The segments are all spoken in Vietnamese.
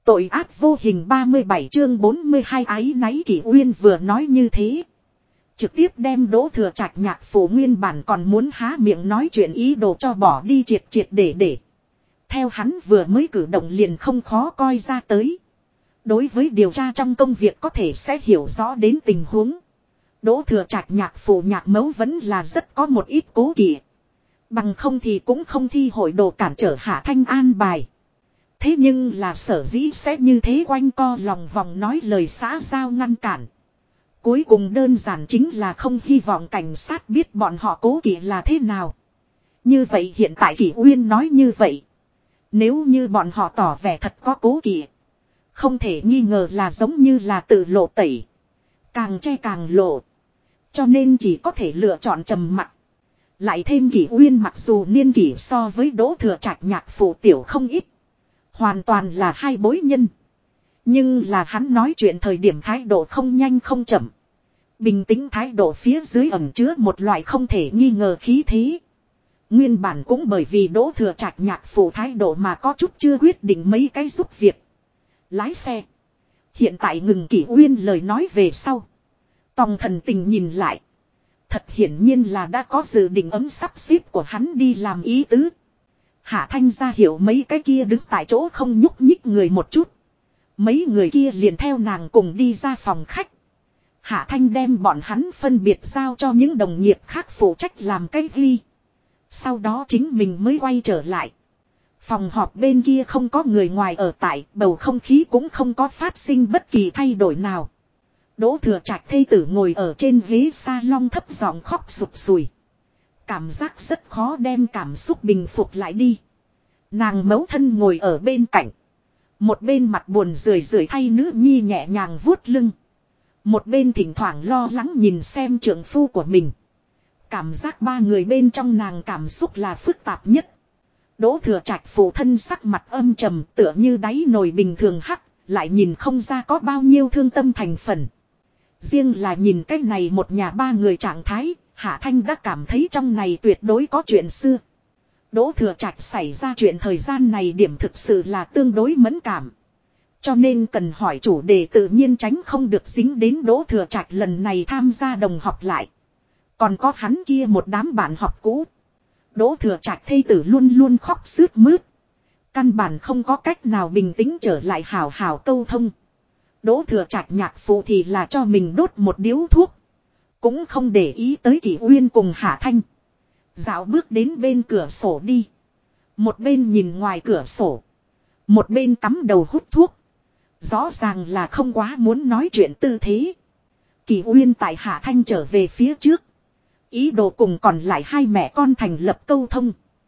Tội ác vô hình 37 chương 42 áy náy. Kỷ Uyên vừa nói như thế, trực tiếp đem Đỗ Thừa Trạch nhạc phụ nguyên bản còn muốn há miệng nói chuyện ý đồ cho bỏ đi triệt triệt để. Theo hắn vừa mới cử động liền không khó coi ra tới. Đối với điều tra trong công việc có thể sẽ hiểu rõ đến tình huống. Đỗ Thừa Trạch nhạc phụ nhạc mẫu vẫn là rất có một ít cố kỵ. Bằng không thì cũng không thi hội đồ cản trở Hạ Thanh an bài. Thế nhưng là sở dĩ sẽ như thế quanh co lòng vòng nói lời xã giao ngăn cản. Cuối cùng đơn giản chính là không hy vọng cảnh sát biết bọn họ cố kỵ là thế nào. Như vậy hiện tại Kỷ Uyên nói như vậy. Nếu như bọn họ tỏ vẻ thật có cố kỵ, không thể nghi ngờ là giống như là tự lộ tẩy. Càng che càng lộ. Cho nên chỉ có thể lựa chọn trầm mặc. Lại thêm Kỷ Uyên mặc dù niên kỷ so với Đỗ Thừa Trạch nhạc phụ tiểu không ít. Hoàn toàn là hai bối nhân. Nhưng là hắn nói chuyện thời điểm thái độ không nhanh không chậm. Bình tĩnh thái độ phía dưới ẩn chứa một loại không thể nghi ngờ khí thế. Nguyên bản cũng bởi vì Đỗ Thừa Trạch nhạc phụ thái độ mà có chút chưa quyết định mấy cái giúp việc. Lái xe. Hiện tại ngừng Kỷ Uyên lời nói về sau. Tòng thần tình nhìn lại. Thật hiển nhiên là đã có dự định ấm sắp xếp của hắn đi làm ý tứ. Hạ Thanh ra hiểu mấy cái kia đứng tại chỗ không nhúc nhích người một chút. Mấy người kia liền theo nàng cùng đi ra phòng khách. Hạ Thanh đem bọn hắn phân biệt giao cho những đồng nghiệp khác phụ trách làm cái ghi. Sau đó chính mình mới quay trở lại. Phòng họp bên kia không có người ngoài ở tại, bầu không khí cũng không có phát sinh bất kỳ thay đổi nào. Đỗ Thừa Trạch thê tử ngồi ở trên ghế salon thấp giọng khóc sụt sùi. Cảm giác rất khó đem cảm xúc bình phục lại đi. Nàng mẫu thân ngồi ở bên cạnh. Một bên mặt buồn rười rượi thay nữ nhi nhẹ nhàng vuốt lưng. Một bên thỉnh thoảng lo lắng nhìn xem trượng phu của mình. Cảm giác ba người bên trong nàng cảm xúc là phức tạp nhất. Đỗ Thừa Trạch phụ thân sắc mặt âm trầm tựa như đáy nồi bình thường hắc. Lại nhìn không ra có bao nhiêu thương tâm thành phần. Riêng là nhìn cái này một nhà ba người trạng thái. Hạ Thanh đã cảm thấy trong này tuyệt đối có chuyện xưa. Đỗ Thừa Trạch xảy ra chuyện thời gian này điểm thực sự là tương đối mẫn cảm. Cho nên cần hỏi chủ đề tự nhiên tránh không được dính đến Đỗ Thừa Trạch lần này tham gia đồng học lại. Còn có hắn kia một đám bạn học cũ. Đỗ Thừa Trạch thê tử luôn luôn khóc sướt mướt. Căn bản không có cách nào bình tĩnh trở lại hào hào câu thông. Đỗ Thừa Trạch nhạc phụ thì là cho mình đốt một điếu thuốc. Cũng không để ý tới Kỷ Uyên cùng Hạ Thanh. Dạo bước đến bên cửa sổ đi. Một bên nhìn ngoài cửa sổ. Một bên cắm đầu hút thuốc. Rõ ràng là không quá muốn nói chuyện tư thế. Kỷ Uyên tại Hạ Thanh trở về phía trước. Ý đồ cùng còn lại hai mẹ con thành lập câu thông.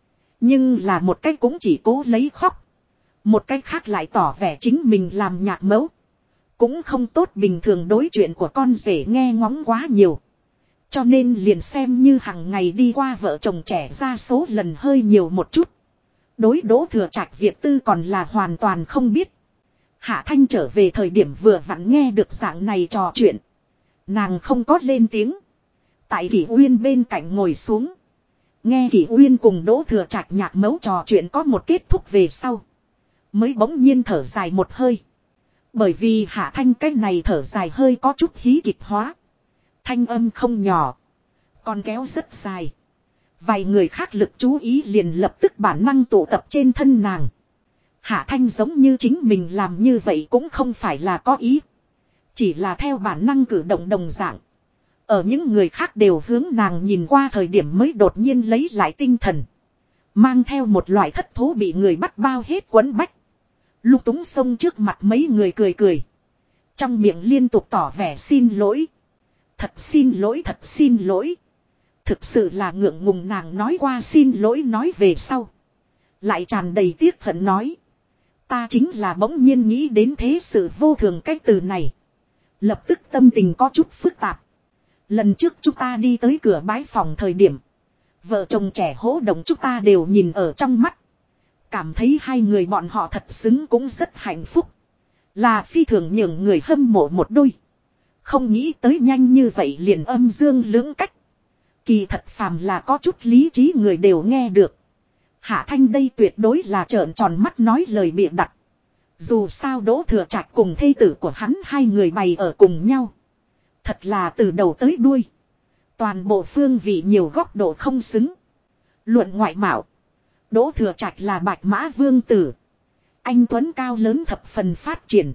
Nhưng là một cách cũng chỉ cố lấy khóc. Một cách khác lại tỏ vẻ chính mình làm nhạc mẫu. Cũng không tốt bình thường đối chuyện của con rể nghe ngóng quá nhiều. Cho nên liền xem như hàng ngày đi qua vợ chồng trẻ ra số lần hơi nhiều một chút. Đối Đỗ Thừa Trạch việc tư còn là hoàn toàn không biết. Hạ Thanh trở về thời điểm vừa vặn nghe được dạng này trò chuyện. Nàng không có lên tiếng. Tại Kỷ Uyên bên cạnh ngồi xuống. Nghe Kỷ Uyên cùng Đỗ Thừa Trạch nhạc mẫu trò chuyện có một kết thúc về sau. Mới bỗng nhiên thở dài một hơi. Bởi vì Hạ Thanh cái này thở dài hơi có chút hí kịch hóa. Thanh âm không nhỏ. Còn kéo rất dài. Vài người khác lực chú ý liền lập tức bản năng tụ tập trên thân nàng. Hạ Thanh giống như chính mình làm như vậy cũng không phải là có ý. Chỉ là theo bản năng cử động đồng dạng. Ở những người khác đều hướng nàng nhìn qua thời điểm mới đột nhiên lấy lại tinh thần. Mang theo một loại thất thố bị người bắt bao hết quấn bách. Lục túng xông trước mặt mấy người cười cười. Trong miệng liên tục tỏ vẻ xin lỗi. Thật xin lỗi, thật xin lỗi. Thực sự là ngượng ngùng nàng nói qua xin lỗi nói về sau. Lại tràn đầy tiếc hận nói. Ta chính là bỗng nhiên nghĩ đến thế sự vô thường cái từ này. Lập tức tâm tình có chút phức tạp. Lần trước chúng ta đi tới cửa bái phòng thời điểm. Vợ chồng trẻ hỗ động chúng ta đều nhìn ở trong mắt. Cảm thấy hai người bọn họ thật xứng cũng rất hạnh phúc. Là phi thường nhường người hâm mộ một đôi. Không nghĩ tới nhanh như vậy liền âm dương lưỡng cách. Kỳ thật phàm là có chút lý trí người đều nghe được. Hạ Thanh đây tuyệt đối là trợn tròn mắt nói lời bịa đặt. Dù sao Đỗ Thừa Trạch cùng thê tử của hắn hai người bày ở cùng nhau. Thật là từ đầu tới đuôi. Toàn bộ phương vị nhiều góc độ không xứng. Luận ngoại mạo. Đỗ Thừa Trạch là bạch mã vương tử. Anh Tuấn cao lớn thập phần phát triển.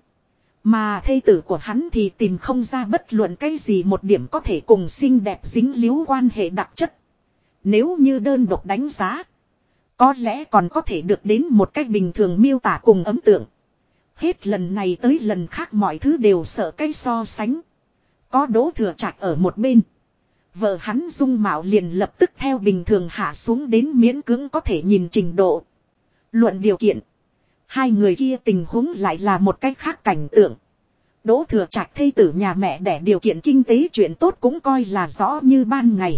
Mà thê tử của hắn thì tìm không ra bất luận cái gì một điểm có thể cùng xinh đẹp dính líu quan hệ đặc chất. Nếu như đơn độc đánh giá. Có lẽ còn có thể được đến một cách bình thường miêu tả cùng ấn tượng. Hết lần này tới lần khác mọi thứ đều sợ cái so sánh. Có Đỗ Thừa Trạch ở một bên. Vợ hắn dung mạo liền lập tức theo bình thường hạ xuống đến miễn cưỡng có thể nhìn trình độ. Luận điều kiện. Hai người kia tình huống lại là một cách khác cảnh tượng. Đỗ Thừa Trạch thê tử nhà mẹ đẻ điều kiện kinh tế chuyện tốt cũng coi là rõ như ban ngày.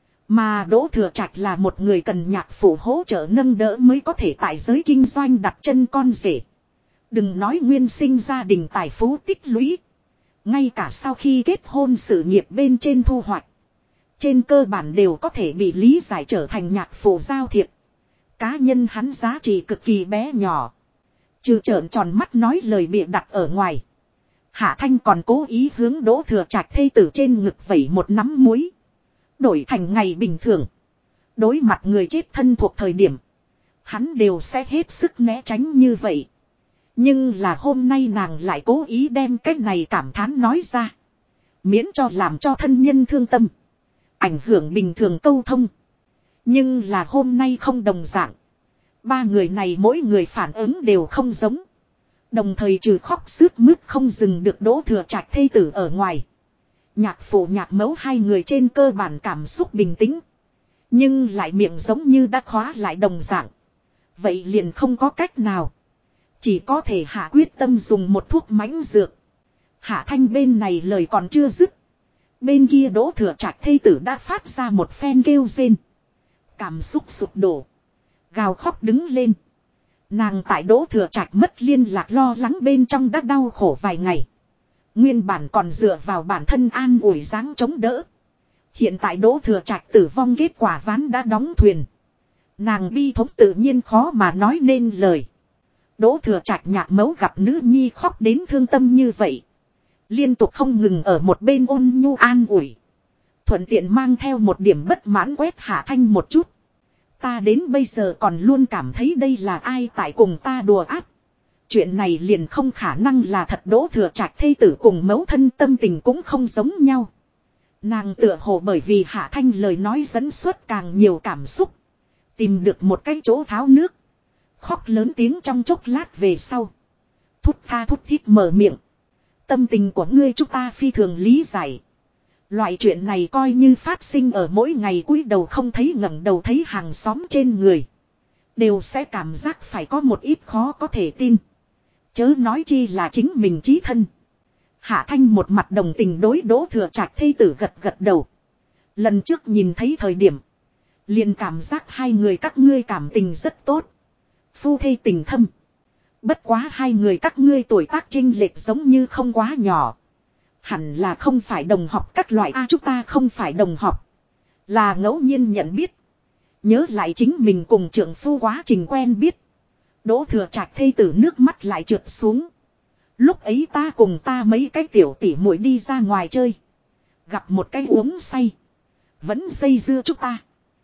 Mà Đỗ Thừa Trạch là một người cần nhạc phụ hỗ trợ nâng đỡ mới có thể tại giới kinh doanh đặt chân con rể. Đừng nói nguyên sinh gia đình tài phú tích lũy. Ngay cả sau khi kết hôn sự nghiệp bên trên thu hoạch. Trên cơ bản đều có thể bị lý giải trở thành nhạc phụ giao thiệp. Cá nhân hắn giá trị cực kỳ bé nhỏ. Trừ trợn tròn mắt nói lời bịa đặt ở ngoài. Hạ Thanh còn cố ý hướng Đỗ Thừa Trạch thê tử trên ngực vẩy một nắm muối. Đổi thành ngày bình thường. Đối mặt người chết thân thuộc thời điểm. Hắn đều sẽ hết sức né tránh như vậy. Nhưng là hôm nay nàng lại cố ý đem cái này cảm thán nói ra. Miễn cho làm cho thân nhân thương tâm. Ảnh hưởng bình thường câu thông. Nhưng là hôm nay không đồng dạng. Ba người này mỗi người phản ứng đều không giống. Đồng thời trừ khóc sướt mướt không dừng được Đỗ Thừa Trạch thê tử ở ngoài. Nhạc phụ nhạc mẫu hai người trên cơ bản cảm xúc bình tĩnh. Nhưng lại miệng giống như đã khóa lại đồng dạng. Vậy liền không có cách nào. Chỉ có thể hạ quyết tâm dùng một thuốc mãnh dược. Hạ Thanh bên này lời còn chưa dứt. Bên kia Đỗ Thừa Trạch thê tử đã phát ra một phen kêu rên. Cảm xúc sụp đổ. Gào khóc đứng lên. Nàng tại Đỗ Thừa Trạch mất liên lạc lo lắng bên trong đã đau khổ vài ngày. Nguyên bản còn dựa vào bản thân an ủi dáng chống đỡ. Hiện tại Đỗ Thừa Trạch tử vong kết quả ván đã đóng thuyền. Nàng bi thống tự nhiên khó mà nói nên lời. Đỗ Thừa Trạch nhạc mẫu gặp nữ nhi khóc đến thương tâm như vậy. Liên tục không ngừng ở một bên ôn nhu an ủi. Thuận tiện mang theo một điểm bất mãn quét Hạ Thanh một chút. Ta đến bây giờ còn luôn cảm thấy đây là ai tại cùng ta đùa ác. Chuyện này liền không khả năng là thật. Đỗ Thừa Trạch thê tử cùng mẫu thân tâm tình cũng không giống nhau. Nàng tựa hồ bởi vì Hạ Thanh lời nói dẫn xuất càng nhiều cảm xúc. Tìm được một cái chỗ tháo nước. Khóc lớn tiếng trong chốc lát về sau. Thút tha thút thít mở miệng. Tâm tình của ngươi chúng ta phi thường lý giải. Loại chuyện này coi như phát sinh ở mỗi ngày cúi đầu không thấy ngẩng đầu thấy hàng xóm trên người. Đều sẽ cảm giác phải có một ít khó có thể tin. Chớ nói chi là chính mình chí thân. Hạ Thanh một mặt đồng tình đối Đỗ Thừa Trạch thê tử gật gật đầu. Lần trước nhìn thấy thời điểm. Liền cảm giác hai người các ngươi cảm tình rất tốt. Phu thê tình thâm. Bất quá hai người các ngươi tuổi tác chênh lệch giống như không quá nhỏ. Hẳn là không phải đồng học các loại chúng ta không phải đồng học. Là ngẫu nhiên nhận biết. Nhớ lại chính mình cùng trưởng phu quá trình quen biết. Đỗ Thừa Trạch thê tử nước mắt lại trượt xuống. Lúc ấy ta cùng ta mấy cái tiểu tỉ muội đi ra ngoài chơi. Gặp một cái uống say. Vẫn dây dưa chúng ta.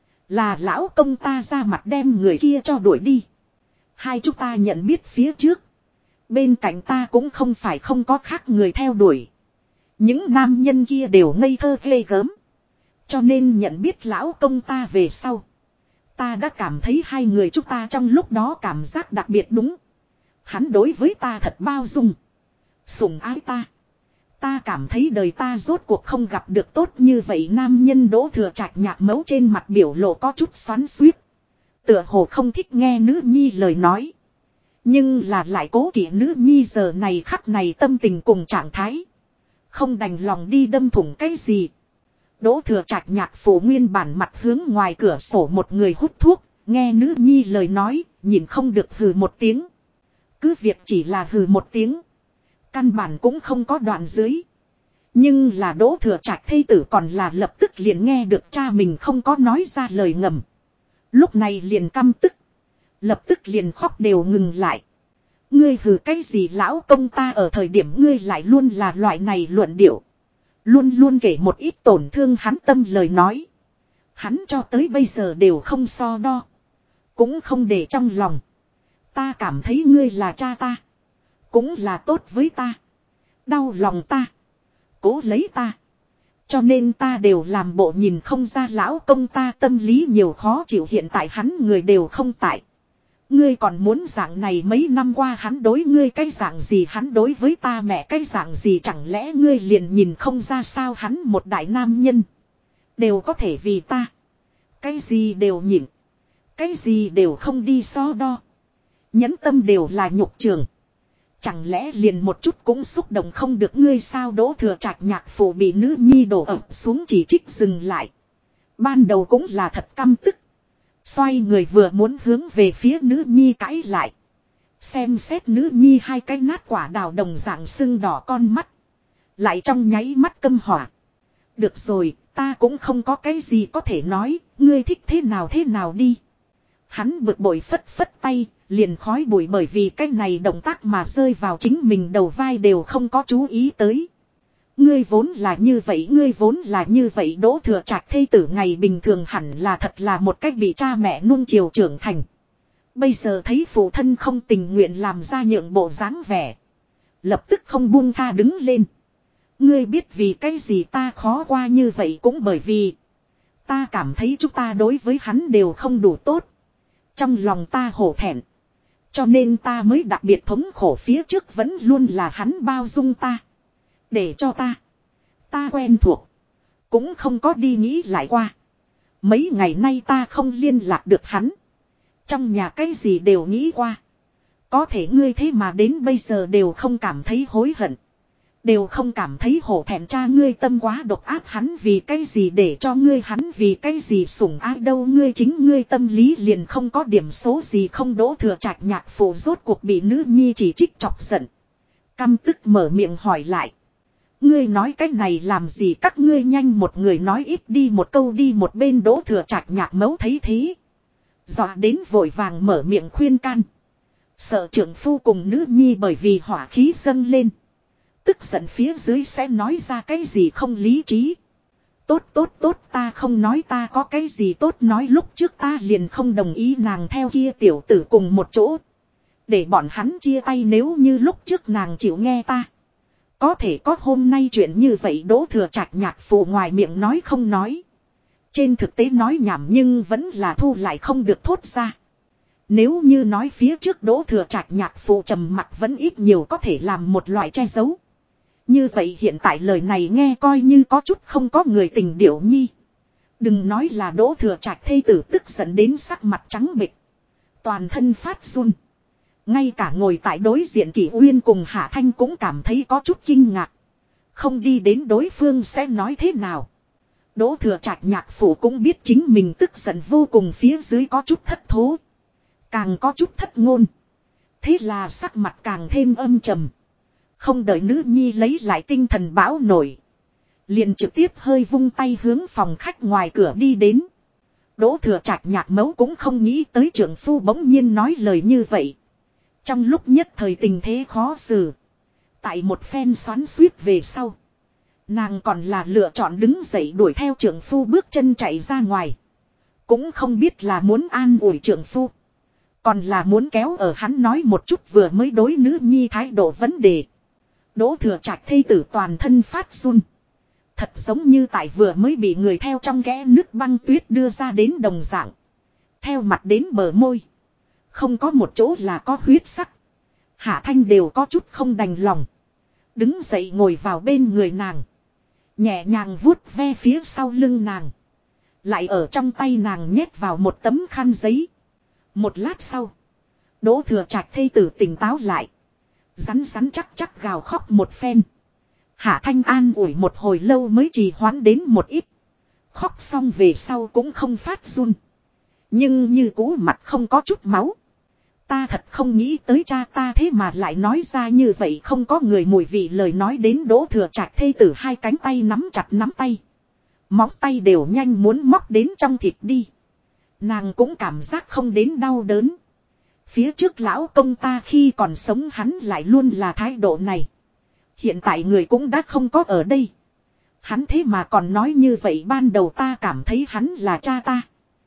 Là lão công ta ra mặt đem người kia cho đuổi đi. Hai chúng ta nhận biết phía trước. Bên cạnh ta cũng không phải không có khác người theo đuổi. Những nam nhân kia đều ngây thơ ghê gớm. Cho nên nhận biết lão công ta về sau. Ta đã cảm thấy hai người chúng ta trong lúc đó cảm giác đặc biệt đúng. Hắn đối với ta thật bao dung. Sủng ái ta. Ta cảm thấy đời ta rốt cuộc không gặp được tốt như vậy. Nam nhân Đỗ Thừa Trạch nhạc mẫu trên mặt biểu lộ có chút xoắn xuýt. Tựa hồ không thích nghe nữ nhi lời nói. Nhưng là lại cố kỵ nữ nhi giờ này khắc này tâm tình cùng trạng thái. Không đành lòng đi đâm thủng cái gì. Đỗ Thừa Trạch nhạc phụ nguyên bản mặt hướng ngoài cửa sổ một người hút thuốc. Nghe nữ nhi lời nói, nhìn không được hừ một tiếng. Cứ việc chỉ là hừ một tiếng. Căn bản cũng không có đoạn dưới. Nhưng là Đỗ Thừa Trạch thê tử còn là lập tức liền nghe được cha mình không có nói ra lời ngầm. Lúc này liền căm tức. Lập tức liền khóc đều ngừng lại. Ngươi hừ cái gì lão công, ta ở thời điểm ngươi lại luôn là loại này luận điệu. Luôn luôn kể một ít tổn thương hắn tâm lời nói. Hắn cho tới bây giờ đều không so đo. Cũng không để trong lòng. Ta cảm thấy ngươi là cha ta. Cũng là tốt với ta. Đau lòng ta. Cố lấy ta. Cho nên ta đều làm bộ nhìn không ra lão công ta tâm lý nhiều khó chịu, hiện tại hắn người đều không tại. Ngươi còn muốn dạng này, mấy năm qua hắn đối ngươi cái dạng gì, hắn đối với ta mẹ cái dạng gì, chẳng lẽ ngươi liền nhìn không ra sao? Hắn một đại nam nhân. Đều có thể vì ta. Cái gì đều nhịn. Cái gì đều không đi so đo. Nhẫn tâm đều là nhục trường. Chẳng lẽ liền một chút cũng xúc động không được ngươi sao? Đỗ Thừa Trạch nhạc phụ bị nữ nhi đổ ập xuống chỉ trích dừng lại. Ban đầu cũng là thật căm tức. Xoay người vừa muốn hướng về phía nữ nhi cãi lại. Xem xét nữ nhi hai cái nát quả đào đồng dạng sưng đỏ con mắt. Lại trong nháy mắt căm hỏa. Được rồi, ta cũng không có cái gì có thể nói, ngươi thích thế nào đi. Hắn bực bội phất phất tay, liền khói bụi bởi vì cái này động tác mà rơi vào chính mình đầu vai đều không có chú ý tới. Ngươi vốn là như vậy, Đỗ Thừa Trạch thê tử ngày bình thường hẳn là thật là một cách bị cha mẹ nuông chiều trưởng thành. Bây giờ thấy phụ thân không tình nguyện làm ra nhượng bộ dáng vẻ. Lập tức không buông tha đứng lên. Ngươi biết vì cái gì ta khó qua như vậy, cũng bởi vì ta cảm thấy chúng ta đối với hắn đều không đủ tốt. Trong lòng ta hổ thẹn. Cho nên ta mới đặc biệt thống khổ, phía trước vẫn luôn là hắn bao dung ta. Để cho ta quen thuộc. Cũng không có đi nghĩ lại qua. Mấy ngày nay ta không liên lạc được hắn. Trong nhà cái gì đều nghĩ qua. Có thể ngươi thế mà đến bây giờ đều không cảm thấy hối hận. Đều không cảm thấy hổ thẹn, cha ngươi tâm quá độc ác, hắn vì cái gì để cho ngươi, hắn vì cái gì sủng ai đâu, ngươi chính ngươi tâm lý liền không có điểm số gì không? Đỗ Thừa Trạch nhạc phụ rốt cuộc bị nữ nhi chỉ trích chọc giận. Căm tức mở miệng hỏi lại. Ngươi nói cái này làm gì, các ngươi nhanh một người nói ít đi một câu đi. Một bên Đỗ Thừa Trạch nhạc mẫu thấy thế, dọa đến vội vàng mở miệng khuyên can. Sợ trưởng phu cùng nữ nhi bởi vì hỏa khí dâng lên, tức giận phía dưới sẽ nói ra cái gì không lý trí. Tốt, ta không nói ta có cái gì tốt nói, lúc trước ta liền không đồng ý nàng theo kia tiểu tử cùng một chỗ. Để bọn hắn chia tay, nếu như lúc trước nàng chịu nghe ta, có thể có hôm nay chuyện như vậy. Đỗ Thừa Trạch nhạc phụ ngoài miệng nói không nói, trên thực tế nói nhảm nhưng vẫn là thu lại không được thốt ra. Nếu như nói phía trước Đỗ Thừa Trạch nhạc phụ trầm mặc vẫn ít nhiều có thể làm một loại che giấu, như vậy hiện tại lời này nghe coi như có chút không có người tình điệu nhi. Đừng nói là Đỗ Thừa Trạch thê tử tức giận đến sắc mặt trắng bệch, toàn thân phát run. Ngay cả ngồi tại đối diện Kỷ Uyên cùng Hạ Thanh cũng cảm thấy có chút kinh ngạc. Không đi đến đối phương sẽ nói thế nào. Đỗ Thừa Trạch nhạc phụ cũng biết chính mình tức giận vô cùng, phía dưới có chút thất thố, càng có chút thất ngôn. Thế là sắc mặt càng thêm âm trầm. Không đợi nữ nhi lấy lại tinh thần bão nổi, liền trực tiếp hơi vung tay hướng phòng khách ngoài cửa đi đến. Đỗ Thừa Trạch nhạc mẫu cũng không nghĩ tới trưởng phu bỗng nhiên nói lời như vậy. Trong lúc nhất thời tình thế khó xử. Tại một phen xoắn xuýt về sau, nàng còn là lựa chọn đứng dậy đuổi theo trưởng phu bước chân chạy ra ngoài. Cũng không biết là muốn an ủi trưởng phu, còn là muốn kéo ở hắn nói một chút vừa mới đối nữ nhi thái độ vấn đề. Đỗ Thừa Trạch thê tử toàn thân phát run. Thật giống như tại vừa mới bị người theo trong kẽ nước băng tuyết đưa ra đến đồng dạng. Theo mặt đến bờ môi, không có một chỗ là có huyết sắc. Hạ Thanh đều có chút không đành lòng, đứng dậy ngồi vào bên người nàng, nhẹ nhàng vuốt ve phía sau lưng nàng, lại ở trong tay nàng nhét vào một tấm khăn giấy. Một lát sau, Đỗ Thừa Trạch thê tử tỉnh táo lại, rắn rắn chắc gào khóc một phen. Hạ Thanh an ủi một hồi lâu mới trì hoãn đến một ít. Khóc xong về sau cũng không phát run, nhưng như cũ mặt không có chút máu. Ta thật không nghĩ tới cha ta thế mà lại nói ra như vậy không có người mùi vị lời nói. Đến Đỗ Thừa Trạch thê tử hai cánh tay nắm chặt nắm tay, móng tay đều nhanh muốn móc đến trong thịt đi. Nàng cũng cảm giác không đến đau đớn, Phía trước lão công ta khi còn sống hắn lại luôn là thái độ này. Hiện tại người cũng đã không có ở đây. Hắn thế mà còn nói như vậy, ban đầu ta cảm thấy hắn là cha ta.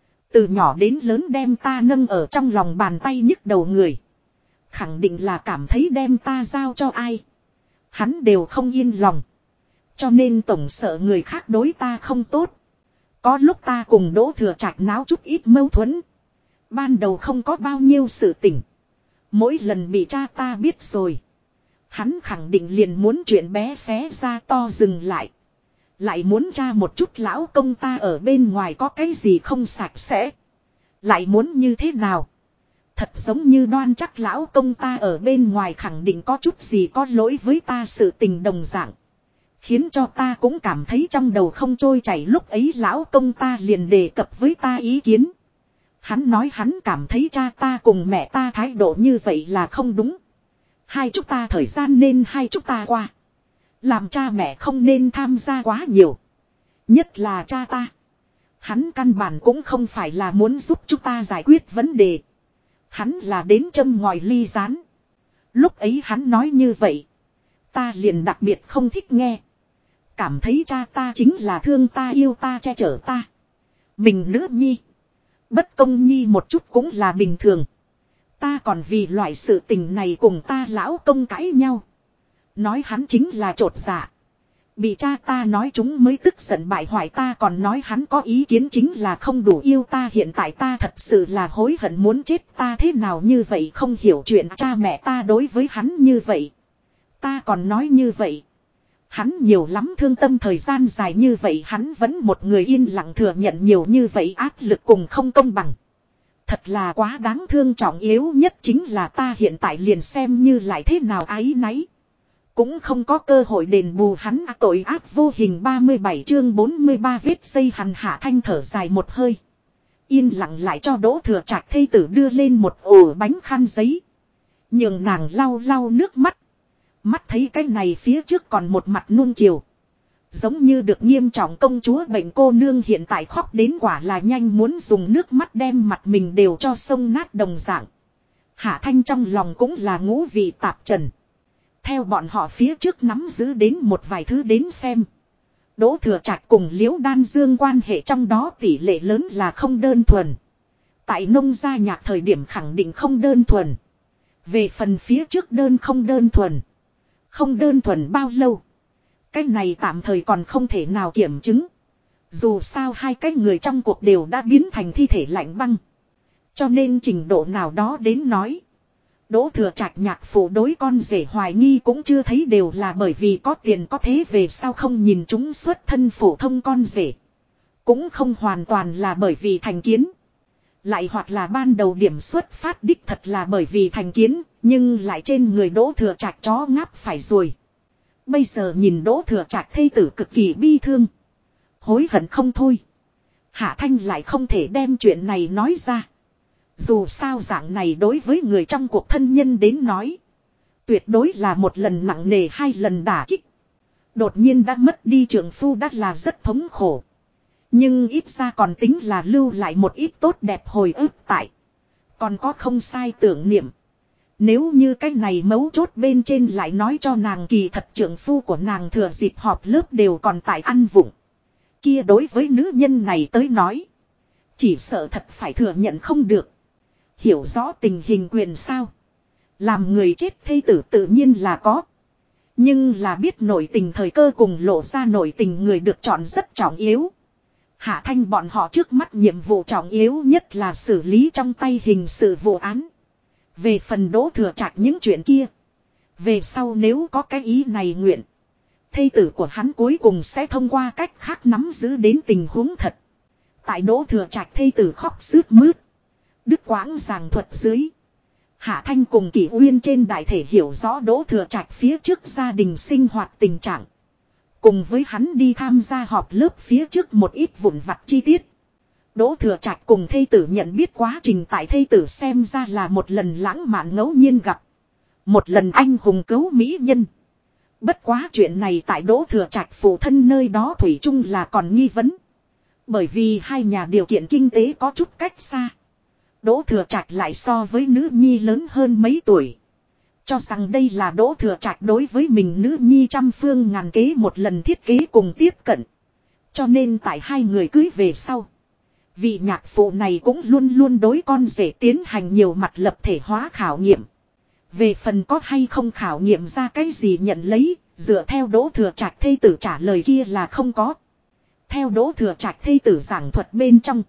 Từ nhỏ đến lớn đem ta nâng ở trong lòng bàn tay nhức đầu người. Khẳng định là cảm thấy đem ta giao cho ai. Hắn đều không yên lòng. Cho nên tổng sợ người khác đối ta không tốt. Có lúc ta cùng Đỗ Thừa Trạch náo chút ít mâu thuẫn. Ban đầu không có bao nhiêu sự tình. Mỗi lần bị cha ta biết rồi. Hắn khẳng định liền muốn chuyện bé xé ra to dừng lại. Lại muốn tra một chút lão công ta ở bên ngoài có cái gì không sạch sẽ. Lại muốn như thế nào. Thật giống như đoan chắc lão công ta ở bên ngoài khẳng định có chút gì có lỗi với ta sự tình đồng dạng. Khiến cho ta cũng cảm thấy trong đầu không trôi chảy, lúc ấy lão công ta liền đề cập với ta ý kiến. Hắn nói hắn cảm thấy cha ta cùng mẹ ta thái độ như vậy là không đúng. Hai chúng ta thời gian nên hai chúng ta qua. Làm cha mẹ không nên tham gia quá nhiều. Nhất là cha ta. Hắn căn bản cũng không phải là muốn giúp chúng ta giải quyết vấn đề. Hắn là đến châm ngòi ly gián. Lúc ấy hắn nói như vậy. Ta liền đặc biệt không thích nghe. Cảm thấy cha ta chính là thương ta yêu ta che chở ta. Mình nữ nhi. Bất công nhi một chút cũng là bình thường. Ta còn vì loại sự tình này cùng ta lão công cãi nhau. Nói hắn chính là trột dạ. Bị cha ta nói chúng mới tức giận bại hoại, ta còn nói hắn có ý kiến chính là không đủ yêu ta. Hiện tại ta thật sự là hối hận muốn chết, ta thế nào như vậy không hiểu chuyện cha mẹ ta đối với hắn như vậy. Ta còn nói như vậy. Hắn nhiều lắm thương tâm, thời gian dài như vậy hắn vẫn một người yên lặng thừa nhận nhiều như vậy áp lực cùng không công bằng. Thật là quá đáng thương, trọng yếu nhất chính là ta hiện tại liền xem như lại thế nào áy náy. Cũng không có cơ hội đền bù hắn tội ác vô hình. 37 chương 43 vết dây hằn. Hạ Thanh thở dài một hơi. Yên lặng lại cho Đỗ Thừa Trạch thê tử đưa lên một ổ bánh khăn giấy. Nhường nàng lau lau nước mắt. Mắt thấy cái này phía trước còn một mặt nuông chiều. Giống như được nghiêm trọng công chúa bệnh cô nương hiện tại khóc đến quả là nhanh muốn dùng nước mắt đem mặt mình đều cho sông nát đồng dạng. Hạ Thanh trong lòng cũng là ngũ vị tạp trần. Theo bọn họ phía trước nắm giữ đến một vài thứ đến xem. Đỗ Thừa Trạch cùng Liễu Đan Dương quan hệ trong đó tỷ lệ lớn là không đơn thuần. Tại nông gia nhạc thời điểm khẳng định không đơn thuần. Về phần phía trước đơn không đơn thuần. Không đơn thuần bao lâu. Cái này tạm thời còn không thể nào kiểm chứng. Dù sao hai cái người trong cuộc đều đã biến thành thi thể lạnh băng. Cho nên trình độ nào đó đến nói. Đỗ Thừa Trạch nhạc phụ đối con rể hoài nghi cũng chưa thấy đều là bởi vì có tiền có thế, về sau không nhìn chúng xuất thân phổ thông con rể. Cũng không hoàn toàn là bởi vì thành kiến. Lại hoặc là ban đầu điểm xuất phát đích thật là bởi vì thành kiến, nhưng lại trên người Đỗ Thừa Trạch chó ngáp phải rồi. Bây giờ nhìn Đỗ Thừa Trạch thê tử cực kỳ bi thương. Hối hận không thôi. Hạ Thanh lại không thể đem chuyện này nói ra. Dù sao dạng này đối với người trong cuộc thân nhân đến nói. Tuyệt đối là một lần nặng nề, hai lần đả kích. Đột nhiên đã mất đi trượng phu đã là rất thống khổ. Nhưng ít ra còn tính là lưu lại một ít tốt đẹp hồi ức tại. Còn có không sai tưởng niệm. Nếu như cái này mấu chốt bên trên lại nói cho nàng kỳ thật trượng phu của nàng thừa dịp họp lớp đều còn tại ăn vụng. Kia đối với nữ nhân này tới nói. Chỉ sợ thật phải thừa nhận không được. Hiểu rõ tình hình quyền sao. Làm người chết thê tử tự nhiên là có. Nhưng là biết nội tình thời cơ cùng lộ ra nội tình người được chọn rất trọng yếu. Hạ Thanh bọn họ trước mắt nhiệm vụ trọng yếu nhất là xử lý trong tay hình sự vụ án. Về phần Đỗ Thừa Trạch những chuyện kia. Về sau nếu có cái ý này nguyện. Thê tử của hắn cuối cùng sẽ thông qua cách khác nắm giữ đến tình huống thật. Tại Đỗ Thừa Trạch thê tử khóc sướt mướt. Đức quãng giảng thuật dưới. Hạ Thanh cùng Kỷ Uyên trên đại thể hiểu rõ Đỗ Thừa Trạch phía trước gia đình sinh hoạt tình trạng. Cùng với hắn đi tham gia họp lớp phía trước một ít vụn vặt chi tiết. Đỗ Thừa Trạch cùng thê tử nhận biết quá trình tại thê tử xem ra là một lần lãng mạn ngẫu nhiên gặp. Một lần anh hùng cứu mỹ nhân. Bất quá chuyện này tại Đỗ Thừa Trạch phụ thân nơi đó thủy chung là còn nghi vấn. Bởi vì hai nhà điều kiện kinh tế có chút cách xa. Đỗ Thừa Trạch lại so với nữ nhi lớn hơn mấy tuổi. Cho rằng đây là Đỗ Thừa Trạch đối với mình nữ nhi trăm phương ngàn kế một lần thiết kế cùng tiếp cận. Cho nên tại hai người cưới về sau, vị nhạc phụ này cũng luôn luôn đối con rể tiến hành nhiều mặt lập thể hóa khảo nghiệm. Về phần có hay không khảo nghiệm ra cái gì nhận lấy, dựa theo Đỗ Thừa Trạch thê tử trả lời kia là không có. Theo Đỗ Thừa Trạch thê tử giảng thuật bên trong,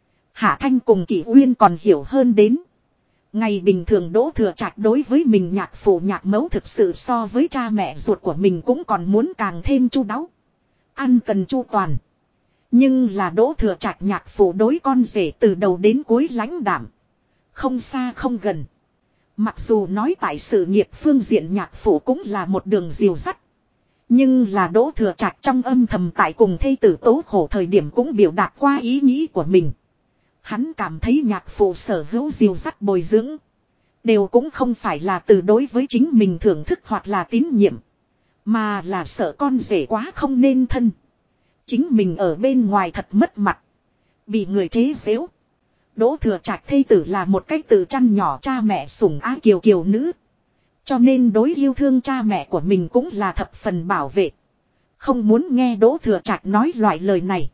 Hạ Thanh cùng Kỷ Uyên còn hiểu hơn đến. Ngày bình thường Đỗ Thừa Trạch đối với mình nhạc phụ nhạc mẫu thực sự so với cha mẹ ruột của mình cũng còn muốn càng thêm chu đáo. Ăn cần chu toàn. Nhưng là Đỗ Thừa Trạch nhạc phụ đối con rể từ đầu đến cuối lãnh đạm. Không xa không gần. Mặc dù nói tại sự nghiệp phương diện nhạc phụ cũng là một đường dìu dắt. Nhưng là Đỗ Thừa Trạch trong âm thầm tại cùng thê tử tố khổ thời điểm cũng biểu đạt qua ý nghĩ của mình. Hắn cảm thấy nhạc phụ sở hữu dìu dắt bồi dưỡng. Đều cũng không phải là từ đối với chính mình thưởng thức hoặc là tín nhiệm. Mà là sợ con rể quá không nên thân. Chính mình ở bên ngoài thật mất mặt. Bị người chế giễu. Đỗ Thừa Trạch thê tử là một cách tự chăn nhỏ cha mẹ sủng ái kiều kiều nữ. Cho nên đối yêu thương cha mẹ của mình cũng là thập phần bảo vệ. Không muốn nghe Đỗ Thừa Trạch nói loại lời này.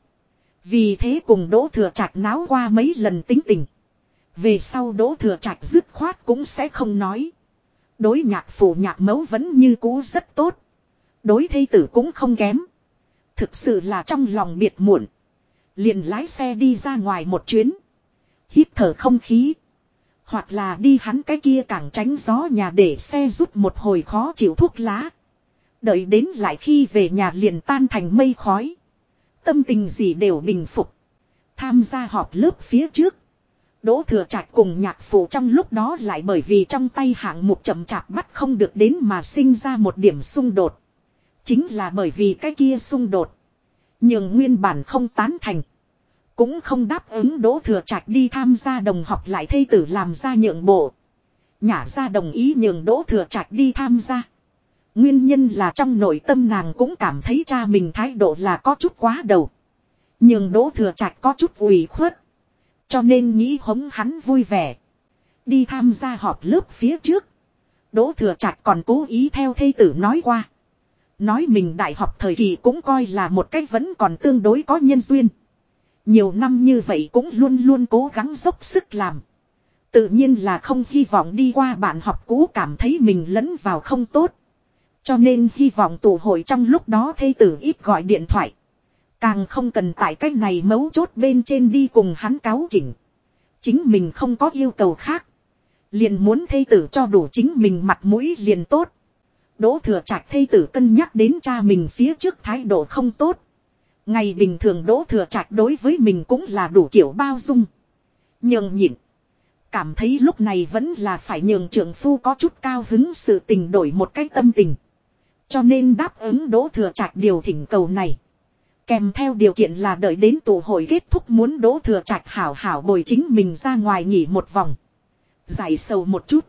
Vì thế cùng Đỗ Thừa Trạch náo qua mấy lần tính tình. Về sau Đỗ Thừa Trạch dứt khoát cũng sẽ không nói. Đối nhạc phụ nhạc mẫu vẫn như cũ rất tốt. Đối thê tử cũng không kém. Thực sự là trong lòng biệt muộn. Liền lái xe đi ra ngoài một chuyến. Hít thở không khí. Hoặc là đi hắn cái kia càng tránh gió nhà để xe rút một hồi khó chịu thuốc lá. Đợi đến lại khi về nhà liền tan thành mây khói. Tâm tình gì đều bình phục. Tham gia họp lớp phía trước. Đỗ Thừa Trạch cùng nhạc phụ trong lúc đó lại bởi vì trong tay hạng mục chậm chạp bắt không được đến mà sinh ra một điểm xung đột. Chính là bởi vì cái kia xung đột. Nhưng nguyên bản không tán thành. Cũng không đáp ứng Đỗ Thừa Trạch đi tham gia đồng học lại thê tử làm ra nhượng bộ. Nhả ra đồng ý nhường Đỗ Thừa Trạch đi tham gia. Nguyên nhân là trong nội tâm nàng cũng cảm thấy cha mình thái độ là có chút quá đầu. Nhưng Đỗ Thừa Trạch có chút ủy khuất. Cho nên nghĩ hống hắn vui vẻ. Đi tham gia họp lớp phía trước. Đỗ Thừa Trạch còn cố ý theo thê tử nói qua. Nói mình đại học thời kỳ cũng coi là một cách vẫn còn tương đối có nhân duyên. Nhiều năm như vậy cũng luôn luôn cố gắng dốc sức làm. Tự nhiên là không hy vọng đi qua bạn học cũ cảm thấy mình lẫn vào không tốt. Cho nên hy vọng tụ hội trong lúc đó thê tử ít gọi điện thoại. Càng không cần tại cách này mấu chốt bên trên đi cùng hắn cáu kỉnh. Chính mình không có yêu cầu khác. Liền muốn thê tử cho đủ chính mình mặt mũi liền tốt. Đỗ Thừa Trạch thê tử cân nhắc đến cha mình phía trước thái độ không tốt. Ngày bình thường Đỗ Thừa Trạch đối với mình cũng là đủ kiểu bao dung. Nhường nhịn. Cảm thấy lúc này vẫn là phải nhường trượng phu có chút cao hứng sự tình đổi một cái tâm tình. Cho nên đáp ứng Đỗ Thừa Trạch điều thỉnh cầu này. Kèm theo điều kiện là đợi đến tụ hội kết thúc muốn Đỗ Thừa Trạch hảo hảo bồi chính mình ra ngoài nghỉ một vòng. Giải sầu một chút.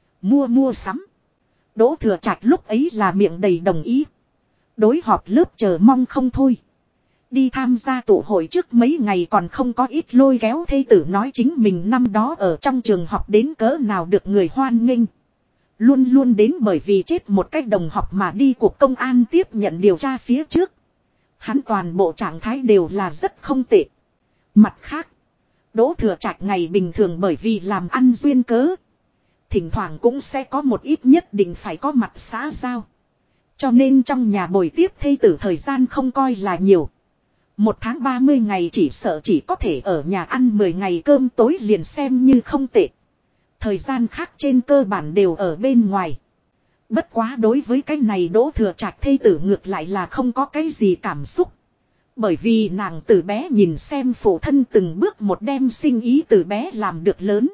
Mua sắm. Đỗ Thừa Trạch lúc ấy là miệng đầy đồng ý. Đối họp lớp chờ mong không thôi. Đi tham gia tụ hội trước mấy ngày còn không có ít lôi kéo thê tử nói chính mình năm đó ở trong trường học đến cỡ nào được người hoan nghênh. Luôn luôn đến bởi vì chết một cách đồng học mà đi cuộc công an tiếp nhận điều tra phía trước. Hắn toàn bộ trạng thái đều là rất không tệ. Mặt khác, Đỗ Thừa Trạch ngày bình thường bởi vì làm ăn duyên cớ. Thỉnh thoảng cũng sẽ có một ít nhất định phải có mặt xã giao. Cho nên trong nhà bồi tiếp thê tử thời gian không coi là nhiều. Một tháng 30 ngày chỉ sợ chỉ có thể ở nhà ăn 10 ngày cơm tối liền xem như không tệ. Thời gian khác trên cơ bản đều ở bên ngoài. Bất quá đối với cái này Đỗ Thừa Trạch thê tử ngược lại là không có cái gì cảm xúc. Bởi vì nàng từ bé nhìn xem phụ thân từng bước một đem sinh ý từ bé làm được lớn.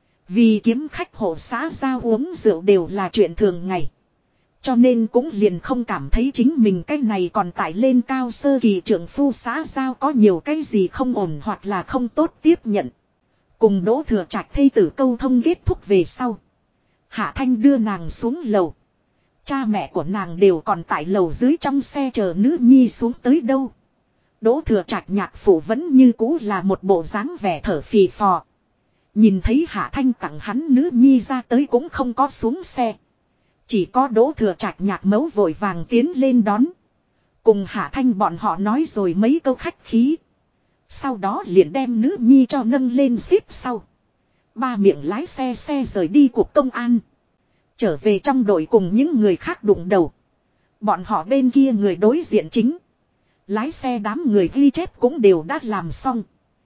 Vì kiếm khách hộ xã giao uống rượu đều là chuyện thường ngày. Cho nên cũng liền không cảm thấy chính mình cái này còn tại lên cao sơ kỳ trưởng phu xã giao có nhiều cái gì không ổn hoặc là không tốt tiếp nhận. Cùng Đỗ Thừa Trạch thê tử câu thông kết thúc về sau. Hạ Thanh đưa nàng xuống lầu. Cha mẹ của nàng đều còn tại lầu dưới trong xe chờ nữ nhi xuống tới đâu. Đỗ Thừa Trạch nhạc phụ vẫn như cũ là một bộ dáng vẻ thở phì phò. Nhìn thấy Hạ Thanh tặng hắn nữ nhi ra tới cũng không có xuống xe. Chỉ có Đỗ Thừa Trạch nhạc mẫu vội vàng tiến lên đón. Cùng Hạ Thanh bọn họ nói rồi mấy câu khách khí. Sau đó liền đem nữ nhi cho nâng lên xếp sau. Ba miệng lái xe rời đi cuộc công an. Trở về trong đội cùng những người khác đụng đầu. Bọn họ bên kia người đối diện chính. Lái xe đám người ghi chép cũng đều đã làm xong.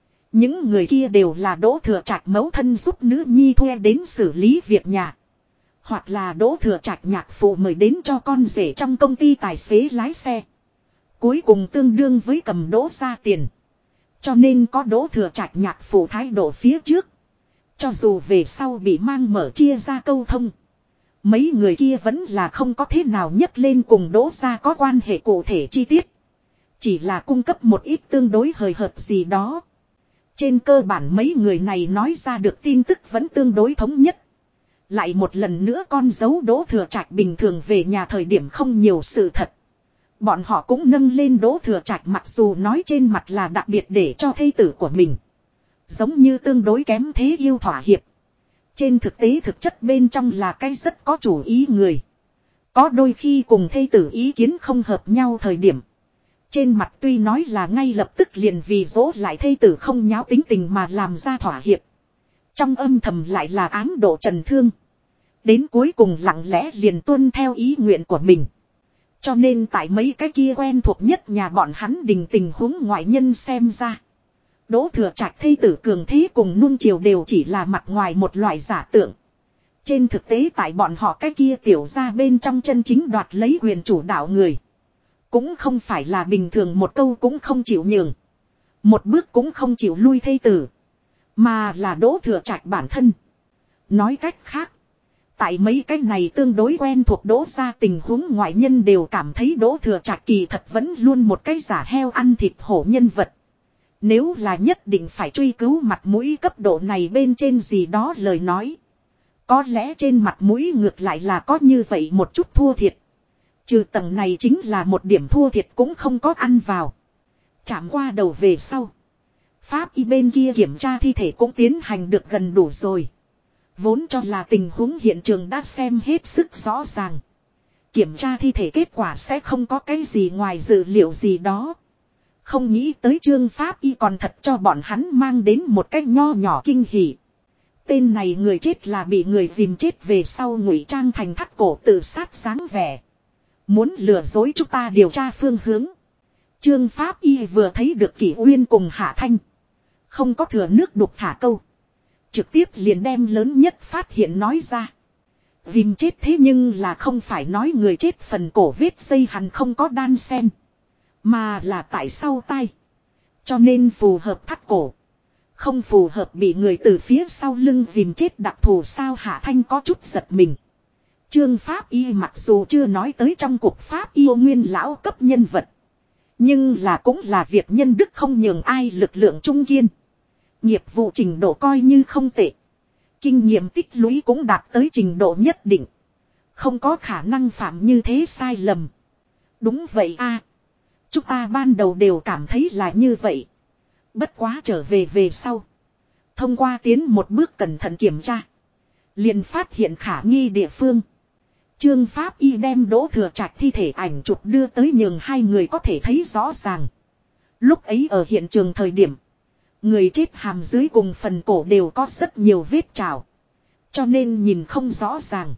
Những người kia đều là Đỗ Thừa Trạch mẫu thân giúp nữ nhi thuê đến xử lý việc nhà. Hoặc là Đỗ Thừa Trạch nhạc phụ mời đến cho con rể trong công ty tài xế lái xe. Cuối cùng tương đương với cầm Đỗ ra tiền. Cho nên có Đỗ Thừa Trạch nhạc phụ thái độ phía trước. Cho dù về sau bị mang mở chia ra câu thông. Mấy người kia vẫn là không có thế nào nhắc lên cùng Đỗ ra có quan hệ cụ thể chi tiết. Chỉ là cung cấp một ít tương đối hời hợt gì đó. Trên cơ bản mấy người này nói ra được tin tức vẫn tương đối thống nhất. Lại một lần nữa con dấu Đỗ Thừa Trạch bình thường về nhà thời điểm không nhiều sự thật. Bọn họ cũng nâng lên Đỗ Thừa Trạch mặc dù nói trên mặt là đặc biệt để cho thê tử của mình. Giống như tương đối kém thế yêu thỏa hiệp. Trên thực tế thực chất bên trong là cái rất có chủ ý người. Có đôi khi cùng thê tử ý kiến không hợp nhau thời điểm. Trên mặt tuy nói là ngay lập tức liền vì dỗ lại thê tử không nháo tính tình mà làm ra thỏa hiệp. Trong âm thầm lại là ám độ trần thương. Đến cuối cùng lặng lẽ liền tuân theo ý nguyện của mình. Cho nên tại mấy cái kia quen thuộc nhất nhà bọn hắn đình tình huống ngoại nhân xem ra. Đỗ Thừa Trạch thê tử cường thế cùng nuông chiều đều chỉ là mặt ngoài một loại giả tượng. Trên thực tế tại bọn họ cái kia tiểu ra bên trong chân chính đoạt lấy quyền chủ đạo người. Cũng không phải là bình thường một câu cũng không chịu nhường. Một bước cũng không chịu lui thê tử. Mà là Đỗ Thừa Trạch bản thân. Nói cách khác. Tại mấy cái này tương đối quen thuộc Đỗ ra tình huống ngoại nhân đều cảm thấy Đỗ Thừa Trạch kỳ thật vẫn luôn một cái giả heo ăn thịt hổ nhân vật. Nếu là nhất định phải truy cứu mặt mũi cấp độ này bên trên gì đó lời nói. Có lẽ trên mặt mũi ngược lại là có như vậy một chút thua thiệt. Trừ tầng này chính là một điểm thua thiệt cũng không có ăn vào. Chạm qua đầu về sau. Pháp y bên kia kiểm tra thi thể cũng tiến hành được gần đủ rồi. Vốn cho là tình huống hiện trường đã xem hết sức rõ ràng. Kiểm tra thi thể kết quả sẽ không có cái gì ngoài dự liệu gì đó. Không nghĩ tới Trương Pháp y còn thật cho bọn hắn mang đến một cái nho nhỏ kinh hỉ. Tên này người chết là bị người dìm chết về sau ngụy trang thành thắt cổ tự sát dáng vẻ. Muốn lừa dối chúng ta điều tra phương hướng. Trương Pháp y vừa thấy được Kỷ Uyên cùng Hạ Thanh. Không có thừa nước đục thả câu. Trực tiếp liền đem lớn nhất phát hiện nói ra. Dìm chết thế nhưng là không phải nói người chết phần cổ vết dây hằn không có đan sen. Mà là tại sau tai. Cho nên phù hợp thắt cổ. Không phù hợp bị người từ phía sau lưng dìm chết đặc thù sao Hạ Thanh có chút giật mình. Trương Pháp y mặc dù chưa nói tới trong cuộc Pháp yêu nguyên lão cấp nhân vật. Nhưng là cũng là việc nhân đức không nhường ai lực lượng trung kiên. Nghiệp vụ trình độ coi như không tệ. Kinh nghiệm tích lũy cũng đạt tới trình độ nhất định. Không có khả năng phạm như thế sai lầm. Đúng vậy a, chúng ta ban đầu đều cảm thấy là như vậy. Bất quá trở về về sau. Thông qua tiến một bước cẩn thận kiểm tra. Liền phát hiện khả nghi địa phương. Trương Pháp y đem Đỗ Thừa Trạch thi thể ảnh chụp đưa tới nhường hai người có thể thấy rõ ràng. Lúc ấy ở hiện trường thời điểm. Người chết hàm dưới cùng phần cổ đều có rất nhiều vết trào. Cho nên nhìn không rõ ràng.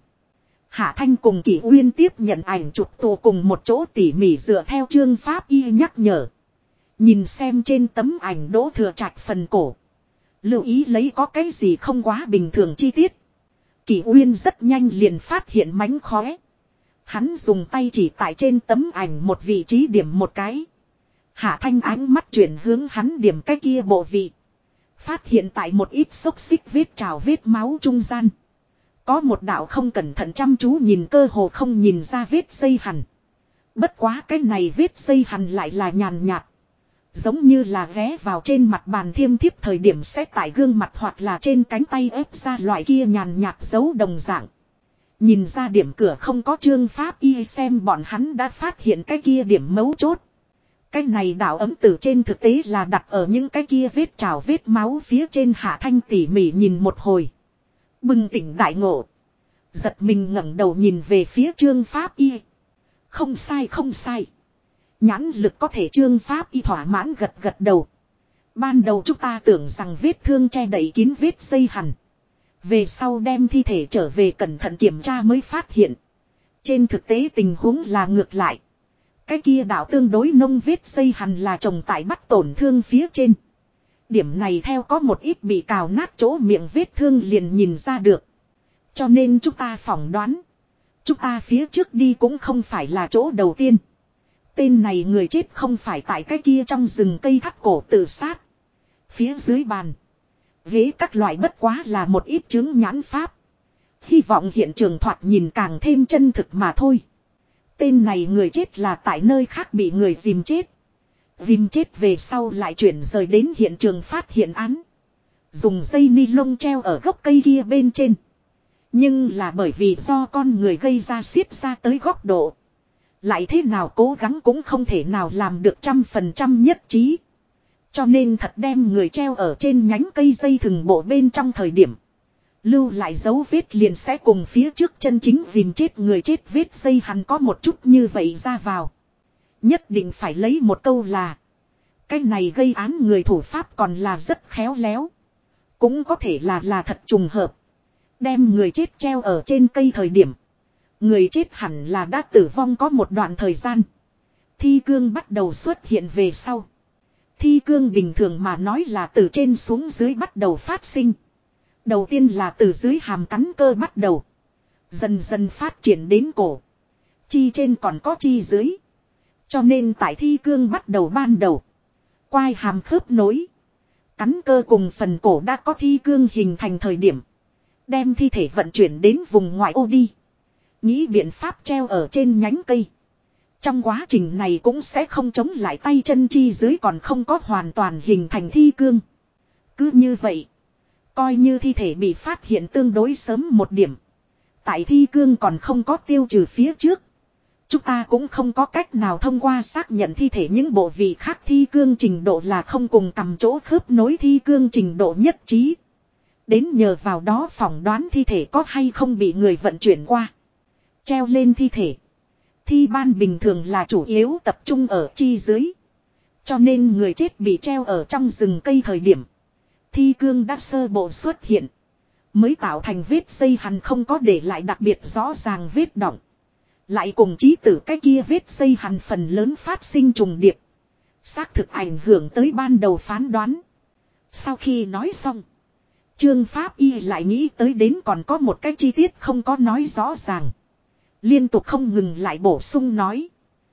Hạ Thanh cùng Kỷ Uyên tiếp nhận ảnh chụp tù cùng một chỗ tỉ mỉ dựa theo Trương Pháp y nhắc nhở. Nhìn xem trên tấm ảnh Đỗ Thừa Trạch phần cổ. Lưu ý lấy có cái gì không quá bình thường chi tiết. Kỷ Uyên rất nhanh liền phát hiện mánh khóe. Hắn dùng tay chỉ tại trên tấm ảnh một vị trí điểm một cái. Hạ Thanh ánh mắt chuyển hướng hắn điểm cái kia bộ vị. Phát hiện tại một ít xốc xích vết trào vết máu trung gian. Có một đạo không cẩn thận chăm chú nhìn cơ hồ không nhìn ra vết dây hằn. Bất quá cái này vết dây hằn lại là nhàn nhạt. Giống như là ghé vào trên mặt bàn thiêm thiếp thời điểm sẽ tại gương mặt hoặc là trên cánh tay ép ra loại kia nhàn nhạt dấu đồng dạng. Nhìn ra điểm cửa không có Trương Pháp y xem bọn hắn đã phát hiện cái kia điểm mấu chốt. Cái này đạo ấm tử trên thực tế là đặt ở những cái kia vết trào vết máu phía trên. Hạ Thanh tỉ mỉ nhìn một hồi. Bừng tỉnh đại ngộ. Giật mình ngẩng đầu nhìn về phía Trương Pháp Y. Không sai không sai. Nhãn lực có thể. Trương Pháp Y thỏa mãn gật gật đầu. Ban đầu chúng ta tưởng rằng vết thương che đậy kín vết dây hằn. Về sau đem thi thể trở về cẩn thận kiểm tra mới phát hiện. Trên thực tế tình huống là ngược lại. Cái kia đạo tương đối nông vết dây hằn là trồng tại bắt tổn thương phía trên. Điểm này theo có một ít bị cào nát chỗ miệng vết thương liền nhìn ra được. Cho nên chúng ta phỏng đoán. Chúng ta phía trước đi cũng không phải là chỗ đầu tiên. Tên này người chết không phải tại cái kia trong rừng cây thắt cổ tự sát. Phía dưới bàn. Ghế các loại bất quá là một ít chứng nhãn pháp. Hy vọng hiện trường thoạt nhìn càng thêm chân thực mà thôi. Tên này người chết là tại nơi khác bị người dìm chết. Dìm chết về sau lại chuyển rời đến hiện trường phát hiện án. Dùng dây ni lông treo ở gốc cây kia bên trên. Nhưng là bởi vì do con người gây ra xiết ra tới góc độ. Lại thế nào cố gắng cũng không thể nào làm được 100% nhất trí. Cho nên thật đem người treo ở trên nhánh cây dây thừng bộ bên trong thời điểm. Lưu lại dấu vết liền sẽ cùng phía trước chân chính dìm chết người chết vết dây hằn có một chút như vậy ra vào. Nhất định phải lấy một câu là. Cái này gây án người thủ pháp còn là rất khéo léo. Cũng có thể là thật trùng hợp. Đem người chết treo ở trên cây thời điểm. Người chết hẳn là đã tử vong có một đoạn thời gian. Thi cương bắt đầu xuất hiện về sau. Thi cương bình thường mà nói là từ trên xuống dưới bắt đầu phát sinh. Đầu tiên là từ dưới hàm cắn cơ bắt đầu. Dần dần phát triển đến cổ. Chi trên còn có chi dưới. Cho nên tại thi cương bắt đầu ban đầu. Quai hàm khớp nối. Cắn cơ cùng phần cổ đã có thi cương hình thành thời điểm. Đem thi thể vận chuyển đến vùng ngoại ô đi. Nghĩ biện pháp treo ở trên nhánh cây. Trong quá trình này cũng sẽ không chống lại tay chân chi dưới còn không có hoàn toàn hình thành thi cương. Cứ như vậy. Coi như thi thể bị phát hiện tương đối sớm một điểm. Tại thi cương còn không có tiêu trừ phía trước. Chúng ta cũng không có cách nào thông qua xác nhận thi thể những bộ vị khác thi cương trình độ là không cùng cầm chỗ khớp nối thi cương trình độ nhất trí. Đến nhờ vào đó phỏng đoán thi thể có hay không bị người vận chuyển qua. Treo lên thi thể. Thi ban bình thường là chủ yếu tập trung ở chi dưới. Cho nên người chết bị treo ở trong rừng cây thời điểm. Thi cương đã sơ bộ xuất hiện. Mới tạo thành vết dây hằn không có để lại đặc biệt rõ ràng vết đọng. Lại cùng chí tử cái kia vết dây hằn phần lớn phát sinh trùng điệp. Xác thực ảnh hưởng tới ban đầu phán đoán. Sau khi nói xong. Trương Pháp Y lại nghĩ tới đến còn có một cái chi tiết không có nói rõ ràng. Liên tục không ngừng lại bổ sung nói.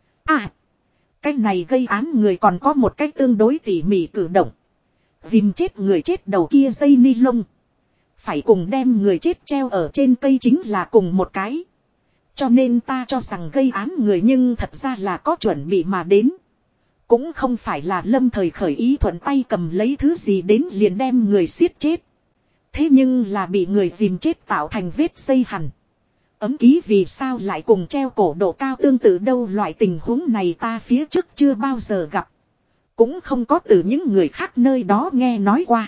À. Cái này gây án người còn có một cách tương đối tỉ mỉ cử động. Dìm chết người chết đầu kia dây ni lông. Phải cùng đem người chết treo ở trên cây chính là cùng một cái. Cho nên ta cho rằng gây án người nhưng thật ra là có chuẩn bị mà đến. Cũng không phải là lâm thời khởi ý thuận tay cầm lấy thứ gì đến liền đem người giết chết. Thế nhưng là bị người dìm chết tạo thành vết dây hằn. Ấm ký vì sao lại cùng treo cổ độ cao tương tự đâu, loại tình huống này ta phía trước chưa bao giờ gặp. Cũng không có từ những người khác nơi đó nghe nói qua.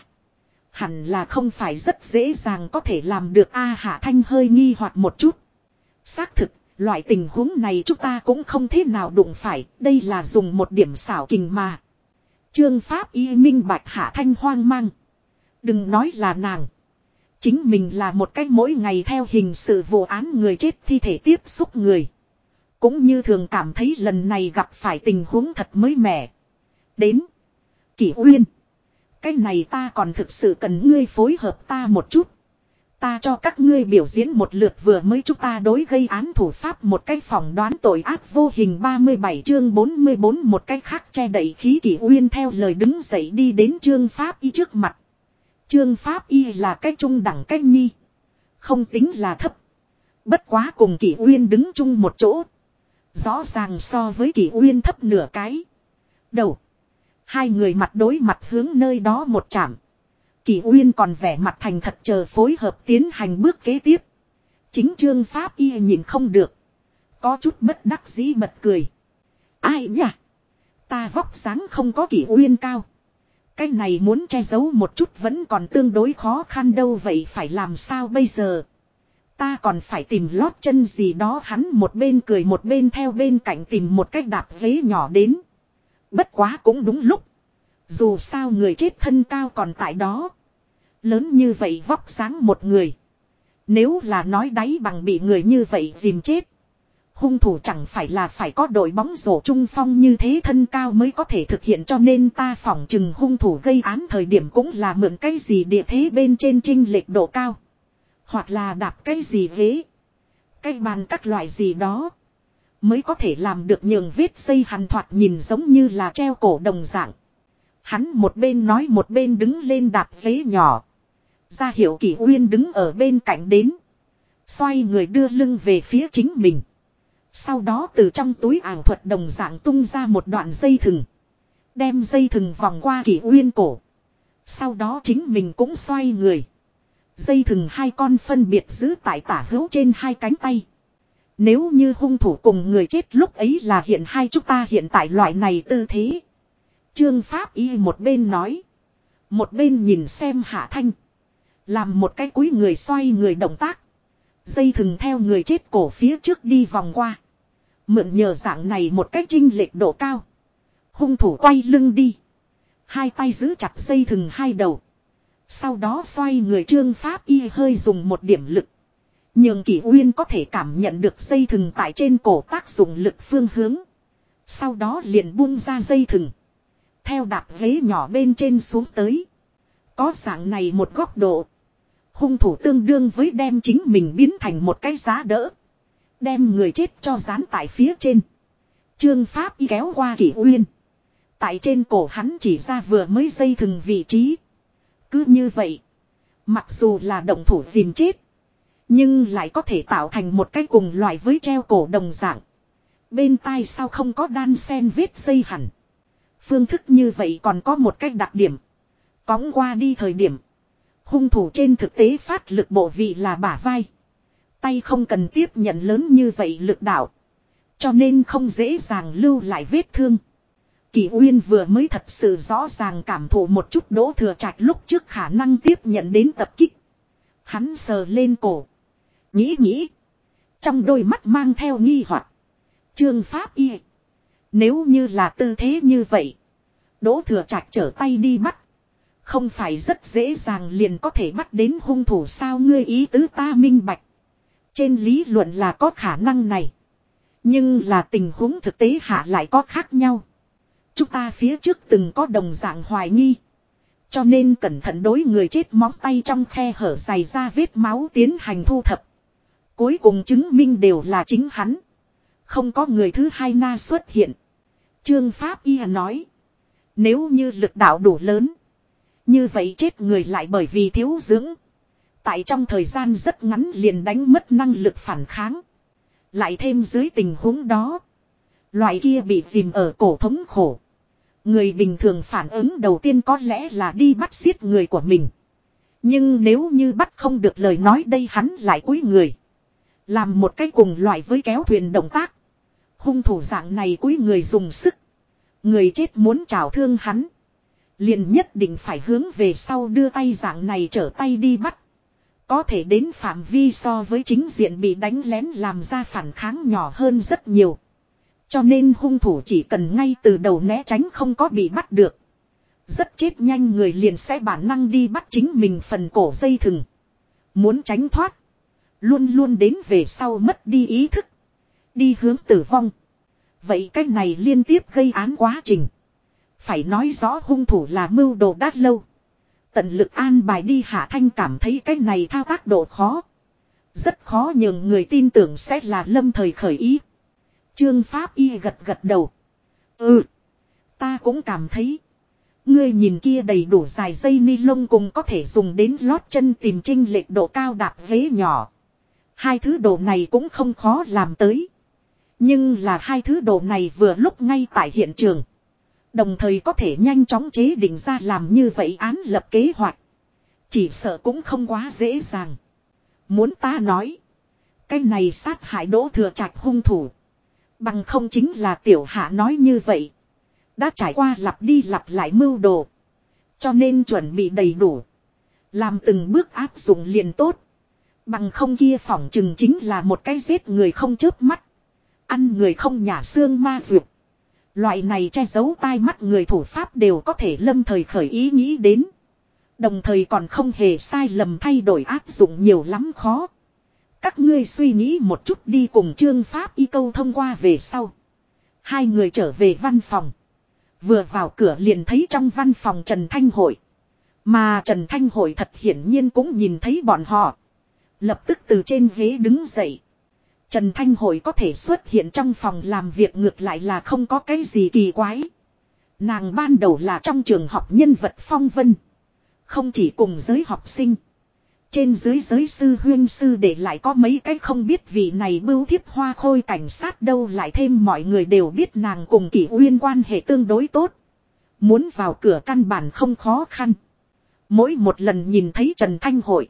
Hẳn là không phải rất dễ dàng có thể làm được. Hạ Thanh hơi nghi hoặc một chút. Xác thực, loại tình huống này chúng ta cũng không thế nào đụng phải. Đây là dùng một điểm xảo kình mà. Trương Pháp Y minh bạch Hạ Thanh hoang mang. Đừng nói là nàng. Chính mình là một cách mỗi ngày theo hình sự vụ án người chết thi thể tiếp xúc người. Cũng như thường cảm thấy lần này gặp phải tình huống thật mới mẻ. Đến. Kỷ Uyên. Cái này ta còn thực sự cần ngươi phối hợp ta một chút. Ta cho các ngươi biểu diễn một lượt vừa mới chúng ta đối gây án thủ pháp một cách phỏng đoán tội ác vô hình 37 chương 44 một cách khác che đậy khí. Kỷ Uyên theo lời đứng dậy đi đến Trương Pháp Y trước mặt. Trương Pháp Y là cái trung đẳng cách nhi. Không tính là thấp. Bất quá cùng Kỷ Uyên đứng chung một chỗ. Rõ ràng so với Kỷ Uyên thấp nửa cái. Đầu. Hai người mặt đối mặt hướng nơi đó một chạm. Kỷ Uyên còn vẻ mặt thành thật chờ phối hợp tiến hành bước kế tiếp. Chính Trương Pháp Y nhìn không được. Có chút bất đắc dĩ bật cười. Ai nhỉ? Ta vóc dáng không có Kỷ Uyên cao. Cái này muốn che giấu một chút vẫn còn tương đối khó khăn đâu, vậy phải làm sao bây giờ? Ta còn phải tìm lót chân gì đó. Hắn một bên cười một bên theo bên cạnh tìm một cái đạp ghế nhỏ đến. Bất quá cũng đúng lúc. Dù sao người chết thân cao còn tại đó. Lớn như vậy vóc dáng một người. Nếu là nói đáy bằng bị người như vậy dìm chết. Hung thủ chẳng phải là phải có đội bóng rổ trung phong như thế thân cao mới có thể thực hiện, cho nên ta phỏng chừng hung thủ gây án thời điểm cũng là mượn cái gì địa thế bên trên chênh lệch độ cao. Hoặc là đạp cái gì ghế. Cái bàn các loại gì đó. Mới có thể làm được nhường vết dây hằn thoạt nhìn giống như là treo cổ đồng dạng. Hắn một bên nói một bên đứng lên đạp ghế nhỏ. Ra hiệu Kỷ Uyên đứng ở bên cạnh đến. Xoay người đưa lưng về phía chính mình. Sau đó từ trong túi ảo thuật đồng dạng tung ra một đoạn dây thừng. Đem dây thừng vòng qua Kỷ Uyên cổ. Sau đó chính mình cũng xoay người. Dây thừng hai con phân biệt giữ tại tả hữu trên hai cánh tay. Nếu như hung thủ cùng người chết lúc ấy là hiện hai chúng ta hiện tại loại này tư thế. Trương Pháp Y một bên nói. Một bên nhìn xem Hạ Thanh. Làm một cái cúi người xoay người động tác. Dây thừng theo người chết cổ phía trước đi vòng qua. Mượn nhờ dạng này một cách chênh lệch độ cao. Hung thủ quay lưng đi. Hai tay giữ chặt dây thừng hai đầu. Sau đó xoay người. Trương Pháp Y hơi dùng một điểm lực. Nhưng Kỷ Uyên có thể cảm nhận được dây thừng tại trên cổ tác dụng lực phương hướng. Sau đó liền buông ra dây thừng. Theo đạp ghế nhỏ bên trên xuống tới. Có dạng này một góc độ. Hung thủ tương đương với đem chính mình biến thành một cái giá đỡ. Đem người chết cho dán tại phía trên. Trương Pháp Y kéo qua Kỷ Uyên. Tại trên cổ hắn chỉ ra vừa mới dây thừng vị trí. Cứ như vậy. Mặc dù là động thủ dìm chết. Nhưng lại có thể tạo thành một cái cùng loại với treo cổ đồng dạng. Bên tai sao không có đan sen vết dây hẳn. Phương thức như vậy còn có một cách đặc điểm. Cõng qua đi thời điểm. Hung thủ trên thực tế phát lực bộ vị là bả vai. Tay không cần tiếp nhận lớn như vậy lực đạo. Cho nên không dễ dàng lưu lại vết thương. Kỷ Uyên vừa mới thật sự rõ ràng cảm thụ một chút Đỗ Thừa Trạch lúc trước khả năng tiếp nhận đến tập kích. Hắn sờ lên cổ. Nghĩ. Trong đôi mắt mang theo nghi hoặc. Trương Pháp Y. Nếu như là tư thế như vậy. Đỗ Thừa Trạch trở tay đi bắt. Không phải rất dễ dàng liền có thể bắt đến hung thủ sao? Ngươi ý tứ ta minh bạch. Trên lý luận là có khả năng này. Nhưng là tình huống thực tế hạ lại có khác nhau. Chúng ta phía trước từng có đồng dạng hoài nghi. Cho nên cẩn thận đối người chết móng tay trong khe hở dày ra vết máu tiến hành thu thập. Cuối cùng chứng minh đều là chính hắn. Không có người thứ hai na xuất hiện. Trương Pháp Y nói. Nếu như lực đạo đủ lớn. Như vậy chết người lại bởi vì thiếu dưỡng. Tại trong thời gian rất ngắn liền đánh mất năng lực phản kháng. Lại thêm dưới tình huống đó. Loại kia bị dìm ở cổ thống khổ. Người bình thường phản ứng đầu tiên có lẽ là đi bắt giết người của mình. Nhưng nếu như bắt không được lời nói đây hắn lại cúi người. Làm một cái cùng loại với kéo thuyền động tác. Hung thủ dạng này cúi người dùng sức. Người chết muốn trảo thương hắn. Liền nhất định phải hướng về sau đưa tay dạng này trở tay đi bắt. Có thể đến phạm vi so với chính diện bị đánh lén làm ra phản kháng nhỏ hơn rất nhiều. Cho nên hung thủ chỉ cần ngay từ đầu né tránh không có bị bắt được. Rất chết nhanh người liền sẽ bản năng đi bắt chính mình phần cổ dây thừng. Muốn tránh thoát. Luôn luôn đến về sau mất đi ý thức. Đi hướng tử vong. Vậy cách này liên tiếp gây án quá trình. Phải nói rõ hung thủ là mưu đồ đã lâu. Tận lực an bài đi. Hạ Thanh cảm thấy cái này thao tác độ khó. Rất khó nhường người tin tưởng sẽ là lâm thời khởi ý. Trương Pháp Y gật gật đầu. Ta cũng cảm thấy. Ngươi nhìn kia đầy đủ dài dây ni lông cùng có thể dùng đến lót chân tìm chênh lệch độ cao đạp ghế nhỏ. Hai thứ đồ này cũng không khó làm tới. Nhưng là hai thứ đồ này vừa lúc ngay tại hiện trường. Đồng thời có thể nhanh chóng chế định ra làm như vậy án lập kế hoạch. Chỉ sợ cũng không quá dễ dàng. Muốn ta nói. Cái này sát hại Đỗ Thừa Trạch hung thủ. Bằng không chính là tiểu hạ nói như vậy. đã trải qua lặp đi lặp lại mưu đồ. Cho nên chuẩn bị đầy đủ. Làm từng bước áp dụng liền tốt. Bằng không kia phỏng chừng chính là một cái giết người không chớp mắt. Ăn người không nhả xương ma dược. Loại này che giấu tai mắt người thủ pháp đều có thể lâm thời khởi ý nghĩ đến. Đồng thời còn không hề sai lầm thay đổi áp dụng nhiều lắm khó. Các ngươi suy nghĩ một chút đi cùng Trương Pháp y câu thông qua về sau. Hai người trở về văn phòng. Vừa vào cửa liền thấy trong văn phòng Trần Thanh Hội. Mà Trần Thanh Hội thật hiển nhiên cũng nhìn thấy bọn họ. Lập tức từ trên ghế đứng dậy. Trần Thanh Hội có thể xuất hiện trong phòng làm việc ngược lại là không có cái gì kỳ quái. Nàng ban đầu là trong trường học nhân vật phong vân. Không chỉ cùng giới học sinh. Trên dưới giới sư huyên sư để lại có mấy cái không biết vị này bưu thiếp hoa khôi cảnh sát đâu, lại thêm mọi người đều biết nàng cùng Kỷ Uyên quan hệ tương đối tốt. Muốn vào cửa căn bản không khó khăn. Mỗi một lần nhìn thấy Trần Thanh Hội,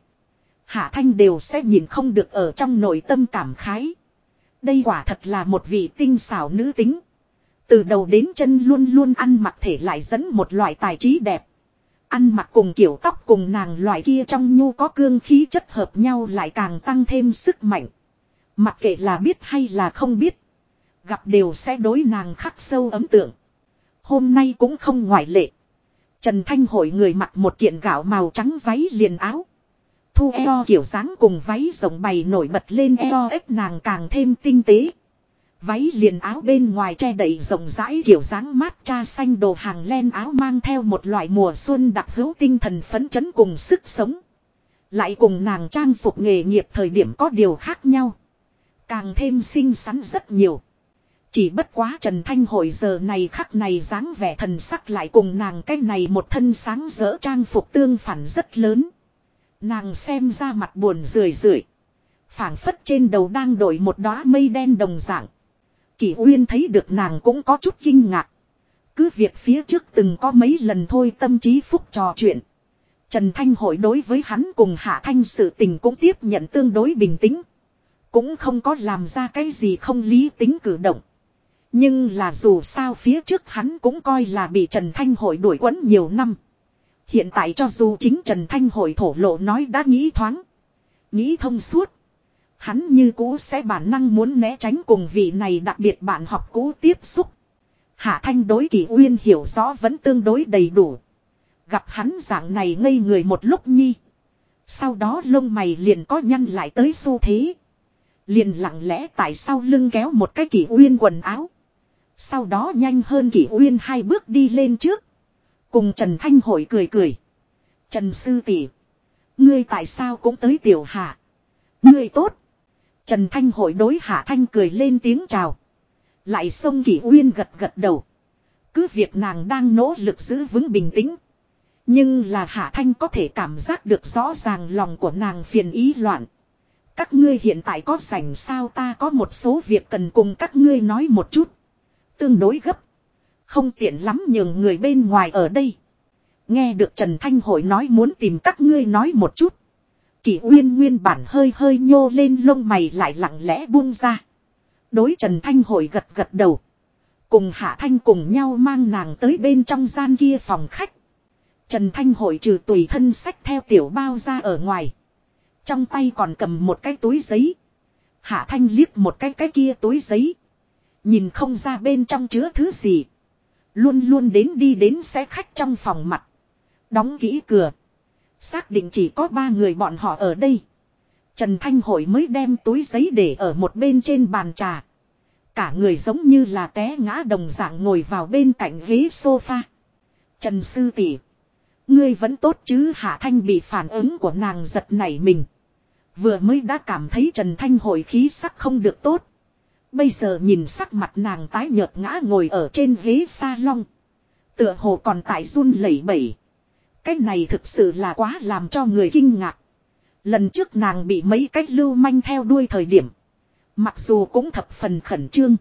Hạ Thanh đều sẽ nhìn không được ở trong nội tâm cảm khái. Đây quả thật là một vị tinh xảo nữ tính. Từ đầu đến chân luôn luôn ăn mặc thể lại dẫn một loại tài trí đẹp. Ăn mặc cùng kiểu tóc cùng nàng loại kia trong nhu có cương khí chất hợp nhau lại càng tăng thêm sức mạnh. Mặc kệ là biết hay là không biết, gặp đều sẽ đối nàng khắc sâu ấn tượng. Hôm nay cũng không ngoại lệ. Trần Thanh Hội người mặc một kiện gạo màu trắng váy liền áo. Thu eo kiểu dáng cùng váy rộng bày nổi bật lên eo ếch nàng càng thêm tinh tế. Váy liền áo bên ngoài che đậy rộng rãi kiểu dáng mát cha xanh đồ hàng len áo mang theo một loại mùa xuân đặc hữu tinh thần phấn chấn cùng sức sống. Lại cùng nàng trang phục nghề nghiệp thời điểm có điều khác nhau. Càng thêm xinh xắn rất nhiều. Chỉ bất quá Trần Thanh Hội giờ này khắc này dáng vẻ thần sắc lại cùng nàng cái này một thân sáng rỡ trang phục tương phản rất lớn. Nàng xem ra mặt buồn rười rượi. Phảng phất trên đầu đang đội một đóa mây đen đồng dạng. Kỷ Uyên thấy được nàng cũng có chút kinh ngạc. Cứ việc phía trước từng có mấy lần thôi tâm trí phúc trò chuyện. Trần Thanh Hội đối với hắn cùng Hạ Thanh sự tình cũng tiếp nhận tương đối bình tĩnh. Cũng không có làm ra cái gì không lý tính cử động. Nhưng là dù sao phía trước hắn cũng coi là bị Trần Thanh Hội đuổi quấn nhiều năm. Hiện tại cho dù chính Trần Thanh Hội thổ lộ nói đã nghĩ thoáng. Nghĩ thông suốt. Hắn như cũ sẽ bản năng muốn né tránh cùng vị này đặc biệt bạn học cũ tiếp xúc. Hạ Thanh đối Kỷ Uyên hiểu rõ vẫn tương đối đầy đủ. Gặp hắn dạng này ngây người một lúc nhi. Sau đó lông mày liền có nhăn lại tới xu thế. Liền lặng lẽ tại sau lưng kéo một cái Kỷ Uyên quần áo. Sau đó nhanh hơn Kỷ Uyên 2 bước đi lên trước. Cùng Trần Thanh Hội cười cười. Trần sư tỷ, ngươi tại sao cũng tới tiểu Hạ? Ngươi tốt. Trần Thanh Hội đối Hạ Thanh cười lên tiếng chào. Lại xông Kỷ Uyên gật gật đầu. Cứ việc nàng đang nỗ lực giữ vững bình tĩnh. Nhưng là Hạ Thanh có thể cảm giác được rõ ràng lòng của nàng phiền ý loạn. Các ngươi hiện tại có rảnh sao, ta có một số việc cần cùng các ngươi nói một chút. Tương đối gấp. Không tiện lắm nhường người bên ngoài ở đây. Nghe được Trần Thanh Hội nói muốn tìm các ngươi nói một chút. Kỷ Uyên nguyên bản hơi hơi nhô lên lông mày lại lặng lẽ buông ra. Đối Trần Thanh Hội gật gật đầu. Cùng Hạ Thanh cùng nhau mang nàng tới bên trong gian kia phòng khách. Trần Thanh Hội trừ tùy thân sách theo tiểu bao ra ở ngoài. Trong tay còn cầm một cái túi giấy. Hạ Thanh liếc một cái kia túi giấy. Nhìn không ra bên trong chứa thứ gì. Luôn luôn đi đến xe khách trong phòng mặt. Đóng kỹ cửa. Xác định chỉ có 3 người bọn họ ở đây. Trần Thanh Hội mới đem túi giấy để ở một bên trên bàn trà. Cả người giống như là té ngã đồng dạng ngồi vào bên cạnh ghế sofa. Trần sư tỷ, ngươi vẫn tốt chứ? Hạ Thanh bị phản ứng của nàng giật nảy mình. Vừa mới đã cảm thấy Trần Thanh Hội khí sắc không được tốt. Bây giờ nhìn sắc mặt nàng tái nhợt ngã ngồi ở trên ghế salon. Tựa hồ còn tại run lẩy bẩy. Cái này thực sự là quá làm cho người kinh ngạc. Lần trước nàng bị mấy cách lưu manh theo đuôi thời điểm. Mặc dù cũng thập phần khẩn trương.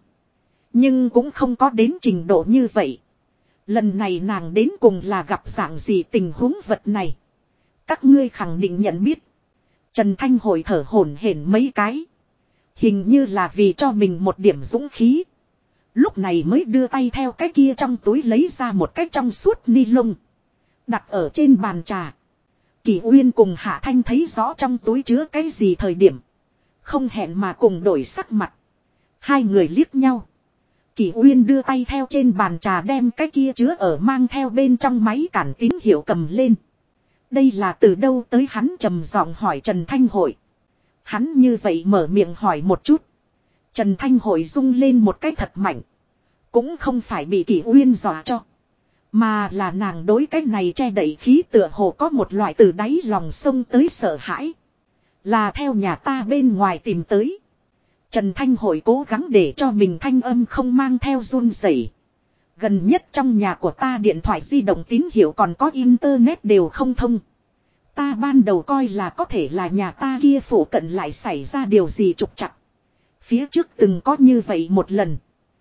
Nhưng cũng không có đến trình độ như vậy. Lần này nàng đến cùng là gặp dạng gì tình huống vật này. Các ngươi khẳng định nhận biết. Trần Thanh Hội thở hổn hển mấy cái. Hình như là vì cho mình một điểm dũng khí. Lúc này mới đưa tay theo cái kia trong túi lấy ra một cái trong suốt ni lông. Đặt ở trên bàn trà. Kỳ Uyên cùng Hạ Thanh thấy rõ trong túi chứa cái gì thời điểm. Không hẹn mà cùng đổi sắc mặt. Hai người liếc nhau. Kỳ Uyên đưa tay theo trên bàn trà đem cái kia chứa ở mang theo bên trong máy cản tín hiệu cầm lên. Đây là từ đâu tới, hắn trầm giọng hỏi Trần Thanh Hội. Hắn như vậy mở miệng hỏi một chút. Trần Thanh Hội rung lên một cái thật mạnh. Cũng không phải bị Kỳ Uyên dọa cho. Mà là nàng đối cái này che đậy khí tựa hồ có một loại từ đáy lòng sông tới sợ hãi. Là theo nhà ta bên ngoài tìm tới. Trần Thanh Hội cố gắng để cho mình thanh âm không mang theo run rẩy. Gần nhất trong nhà của ta điện thoại di động tín hiệu còn có internet đều không thông. Ta ban đầu coi là có thể là nhà ta kia phủ cận lại xảy ra điều gì trục trặc. Phía trước từng có như vậy một lần.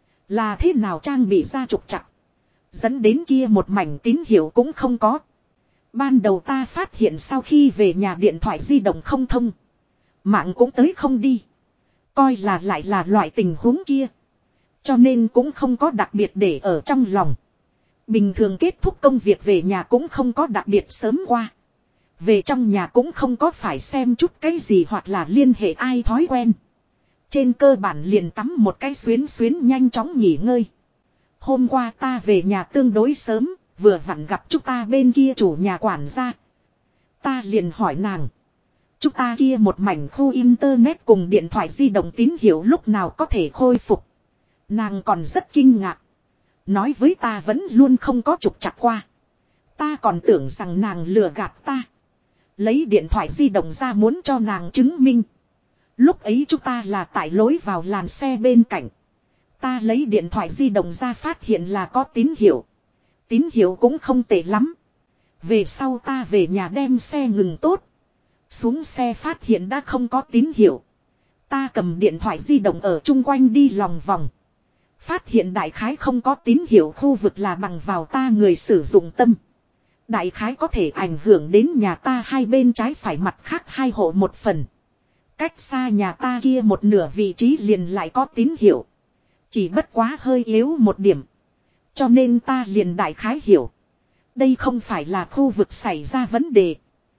Là thế nào trang bị ra trục trặc. Dẫn đến kia một mảnh tín hiệu cũng không có. Ban đầu ta phát hiện sau khi về nhà điện thoại di động không thông. Mạng cũng tới không đi. Coi là lại là loại tình huống kia. Cho nên cũng không có đặc biệt để ở trong lòng. Bình thường kết thúc công việc về nhà cũng không có đặc biệt sớm qua. Về trong nhà cũng không có phải xem chút cái gì hoặc là liên hệ ai thói quen. Trên cơ bản liền tắm một cái xuyến nhanh chóng nghỉ ngơi. Hôm qua ta về nhà tương đối sớm, vừa vặn gặp chúng ta bên kia chủ nhà quản gia. Ta liền hỏi nàng. Chúng ta kia một mảnh khu internet cùng điện thoại di động tín hiệu lúc nào có thể khôi phục. Nàng còn rất kinh ngạc. Nói với ta vẫn luôn không có trục trặc qua. Ta còn tưởng rằng nàng lừa gạt ta. Lấy điện thoại di động ra muốn cho nàng chứng minh. Lúc ấy chúng ta là tại lối vào làn xe bên cạnh. Ta lấy điện thoại di động ra phát hiện là có tín hiệu. Tín hiệu cũng không tệ lắm. Về sau ta về nhà đem xe ngừng tốt. Xuống xe phát hiện đã không có tín hiệu. Ta cầm điện thoại di động ở chung quanh đi lòng vòng. Phát hiện đại khái không có tín hiệu khu vực là bằng vào ta người sử dụng tâm. Đại khái có thể ảnh hưởng đến nhà ta hai bên trái phải mặt khác hai hộ một phần. Cách xa nhà ta kia một nửa vị trí liền lại có tín hiệu. Chỉ bất quá hơi yếu một điểm. Cho nên ta liền đại khái hiểu. Đây không phải là khu vực xảy ra vấn đề.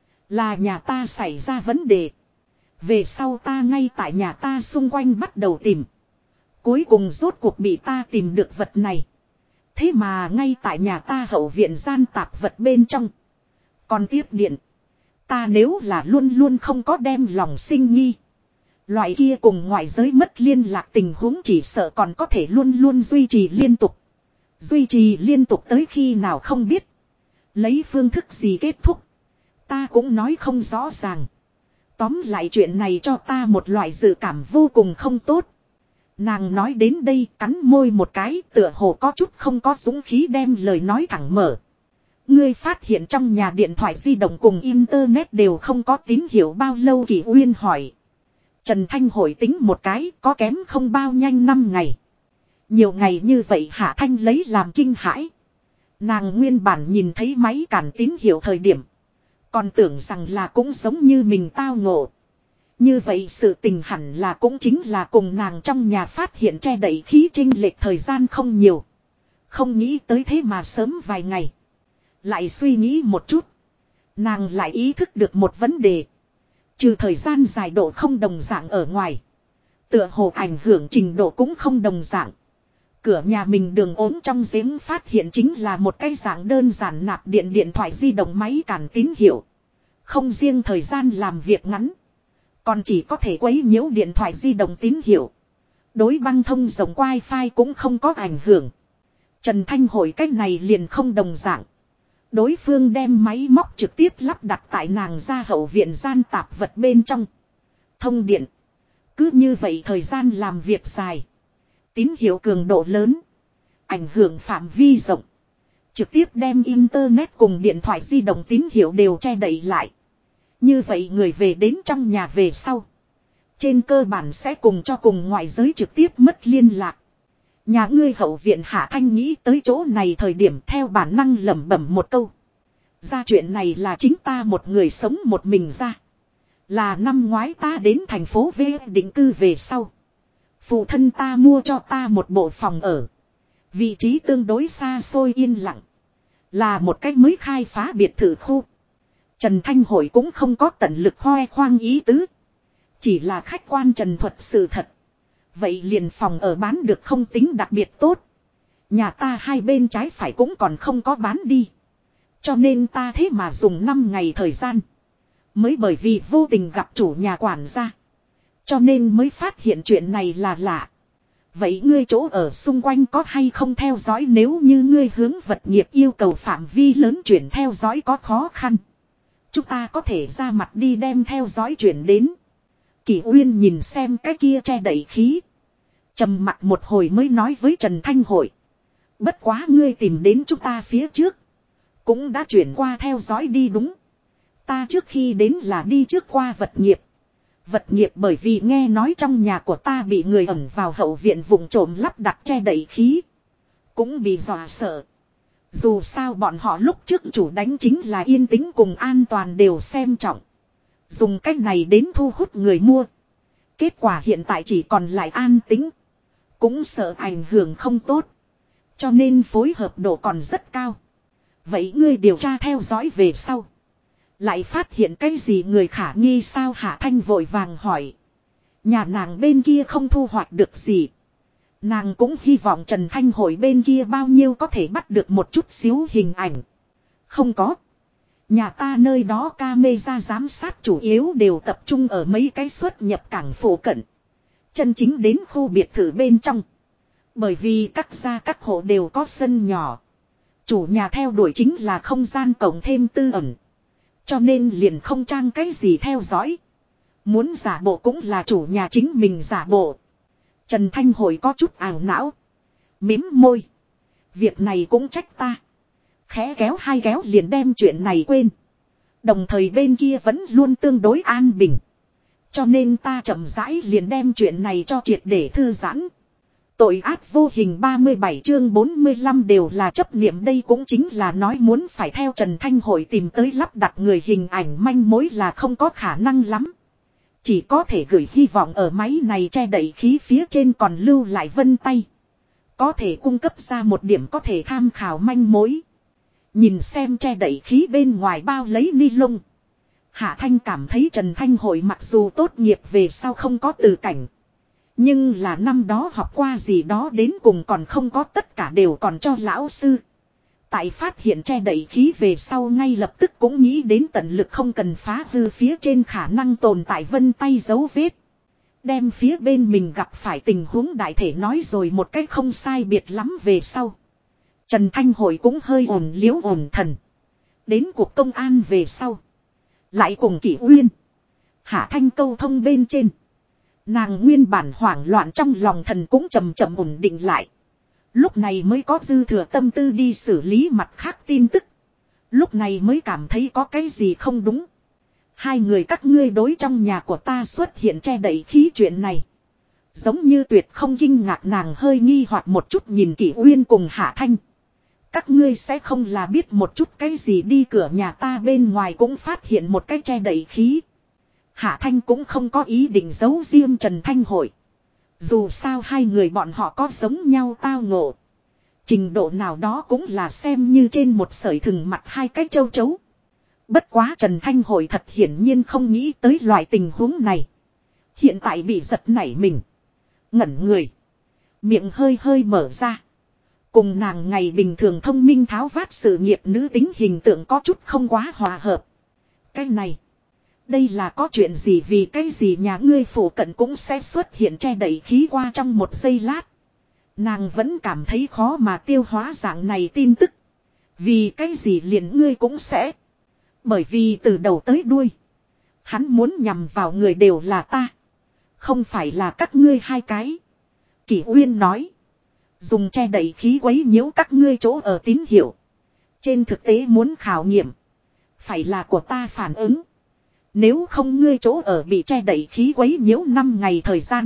Là nhà ta xảy ra vấn đề. Về sau ta ngay tại nhà ta xung quanh bắt đầu tìm. Cuối cùng rốt cuộc bị ta tìm được vật này. Thế mà ngay tại nhà ta hậu viện gian tạp vật bên trong. Còn tiếp điện. Ta nếu là luôn luôn không có đem lòng sinh nghi. Loại kia cùng ngoại giới mất liên lạc tình huống chỉ sợ còn có thể luôn luôn duy trì liên tục. Duy trì liên tục tới khi nào không biết. Lấy phương thức gì kết thúc. Ta cũng nói không rõ ràng. Tóm lại chuyện này cho ta một loại dự cảm vô cùng không tốt. Nàng nói đến đây cắn môi một cái tựa hồ có chút không có dũng khí đem lời nói thẳng mở. Ngươi phát hiện trong nhà điện thoại di động cùng internet đều không có tín hiệu bao lâu, Kỳ Uyên hỏi. Trần Thanh Hội tính một cái có kém không bao nhanh 5 ngày. Nhiều ngày như vậy Hạ Thanh lấy làm kinh hãi. Nàng nguyên bản nhìn thấy máy cản tín hiệu thời điểm. Còn tưởng rằng là cũng giống như mình tao ngộ. Như vậy sự tình hẳn là cũng chính là cùng nàng trong nhà phát hiện che đậy khí chênh lệch thời gian không nhiều. Không nghĩ tới thế mà sớm vài ngày. Lại suy nghĩ một chút. Nàng lại ý thức được một vấn đề. Trừ thời gian dài độ không đồng dạng ở ngoài. Tựa hồ ảnh hưởng trình độ cũng không đồng dạng. Cửa nhà mình đường ốm trong giếng phát hiện chính là một cái dạng đơn giản nạp điện điện thoại di động máy cản tín hiệu. Không riêng thời gian làm việc ngắn. Còn chỉ có thể quấy nhiễu điện thoại di động tín hiệu. Đối băng thông rộng wifi cũng không có ảnh hưởng. Trần Thanh Hội cách này liền không đồng dạng. Đối phương đem máy móc trực tiếp lắp đặt tại nàng ra hậu viện gian tạp vật bên trong. Thông điện. Cứ như vậy thời gian làm việc dài. Tín hiệu cường độ lớn. Ảnh hưởng phạm vi rộng. Trực tiếp đem internet cùng điện thoại di động tín hiệu đều che đậy lại. Như vậy người về đến trong nhà về sau. Trên cơ bản sẽ cùng ngoại giới trực tiếp mất liên lạc. Nhà ngươi hậu viện Hạ Thanh nghĩ tới chỗ này thời điểm theo bản năng lẩm bẩm một câu. Ra chuyện này là chính ta một người sống một mình ra. Là năm ngoái ta đến thành phố V định cư về sau. Phụ thân ta mua cho ta một bộ phòng ở. Vị trí tương đối xa xôi yên lặng. Là một cách mới khai phá biệt thự khu. Trần Thanh Hội cũng không có tận lực khoe khoang ý tứ. Chỉ là khách quan trần thuật sự thật. Vậy liền phòng ở bán được không tính đặc biệt tốt. Nhà ta hai bên trái phải cũng còn không có bán đi. Cho nên ta thế mà dùng 5 ngày thời gian. Mới bởi vì vô tình gặp chủ nhà quản gia. Cho nên mới phát hiện chuyện này là lạ. Vậy ngươi chỗ ở xung quanh có hay không theo dõi, nếu như ngươi hướng vật nghiệp yêu cầu phạm vi lớn chuyển theo dõi có khó khăn. Chúng ta có thể ra mặt đi đem theo dõi chuyển đến. Kỷ Uyên nhìn xem cái kia che đậy khí. Trầm mặc một hồi mới nói với Trần Thanh Hội. Bất quá ngươi tìm đến chúng ta phía trước. Cũng đã chuyển qua theo dõi đi đúng. Ta trước khi đến là đi trước qua vật nghiệp. Vật nghiệp bởi vì nghe nói trong nhà của ta bị người ẩn vào hậu viện vụng trộm lắp đặt che đậy khí. Cũng bị dọa sợ. Dù sao bọn họ lúc trước chủ đánh chính là yên tĩnh cùng an toàn đều xem trọng. Dùng cách này đến thu hút người mua. Kết quả hiện tại chỉ còn lại an tĩnh. Cũng sợ ảnh hưởng không tốt. Cho nên phối hợp độ còn rất cao. Vậy ngươi điều tra theo dõi về sau. Lại phát hiện cái gì người khả nghi sao? Hạ Thanh vội vàng hỏi. Nhà nàng bên kia không thu hoạch được gì. Nàng cũng hy vọng Trần Thanh Hội bên kia bao nhiêu có thể bắt được một chút xíu hình ảnh. Không có. Nhà ta nơi đó camera giám sát chủ yếu đều tập trung ở mấy cái xuất nhập cảng phụ cận. Chân chính đến khu biệt thự bên trong. Bởi vì các gia các hộ đều có sân nhỏ. Chủ nhà theo đuổi chính là không gian cộng thêm tư ẩn. Cho nên liền không trang cái gì theo dõi. Muốn giả bộ cũng là chủ nhà chính mình giả bộ. Trần Thanh Hội có chút ảo não. Mím môi. Việc này cũng trách ta. Khẽ kéo hai kéo liền đem chuyện này quên. Đồng thời bên kia vẫn luôn tương đối an bình. Cho nên ta chậm rãi liền đem chuyện này cho triệt để thư giãn. Tội ác vô hình 37 chương 45 đều là chấp niệm, đây cũng chính là nói muốn phải theo Trần Thanh Hội tìm tới lắp đặt người hình ảnh manh mối là không có khả năng lắm. Chỉ có thể gửi hy vọng ở máy này che đậy khí phía trên còn lưu lại vân tay. Có thể cung cấp ra một điểm có thể tham khảo manh mối. Nhìn xem che đậy khí bên ngoài bao lấy ni lông. Hạ Thanh cảm thấy Trần Thanh Hội mặc dù tốt nghiệp về sau không có từ cảnh. Nhưng là năm đó học qua gì đó đến cùng còn không có, tất cả đều còn cho lão sư. Tại phát hiện che đậy khí về sau ngay lập tức cũng nghĩ đến tận lực không cần phá hư phía trên khả năng tồn tại vân tay dấu vết. Đem phía bên mình gặp phải tình huống đại thể nói rồi một cách không sai biệt lắm về sau. Trần Thanh Hội cũng hơi ổn liếu ổn thần. Đến cuộc công an về sau. Lại cùng Kỷ Uyên. Hạ Thanh câu thông bên trên. Nàng nguyên bản hoảng loạn trong lòng thần cũng chậm chậm ổn định lại. Lúc này mới có dư thừa tâm tư đi xử lý mặt khác tin tức. Lúc này mới cảm thấy có cái gì không đúng. Hai người các ngươi đối trong nhà của ta xuất hiện che đậy khí chuyện này. Giống như tuyệt không kinh ngạc, nàng hơi nghi hoặc một chút nhìn Kỷ Uyên cùng Hạ Thanh. Các ngươi sẽ không là biết một chút cái gì đi cửa nhà ta bên ngoài cũng phát hiện một cái che đậy khí. Hạ Thanh cũng không có ý định giấu riêng Trần Thanh Hội. Dù sao hai người bọn họ có giống nhau tao ngộ. Trình độ nào đó cũng là xem như trên một sợi thừng mặt hai cái châu chấu. Bất quá Trần Thanh Hội thật hiển nhiên không nghĩ tới loại tình huống này. Hiện tại bị giật nảy mình. Ngẩn người. Miệng hơi hơi mở ra. Cùng nàng ngày bình thường thông minh tháo vát sự nghiệp nữ tính hình tượng có chút không quá hòa hợp. Cái này. Đây là có chuyện gì, vì cái gì nhà ngươi phủ cận cũng sẽ xuất hiện che đậy khí qua trong một giây lát. Nàng vẫn cảm thấy khó mà tiêu hóa dạng này tin tức. Vì cái gì liền ngươi cũng sẽ. Bởi vì từ đầu tới đuôi. Hắn muốn nhằm vào người đều là ta. Không phải là các ngươi hai cái. Kỷ Uyên nói. Dùng che đậy khí quấy nhiễu các ngươi chỗ ở tín hiệu. Trên thực tế muốn khảo nghiệm. Phải là của ta phản ứng. Nếu không ngươi chỗ ở bị che đậy khí quấy nhiễu 5 ngày thời gian.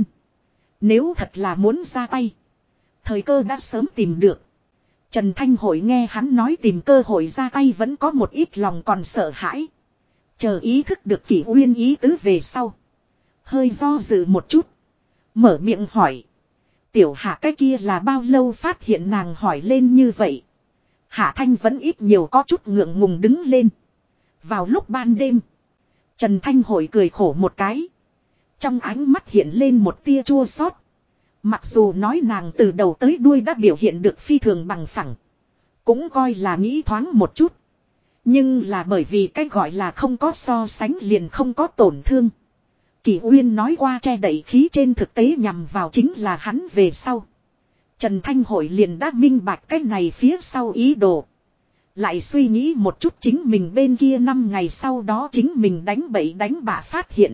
Nếu thật là muốn ra tay. Thời cơ đã sớm tìm được. Trần Thanh Hội nghe hắn nói tìm cơ hội ra tay vẫn có một ít lòng còn sợ hãi. Chờ ý thức được Kỷ Uyên ý tứ về sau. Hơi do dự một chút. Mở miệng hỏi. Tiểu Hạ cái kia là bao lâu phát hiện nàng hỏi lên như vậy. Hạ Thanh vẫn ít nhiều có chút ngượng ngùng đứng lên. Vào lúc ban đêm. Trần Thanh Hội cười khổ một cái. Trong ánh mắt hiện lên một tia chua xót. Mặc dù nói nàng từ đầu tới đuôi đã biểu hiện được phi thường bằng phẳng. Cũng coi là nghĩ thoáng một chút. Nhưng là bởi vì cái gọi là không có so sánh liền không có tổn thương. Kỷ Uyên nói qua che đậy khí trên thực tế nhằm vào chính là hắn về sau. Trần Thanh Hội liền đã minh bạch cái này phía sau ý đồ. Lại suy nghĩ một chút chính mình bên kia 5 ngày sau đó chính mình đánh bậy đánh bạ phát hiện.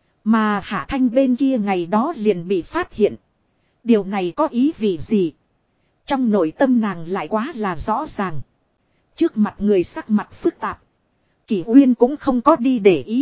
Mà Hạ Thanh bên kia ngày đó liền bị phát hiện. Điều này có ý vị gì? Trong nội tâm nàng lại quá là rõ ràng. Trước mặt người sắc mặt phức tạp. Kỷ Uyên cũng không có đi để ý.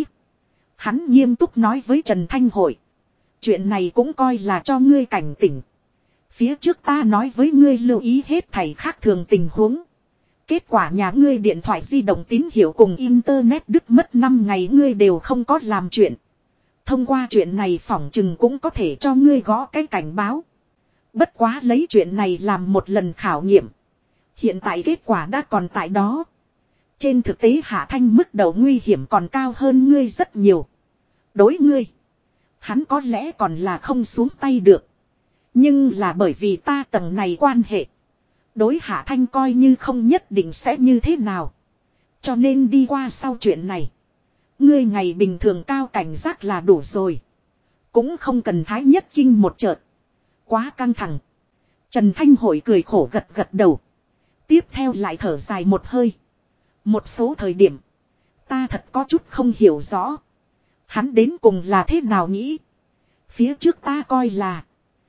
Hắn nghiêm túc nói với Trần Thanh Hội. Chuyện này cũng coi là cho ngươi cảnh tỉnh. Phía trước ta nói với ngươi lưu ý hết thảy khác thường tình huống. Kết quả nhà ngươi điện thoại di động tín hiệu cùng internet đứt mất 5 ngày ngươi đều không có làm chuyện. Thông qua chuyện này phỏng chừng cũng có thể cho ngươi gõ cái cảnh báo. Bất quá lấy chuyện này làm một lần khảo nghiệm. Hiện tại kết quả đã còn tại đó. Trên thực tế Hạ Thanh mức độ nguy hiểm còn cao hơn ngươi rất nhiều. Đối ngươi, hắn có lẽ còn là không xuống tay được. Nhưng là bởi vì ta tầng này quan hệ. Đối Hạ Thanh coi như không nhất định sẽ như thế nào. Cho nên đi qua sau chuyện này. Ngươi ngày bình thường cao cảnh giác là đủ rồi. Cũng không cần thái nhất kinh một chợt. Quá căng thẳng. Trần Thanh Hội cười khổ gật gật đầu. Tiếp theo lại thở dài một hơi. Một số thời điểm. Ta thật có chút không hiểu rõ. Hắn đến cùng là thế nào nghĩ. Phía trước ta coi là.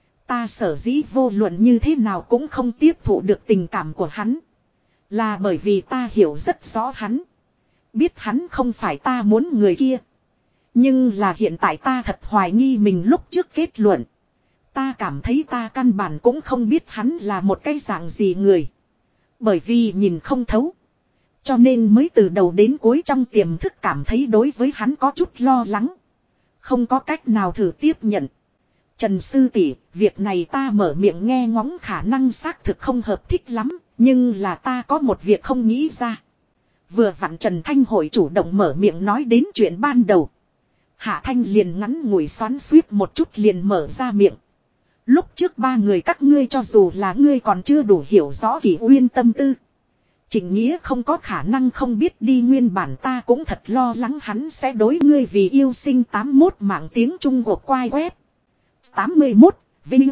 Ta sở dĩ vô luận như thế nào cũng không tiếp thụ được tình cảm của hắn. Là bởi vì ta hiểu rất rõ hắn. Biết hắn không phải ta muốn người kia. Nhưng là hiện tại ta thật hoài nghi mình lúc trước kết luận. Ta cảm thấy ta căn bản cũng không biết hắn là một cái dạng gì người. Bởi vì nhìn không thấu. Cho nên mới từ đầu đến cuối trong tiềm thức cảm thấy đối với hắn có chút lo lắng. Không có cách nào thử tiếp nhận. Trần sư tỷ, việc này ta mở miệng nghe ngóng khả năng xác thực không hợp thích lắm. Nhưng là ta có một việc không nghĩ ra. Vừa vặn Trần Thanh Hội chủ động mở miệng nói đến chuyện ban đầu. Hạ Thanh liền ngắn ngủi xoắn suýt một chút liền mở ra miệng. Lúc trước 3 người các ngươi cho dù là ngươi còn chưa đủ hiểu rõ Kỷ Uyên tâm tư. Trịnh Nghĩa không có khả năng không biết đi nguyên bản ta cũng thật lo lắng hắn sẽ đối ngươi vì yêu sinh 81 mạng tiếng Trung của quai web. 81, Vinh.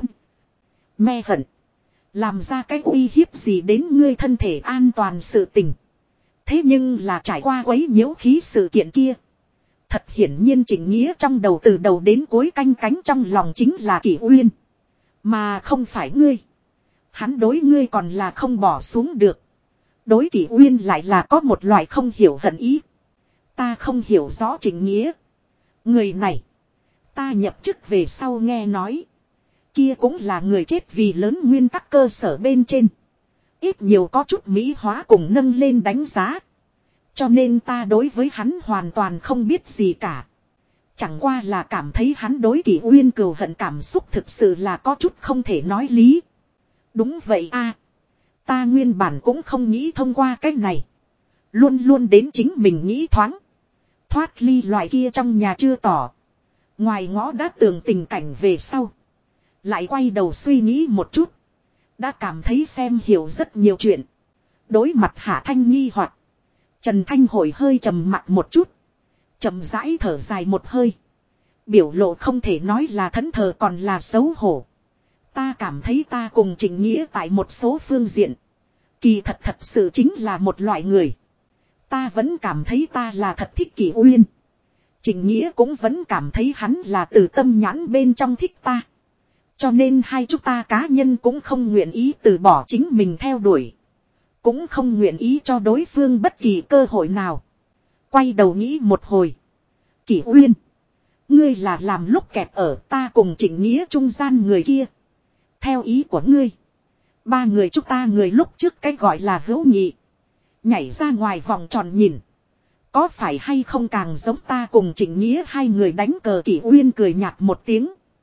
Me hận. Làm ra cái uy hiếp gì đến ngươi thân thể an toàn sự tình. Thế nhưng là trải qua quấy nhiễu khí sự kiện kia. Thật hiển nhiên Trịnh Nghĩa trong đầu từ đầu đến cuối canh cánh trong lòng chính là Kỷ Uyên. Mà không phải ngươi. Hắn đối ngươi còn là không bỏ xuống được. Đối Kỷ Uyên lại là có một loại không hiểu hận ý. Ta không hiểu rõ Trịnh Nghĩa. Người này. Ta nhập chức về sau nghe nói. Kia cũng là người chết vì lớn nguyên tắc cơ sở bên trên. Ít nhiều có chút mỹ hóa cùng nâng lên đánh giá. Cho nên ta đối với hắn hoàn toàn không biết gì cả. Chẳng qua là cảm thấy hắn đối Kỷ Uyên cừu hận cảm xúc thực sự là có chút không thể nói lý. Đúng vậy a, ta nguyên bản cũng không nghĩ thông qua cách này. Luôn luôn đến chính mình nghĩ thoáng. Thoát ly loại kia trong nhà chưa tỏ. Ngoài ngõ đã tường tình cảnh về sau. Lại quay đầu suy nghĩ một chút. Đã cảm thấy xem hiểu rất nhiều chuyện. Đối mặt Hạ Thanh nghi hoặc Trần Thanh Hội hơi trầm mặc một chút. Chậm rãi thở dài một hơi. Biểu lộ không thể nói là thẫn thờ còn là xấu hổ. Ta cảm thấy ta cùng Trịnh Nghĩa tại một số phương diện. Kỳ thật sự chính là một loại người. Ta vẫn cảm thấy ta là thật thích Kỷ Uyên. Trịnh Nghĩa cũng vẫn cảm thấy hắn là từ tâm nhãn bên trong thích ta. Cho nên hai chúng ta cá nhân cũng không nguyện ý từ bỏ chính mình theo đuổi. Cũng không nguyện ý cho đối phương bất kỳ cơ hội nào. Quay đầu nghĩ một hồi. Kỷ Uyên. Ngươi là làm lúc kẹp ở ta cùng Trịnh Nghĩa trung gian người kia. Theo ý của ngươi. 3 người chúng ta người lúc trước cái gọi là hữu nghị. Nhảy ra ngoài vòng tròn nhìn. Có phải hay không càng giống ta cùng Trịnh Nghĩa 2 người đánh cờ? Kỷ Uyên cười nhạt một tiếng.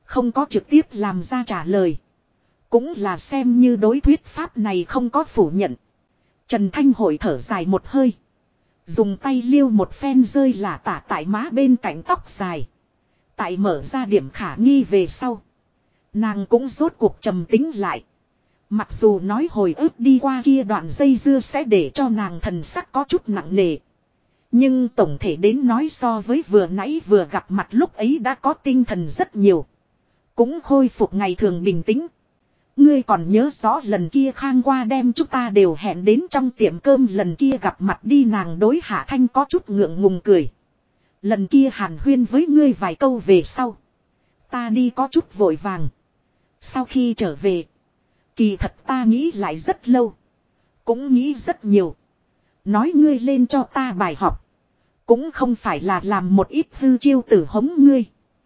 Không có trực tiếp làm ra trả lời. Cũng là xem như đối thuyết pháp này không có phủ nhận. Trần Thanh Hội thở dài một hơi. Dùng tay liêu một phen rơi là tả tại má bên cạnh tóc dài. Tại mở ra điểm khả nghi về sau. Nàng cũng rốt cuộc trầm tính lại. Mặc dù nói hồi ức đi qua kia đoạn dây dưa sẽ để cho nàng thần sắc có chút nặng nề. Nhưng tổng thể đến nói so với vừa nãy vừa gặp mặt lúc ấy đã có tinh thần rất nhiều. Cũng khôi phục ngày thường bình tĩnh. Ngươi còn nhớ rõ lần kia Khang qua đem chúng ta đều hẹn đến trong tiệm cơm lần kia gặp mặt đi, nàng đối Hạ Thanh có chút ngượng ngùng cười. Lần kia hàn huyên với ngươi vài câu về sau. Ta đi có chút vội vàng. Sau khi trở về. Kỳ thật ta nghĩ lại rất lâu. Cũng nghĩ rất nhiều. Nói ngươi lên cho ta bài học. Cũng không phải là làm một ít hư chiêu tử hống ngươi.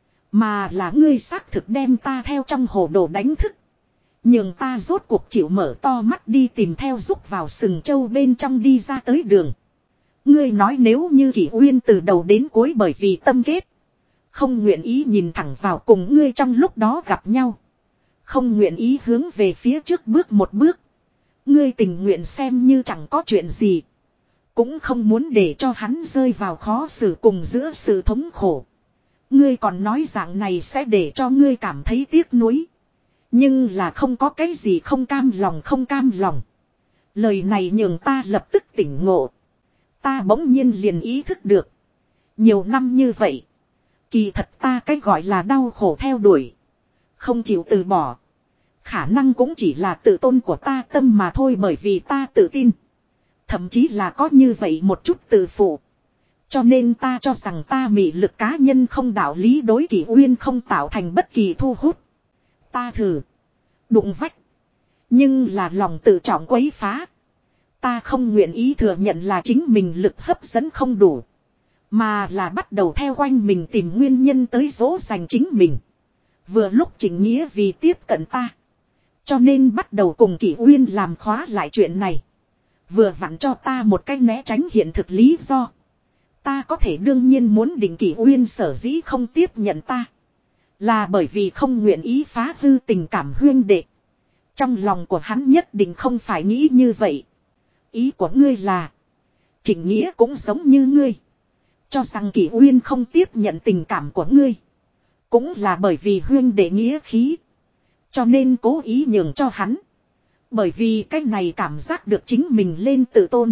Mà là ngươi xác thực đem ta theo trong hồ đồ đánh thức. Nhưng ta rốt cuộc chịu mở to mắt đi tìm theo giúp vào sừng châu bên trong đi ra tới đường. Ngươi nói nếu như Kỷ Uyên từ đầu đến cuối bởi vì tâm kết. Không nguyện ý nhìn thẳng vào cùng ngươi trong lúc đó gặp nhau. Không nguyện ý hướng về phía trước bước một bước. Ngươi tình nguyện xem như chẳng có chuyện gì. Cũng không muốn để cho hắn rơi vào khó xử cùng giữa sự thống khổ. Ngươi còn nói dạng này sẽ để cho ngươi cảm thấy tiếc nuối. Nhưng là không có cái gì không cam lòng không cam lòng. Lời này nhường ta lập tức tỉnh ngộ. Ta bỗng nhiên liền ý thức được. Nhiều năm như vậy. Kỳ thật ta cái gọi là đau khổ theo đuổi. Không chịu từ bỏ. Khả năng cũng chỉ là tự tôn của ta tâm mà thôi, bởi vì ta tự tin. Thậm chí là có như vậy một chút tự phụ. Cho nên ta cho rằng ta mị lực cá nhân không đạo lý đối Kỷ Uyên không tạo thành bất kỳ thu hút. Ta thử. Đụng vách. Nhưng là lòng tự trọng quấy phá. Ta không nguyện ý thừa nhận là chính mình lực hấp dẫn không đủ. Mà là bắt đầu theo quanh mình tìm nguyên nhân tới dỗ dành chính mình. Vừa lúc Trịnh Nghĩa vì tiếp cận ta. Cho nên bắt đầu cùng Kỷ Uyên làm khóa lại chuyện này. Vừa vặn cho ta một cách né tránh hiện thực lý do. Ta có thể đương nhiên muốn định Kỷ Uyên sở dĩ không tiếp nhận ta. Là bởi vì không nguyện ý phá hư tình cảm huyên đệ. Trong lòng của hắn nhất định không phải nghĩ như vậy. Ý của ngươi là. Trịnh Nghĩa cũng giống như ngươi. Cho rằng Kỷ Uyên không tiếp nhận tình cảm của ngươi. Cũng là bởi vì huyên đệ nghĩa khí. Cho nên cố ý nhường cho hắn. Bởi vì cái này cảm giác được chính mình lên tự tôn.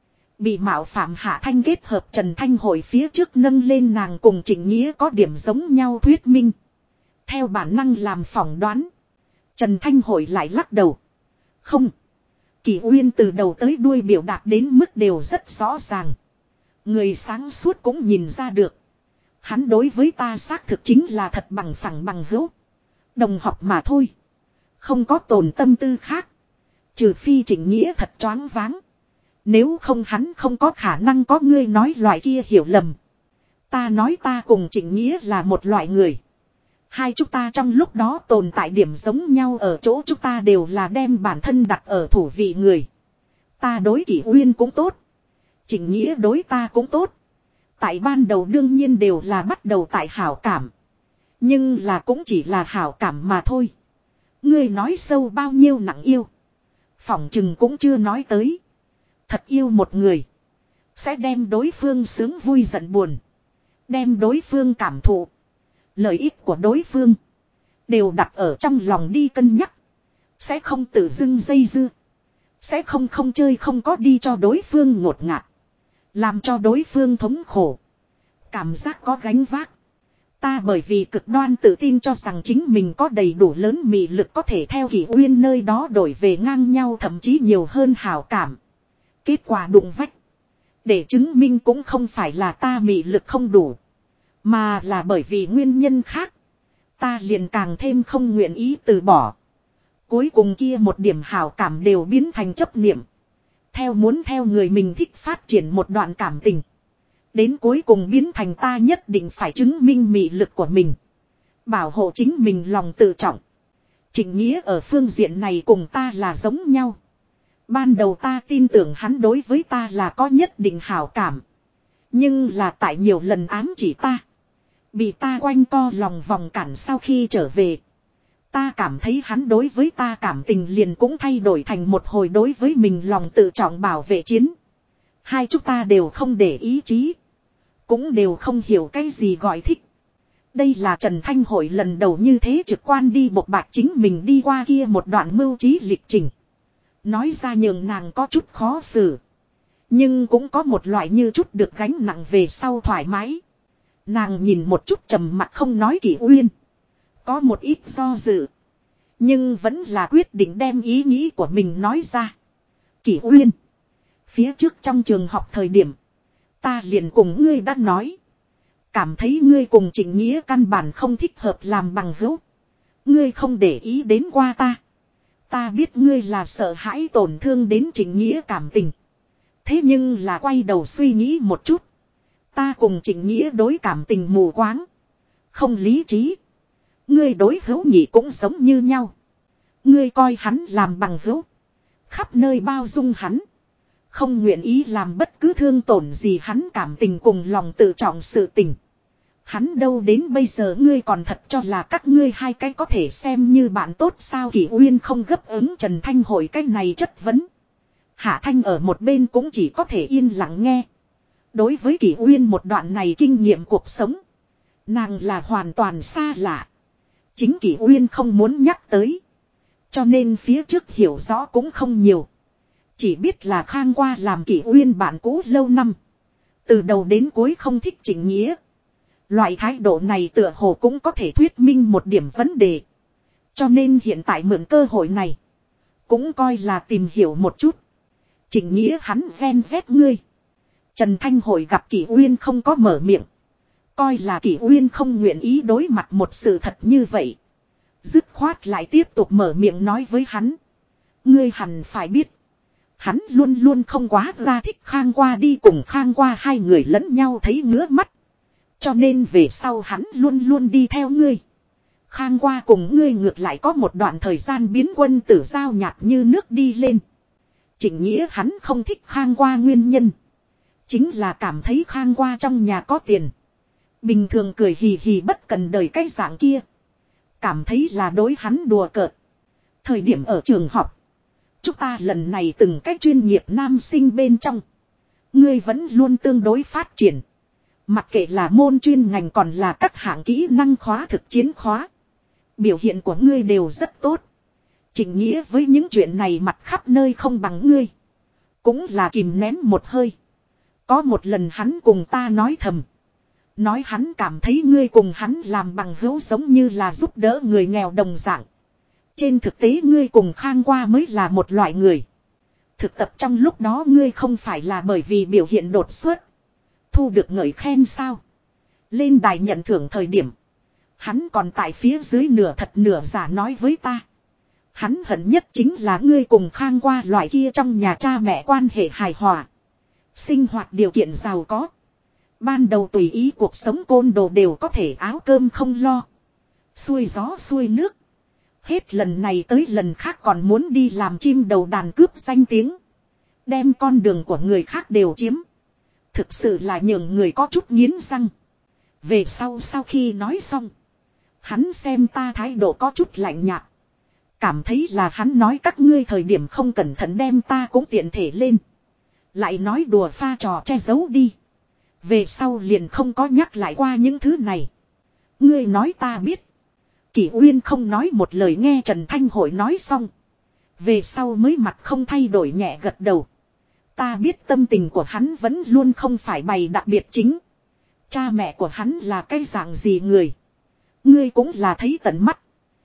Bị mạo phạm Hạ Thanh kết hợp Trần Thanh Hội phía trước nâng lên nàng cùng Trịnh Nghĩa có điểm giống nhau thuyết minh. Theo bản năng làm phỏng đoán. Trần Thanh Hội lại lắc đầu. Không. Kỷ Uyên từ đầu tới đuôi biểu đạt đến mức đều rất rõ ràng. Người sáng suốt cũng nhìn ra được. Hắn đối với ta xác thực chính là thật bằng phẳng bằng hữu. Đồng học mà thôi. Không có tồn tâm tư khác. Trừ phi Trịnh Nghĩa thật choáng váng. Nếu không hắn không có khả năng có ngươi nói loại kia hiểu lầm. Ta nói ta cùng Trịnh Nghĩa là một loại người. Hai chúng ta trong lúc đó tồn tại điểm giống nhau ở chỗ chúng ta đều là đem bản thân đặt ở thủ vị người. Ta đối Kỷ Uyên cũng tốt. Trịnh Nghĩa đối ta cũng tốt. Tại ban đầu đương nhiên đều là bắt đầu tại hảo cảm. Nhưng là cũng chỉ là hảo cảm mà thôi. Ngươi nói sâu bao nhiêu nặng yêu. Phỏng chừng cũng chưa nói tới. Thật yêu một người. Sẽ đem đối phương sướng vui giận buồn. Đem đối phương cảm thụ. Lợi ích của đối phương. Đều đặt ở trong lòng đi cân nhắc. Sẽ không tự dưng dây dưa. Sẽ không chơi không có đi cho đối phương ngột ngạt. Làm cho đối phương thống khổ. Cảm giác có gánh vác. Ta bởi vì cực đoan tự tin cho rằng chính mình có đầy đủ lớn mị lực có thể theo Kỷ Uyên nơi đó đổi về ngang nhau, thậm chí nhiều hơn hảo cảm. Kết quả đụng vách. Để chứng minh cũng không phải là ta mị lực không đủ. Mà là bởi vì nguyên nhân khác. Ta liền càng thêm không nguyện ý từ bỏ. Cuối cùng kia một điểm hảo cảm đều biến thành chấp niệm. Muốn theo người mình thích phát triển một đoạn cảm tình. Đến cuối cùng biến thành ta nhất định phải chứng minh mị lực của mình. Bảo hộ chính mình lòng tự trọng. Trịnh Nghĩa ở phương diện này cùng ta là giống nhau. Ban đầu ta tin tưởng hắn đối với ta là có nhất định hảo cảm. Nhưng là tại nhiều lần ám chỉ ta. Bị ta quanh co lòng vòng cản sau khi trở về. Ta cảm thấy hắn đối với ta cảm tình liền cũng thay đổi thành một hồi đối với mình lòng tự trọng bảo vệ chiến. Hai chúng ta đều không để ý chí. Cũng đều không hiểu cái gì gọi thích. Đây là Trần Thanh Hội lần đầu như thế trực quan đi bộc bạch chính mình đi qua kia một đoạn mưu trí lịch trình. Nói ra nhường nàng có chút khó xử. Nhưng cũng có một loại như chút được gánh nặng về sau thoải mái. Nàng nhìn một chút trầm mặc không nói Kỷ Uyên. Có một ít do dự. Nhưng vẫn là quyết định đem ý nghĩ của mình nói ra. Kỷ Uyên. Phía trước trong trường học thời điểm. Ta liền cùng ngươi đã nói. Cảm thấy ngươi cùng Trịnh Nghĩa căn bản không thích hợp làm bằng hữu. Ngươi không để ý đến qua ta. Ta biết ngươi là sợ hãi tổn thương đến Trịnh Nghĩa cảm tình. Thế nhưng là quay đầu suy nghĩ một chút. Ta cùng Trịnh Nghĩa đối cảm tình mù quáng. Không lý trí. Ngươi đối hữu nhị cũng giống như nhau. Ngươi coi hắn làm bằng hữu. Khắp nơi bao dung hắn. Không nguyện ý làm bất cứ thương tổn gì hắn cảm tình cùng lòng tự trọng sự tình. Hắn đâu đến bây giờ ngươi còn thật cho là các ngươi hai cái có thể xem như bạn tốt sao Kỷ Uyên không gấp ứng Trần Thanh Hội cái này chất vấn. Hạ Thanh ở một bên cũng chỉ có thể yên lặng nghe. Đối với Kỷ Uyên một đoạn này kinh nghiệm cuộc sống. Nàng là hoàn toàn xa lạ. Chính Kỷ Uyên không muốn nhắc tới. Cho nên phía trước hiểu rõ cũng không nhiều. Chỉ biết là Khang Qua làm Kỷ Uyên bạn cũ lâu năm. Từ đầu đến cuối không thích Trịnh Nghĩa. Loại thái độ này tựa hồ cũng có thể thuyết minh một điểm vấn đề. Cho nên hiện tại mượn cơ hội này. Cũng coi là tìm hiểu một chút. Trịnh Nghĩa hắn ven vét ngươi. Trần Thanh Hội gặp Kỷ Uyên không có mở miệng. Coi là Kỷ Uyên không nguyện ý đối mặt một sự thật như vậy. Dứt khoát lại tiếp tục mở miệng nói với hắn. Ngươi hẳn phải biết. Hắn luôn luôn không quá ra thích Khang Qua đi cùng Khang Qua hai người lẫn nhau thấy ngứa mắt. Cho nên về sau hắn luôn luôn đi theo ngươi. Khang Qua cùng ngươi ngược lại có một đoạn thời gian biến quân tử giao nhạt như nước đi lên. Trịnh Nghĩa hắn không thích Khang Qua nguyên nhân. Chính là cảm thấy Khang Qua trong nhà có tiền. Bình thường cười hì hì bất cần đời cái dạng kia. Cảm thấy là đối hắn đùa cợt. Thời điểm ở trường học. Chúng ta lần này từng cách chuyên nghiệp nam sinh bên trong. Ngươi vẫn luôn tương đối phát triển. Mặc kệ là môn chuyên ngành còn là các hạng kỹ năng khóa thực chiến khóa. Biểu hiện của ngươi đều rất tốt. Trịnh Nghĩa với những chuyện này mặt khắp nơi không bằng ngươi. Cũng là kìm nén một hơi. Có một lần hắn cùng ta nói thầm. Nói hắn cảm thấy ngươi cùng hắn làm bằng hữu giống như là giúp đỡ người nghèo đồng dạng. Trên thực tế ngươi cùng Khang Qua mới là một loại người. Thực tập trong lúc đó ngươi không phải là bởi vì biểu hiện đột xuất. Thu được ngợi khen sao. Lên đài nhận thưởng thời điểm. Hắn còn tại phía dưới nửa thật nửa giả nói với ta. Hắn hận nhất chính là ngươi cùng Khang Qua loại kia trong nhà cha mẹ quan hệ hài hòa. Sinh hoạt điều kiện giàu có. Ban đầu tùy ý cuộc sống côn đồ đều có thể áo cơm không lo. Xuôi gió xuôi nước. Hết lần này tới lần khác còn muốn đi làm chim đầu đàn cướp danh tiếng. Đem con đường của người khác đều chiếm. Thực sự là nhường người có chút nghiến răng. Về sau khi nói xong. Hắn xem ta thái độ có chút lạnh nhạt. Cảm thấy là hắn nói các ngươi thời điểm không cẩn thận đem ta cũng tiện thể lên. Lại nói đùa pha trò che giấu đi. Về sau liền không có nhắc lại qua những thứ này. Ngươi nói ta biết. Kỷ Uyên không nói một lời nghe Trần Thanh Hội nói xong. Về sau mới mặt không thay đổi nhẹ gật đầu. Ta biết tâm tình của hắn vẫn luôn không phải bày đặc biệt chính. Cha mẹ của hắn là cái dạng gì người. Ngươi cũng là thấy tận mắt.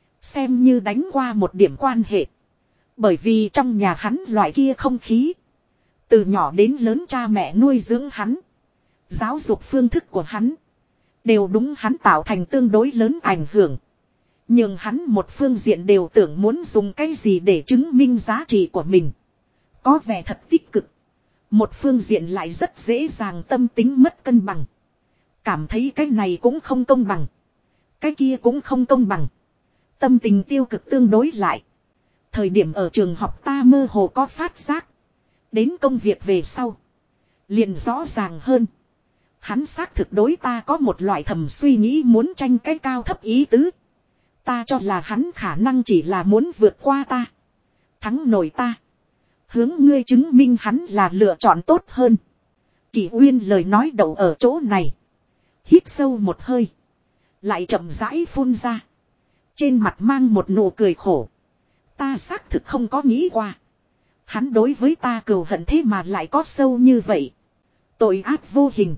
Xem như đánh qua một điểm quan hệ. Bởi vì trong nhà hắn loại kia không khí. Từ nhỏ đến lớn cha mẹ nuôi dưỡng hắn. Giáo dục phương thức của hắn. Đều đúng hắn tạo thành tương đối lớn ảnh hưởng. Nhưng hắn một phương diện đều tưởng muốn dùng cái gì để chứng minh giá trị của mình. Có vẻ thật tích cực. Một phương diện lại rất dễ dàng tâm tính mất cân bằng. Cảm thấy cái này cũng không công bằng. Cái kia cũng không công bằng. Tâm tình tiêu cực tương đối lại. Thời điểm ở trường học ta mơ hồ có phát giác. Đến công việc về sau. Liền rõ ràng hơn. Hắn xác thực đối ta có một loại thầm suy nghĩ muốn tranh cái cao thấp ý tứ. Ta cho là hắn khả năng chỉ là muốn vượt qua ta. Thắng nổi ta. Hướng ngươi chứng minh hắn là lựa chọn tốt hơn. Kỷ Uyên lời nói đầu ở chỗ này. Hít sâu một hơi. Lại chậm rãi phun ra. Trên mặt mang một nụ cười khổ. Ta xác thực không có nghĩ qua. Hắn đối với ta cừu hận thế mà lại có sâu như vậy. Tội ác vô hình.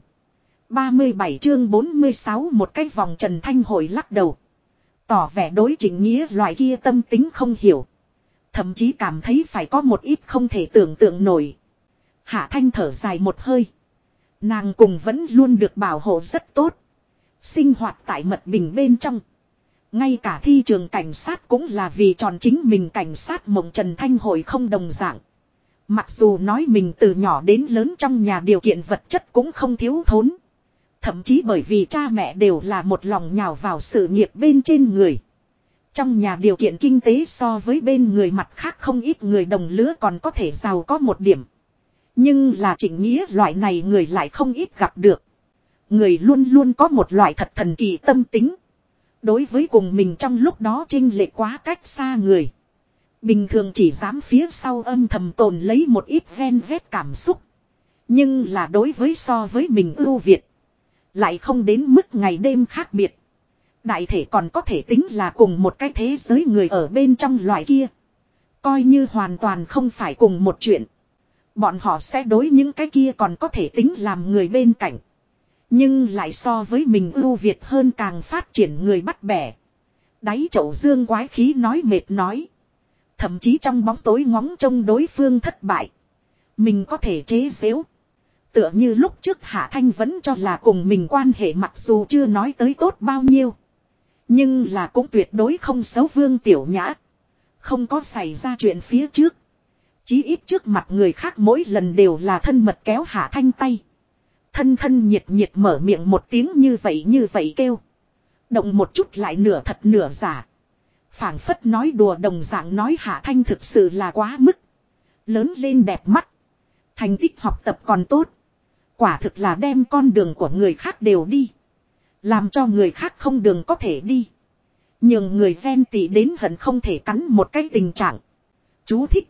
37 chương 46 một cái vòng Trần Thanh Hội lắc đầu. Tỏ vẻ đối Trịnh Nghĩa loại kia tâm tính không hiểu. Thậm chí cảm thấy phải có một ít không thể tưởng tượng nổi. Hạ Thanh thở dài một hơi. Nàng cùng vẫn luôn được bảo hộ rất tốt. Sinh hoạt tại mật bình bên trong. Ngay cả thi trường cảnh sát cũng là vì tròn chính mình cảnh sát mộng Trần Thanh Hội không đồng dạng. Mặc dù nói mình từ nhỏ đến lớn trong nhà điều kiện vật chất cũng không thiếu thốn. Thậm chí bởi vì cha mẹ đều là một lòng nhào vào sự nghiệp bên trên người. Trong nhà điều kiện kinh tế so với bên người mặt khác không ít người đồng lứa còn có thể giàu có một điểm. Nhưng là Trịnh Nghĩa loại này người lại không ít gặp được. Người luôn luôn có một loại thật thần kỳ tâm tính. Đối với cùng mình trong lúc đó chênh lệch quá cách xa người. Bình thường chỉ dám phía sau âm thầm tồn lấy một ít ven vét cảm xúc. Nhưng là đối với so với mình ưu việt. Lại không đến mức ngày đêm khác biệt. Đại thể còn có thể tính là cùng một cái thế giới người ở bên trong loại kia. Coi như hoàn toàn không phải cùng một chuyện. Bọn họ sẽ đối những cái kia còn có thể tính làm người bên cạnh. Nhưng lại so với mình ưu việt hơn càng phát triển người bắt bẻ. Đáy chậu dương quái khí nói mệt nói. Thậm chí trong bóng tối ngóng trông đối phương thất bại. Mình có thể chế giễu. Tựa như lúc trước Hạ Thanh vẫn cho là cùng mình quan hệ mặc dù chưa nói tới tốt bao nhiêu. Nhưng là cũng tuyệt đối không xấu Vương Tiểu Nhã. Không có xảy ra chuyện phía trước. Chí ít trước mặt người khác mỗi lần đều là thân mật kéo Hạ Thanh tay. Thân thân nhiệt nhiệt mở miệng một tiếng như vậy kêu. Động một chút lại nửa thật nửa giả. Phảng phất nói đùa đồng dạng nói Hạ Thanh thực sự là quá mức. Lớn lên đẹp mắt. Thành tích học tập còn tốt. Quả thực là đem con đường của người khác đều đi. Làm cho người khác không đường có thể đi. Nhưng người ghen tị đến hận không thể cắn một cái tình trạng. Chú thích.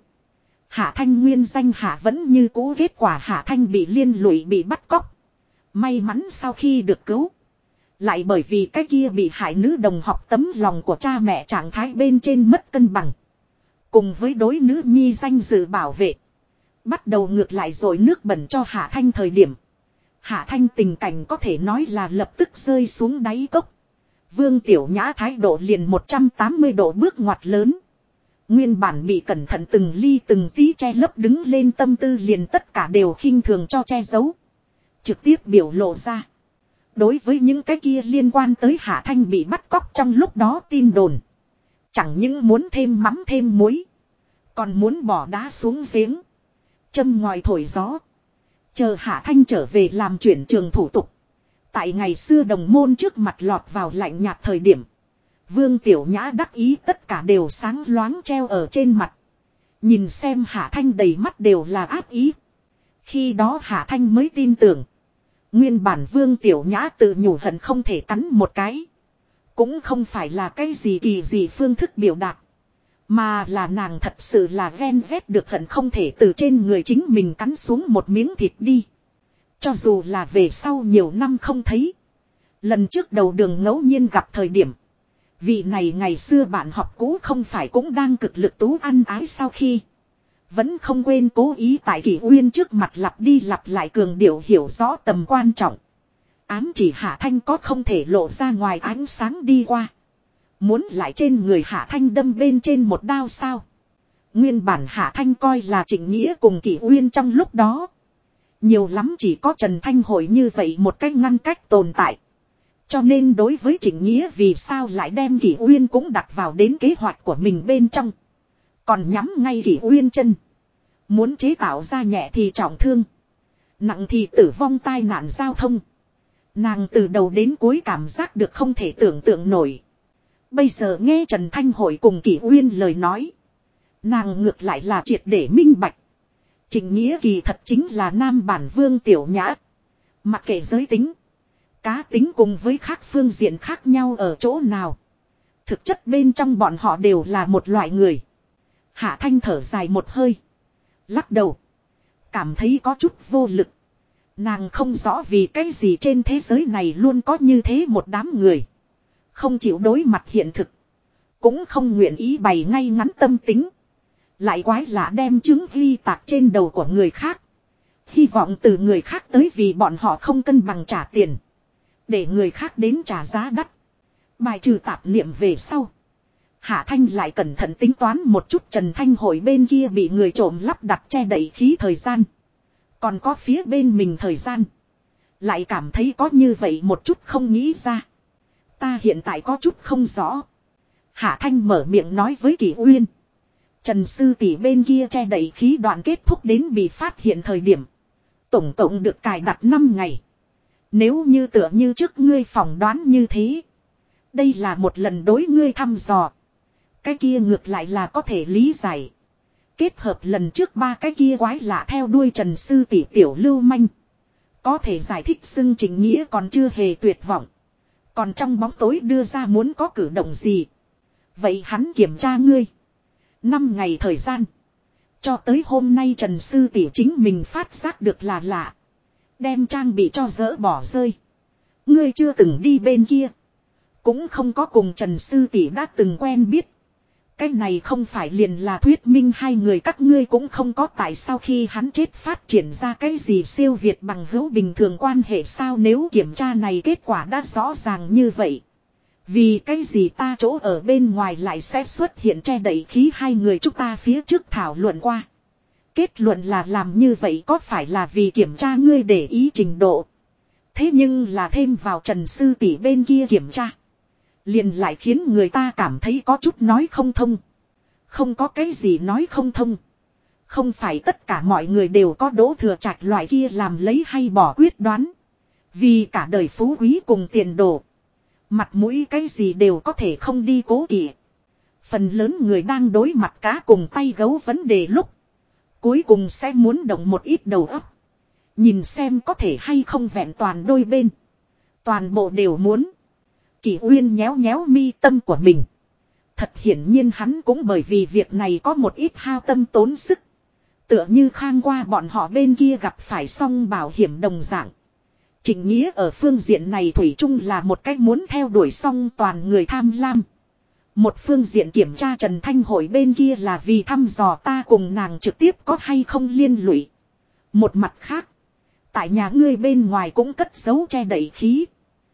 Hạ Thanh nguyên danh Hạ vẫn như cũ, kết quả Hạ Thanh bị liên lụy bị bắt cóc. May mắn sau khi được cứu. Lại bởi vì cái kia bị hại nữ đồng học tấm lòng của cha mẹ trạng thái bên trên mất cân bằng. Cùng với đối nữ nhi danh dự bảo vệ. Bắt đầu ngược lại rồi nước bẩn cho Hạ Thanh thời điểm. Hạ Thanh tình cảnh có thể nói là lập tức rơi xuống đáy cốc. Vương Tiểu Nhã thái độ liền 180 độ bước ngoặt lớn. Nguyên bản bị cẩn thận từng ly từng tí che lấp đứng lên tâm tư liền tất cả đều khinh thường cho che giấu. Trực tiếp biểu lộ ra. Đối với những cái kia liên quan tới Hạ Thanh bị bắt cóc trong lúc đó tin đồn. Chẳng những muốn thêm mắm thêm muối. Còn muốn bỏ đá xuống giếng. Châm ngòi thổi gió. Chờ Hạ Thanh trở về làm chuyển trường thủ tục. Tại ngày xưa đồng môn trước mặt lọt vào lạnh nhạt thời điểm. Vương Tiểu Nhã đắc ý tất cả đều sáng loáng treo ở trên mặt. Nhìn xem Hạ Thanh đầy mắt đều là ác ý. Khi đó Hạ Thanh mới tin tưởng. Nguyên bản Vương Tiểu Nhã tự nhủ hận không thể cắn một cái. Cũng không phải là cái gì kỳ gì phương thức biểu đạt. Mà là nàng thật sự là ven vét được hận không thể từ trên người chính mình cắn xuống một miếng thịt đi. Cho dù là về sau nhiều năm không thấy. Lần trước đầu đường ngẫu nhiên gặp thời điểm. Vị này ngày xưa bạn học cũ không phải cũng đang cực lực tú ăn ái sau khi. Vẫn không quên cố ý tại Kỷ Uyên trước mặt lặp đi lặp lại cường điệu hiểu rõ tầm quan trọng. Ám chỉ Hạ Thanh có không thể lộ ra ngoài ánh sáng đi qua. Muốn lại trên người Hạ Thanh đâm bên trên một đao sao. Nguyên bản Hạ Thanh coi là Trịnh Nghĩa cùng Kỷ Uyên trong lúc đó. Nhiều lắm chỉ có Trần Thanh Hội như vậy một cách ngăn cách tồn tại. Cho nên đối với Trịnh Nghĩa vì sao lại đem Kỷ Uyên cũng đặt vào đến kế hoạch của mình bên trong. Còn nhắm ngay Kỷ Uyên chân. Muốn chế tạo ra nhẹ thì trọng thương. Nặng thì tử vong tai nạn giao thông. Nàng từ đầu đến cuối cảm giác được không thể tưởng tượng nổi. Bây giờ nghe Trần Thanh Hội cùng Kỷ Uyên lời nói. Nàng ngược lại là triệt để minh bạch. Trịnh Nghĩa kỳ thật chính là nam bản Vương Tiểu Nhã. Mặc kệ giới tính, cá tính cùng với khác phương diện khác nhau ở chỗ nào. Thực chất bên trong bọn họ đều là một loại người. Hạ Thanh thở dài một hơi. Lắc đầu. Cảm thấy có chút vô lực. Nàng không rõ vì cái gì trên thế giới này luôn có như thế một đám người. Không chịu đối mặt hiện thực. Cũng không nguyện ý bày ngay ngắn tâm tính. Lại quái lạ đem chứng ghi tạc trên đầu của người khác. Hy vọng từ người khác tới vì bọn họ không cân bằng trả tiền. Để người khác đến trả giá đắt. Bài trừ tạp niệm về sau. Hạ Thanh lại cẩn thận tính toán một chút Trần Thanh Hội bên kia bị người trộm lắp đặt che đậy khí thời gian. Còn có phía bên mình thời gian. Lại cảm thấy có như vậy một chút không nghĩ ra. Ta hiện tại có chút không rõ. Hạ Thanh mở miệng nói với Kỷ Uyên. Trần sư tỷ bên kia che đậy khí đoạn kết thúc đến bị phát hiện thời điểm. Tổng cộng được cài đặt 5 ngày. Nếu như tựa như trước ngươi phỏng đoán như thế. Đây là một lần đối ngươi thăm dò. Cái kia ngược lại là có thể lý giải. Kết hợp lần trước 3 cái kia quái lạ theo đuôi Trần sư tỷ tiểu lưu manh. Có thể giải thích xưng Trình Nghĩa còn chưa hề tuyệt vọng. Còn trong bóng tối đưa ra muốn có cử động gì. Vậy hắn kiểm tra ngươi. 5 ngày thời gian. Cho tới hôm nay Trần sư tỷ chính mình phát giác được là lạ. Đem trang bị cho dỡ bỏ rơi. Ngươi chưa từng đi bên kia. Cũng không có cùng Trần sư tỷ đã từng quen biết. Cái này không phải liền là thuyết minh hai người các ngươi cũng không có tại sao khi hắn chết phát triển ra cái gì siêu việt bằng hữu bình thường quan hệ sao nếu kiểm tra này kết quả đã rõ ràng như vậy. Vì cái gì ta chỗ ở bên ngoài lại sẽ xuất hiện che đậy khí hai người chúng ta phía trước thảo luận qua. Kết luận là làm như vậy có phải là vì kiểm tra ngươi để ý trình độ. Thế nhưng là thêm vào Trần sư tỷ bên kia kiểm tra. Liền lại khiến người ta cảm thấy có chút nói không thông. Không có cái gì nói không thông. Không phải tất cả mọi người đều có Đỗ Thừa Trạch loại kia làm lấy hay bỏ quyết đoán. Vì cả đời phú quý cùng tiền đồ. Mặt mũi cái gì đều có thể không đi cố kỵ. Phần lớn người đang đối mặt cá cùng tay gấu vấn đề lúc. Cuối cùng sẽ muốn động một ít đầu óc. Nhìn xem có thể hay không vẹn toàn đôi bên. Toàn bộ đều muốn. Kỷ Uyên nhéo nhéo mi tâm của mình. Thật hiển nhiên hắn cũng bởi vì việc này có một ít hao tâm tốn sức. Tựa như Khang qua bọn họ bên kia gặp phải xong bảo hiểm đồng dạng. Trịnh Nghĩa ở phương diện này thủy chung là một cách muốn theo đuổi xong toàn người tham lam. Một phương diện kiểm tra Trần Thanh Hội bên kia là vì thăm dò ta cùng nàng trực tiếp có hay không liên lụy. Một mặt khác, tại nhà ngươi bên ngoài cũng cất giấu che đậy khí.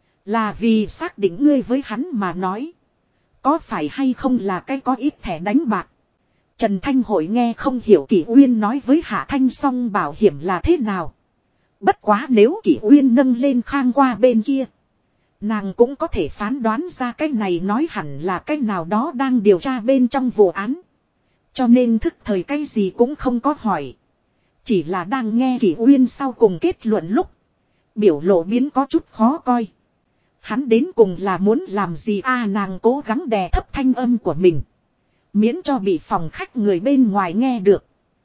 Là vì xác định ngươi với hắn mà nói. Có phải hay không là cái có ít thẻ đánh bạc. Trần Thanh Hội nghe không hiểu Kỷ Uyên nói với Hạ Thanh xong bảo hiểm là thế nào. Bất quá nếu Kỷ Uyên nâng lên Khang qua bên kia. Nàng cũng có thể phán đoán ra cái này nói hẳn là cái nào đó đang điều tra bên trong vụ án. Cho nên thức thời cái gì cũng không có hỏi. Chỉ là đang nghe Kỷ Uyên sau cùng kết luận lúc. Biểu lộ biến có chút khó coi. Hắn đến cùng là muốn làm gì nàng cố gắng đè thấp thanh âm của mình. Miễn cho bị phòng khách người bên ngoài nghe được.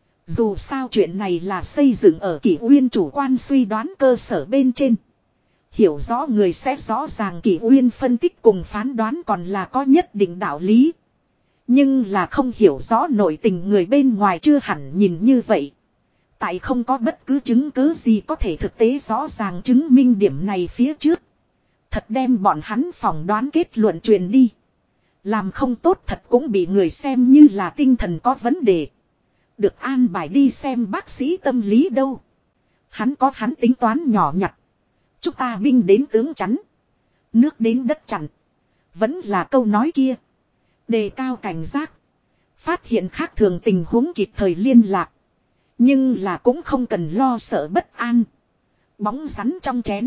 Dù sao chuyện này là xây dựng ở Kỷ Uyên chủ quan suy đoán cơ sở bên trên. Hiểu rõ người sẽ rõ ràng Kỷ Uyên phân tích cùng phán đoán còn là có nhất định đạo lý. Nhưng là không hiểu rõ nội tình người bên ngoài chưa hẳn nhìn như vậy. Tại không có bất cứ chứng cứ gì có thể thực tế rõ ràng chứng minh điểm này phía trước. Thật đem bọn hắn phỏng đoán kết luận truyền đi. Làm không tốt thật cũng bị người xem như là tinh thần có vấn đề. Được an bài đi xem bác sĩ tâm lý đâu. Hắn có hắn tính toán nhỏ nhặt. Chúng ta binh đến tướng chắn. Nước đến đất chặn. Vẫn là câu nói kia. Đề cao cảnh giác. Phát hiện khác thường tình huống kịp thời liên lạc. Nhưng là cũng không cần lo sợ bất an. Bóng rắn trong chén.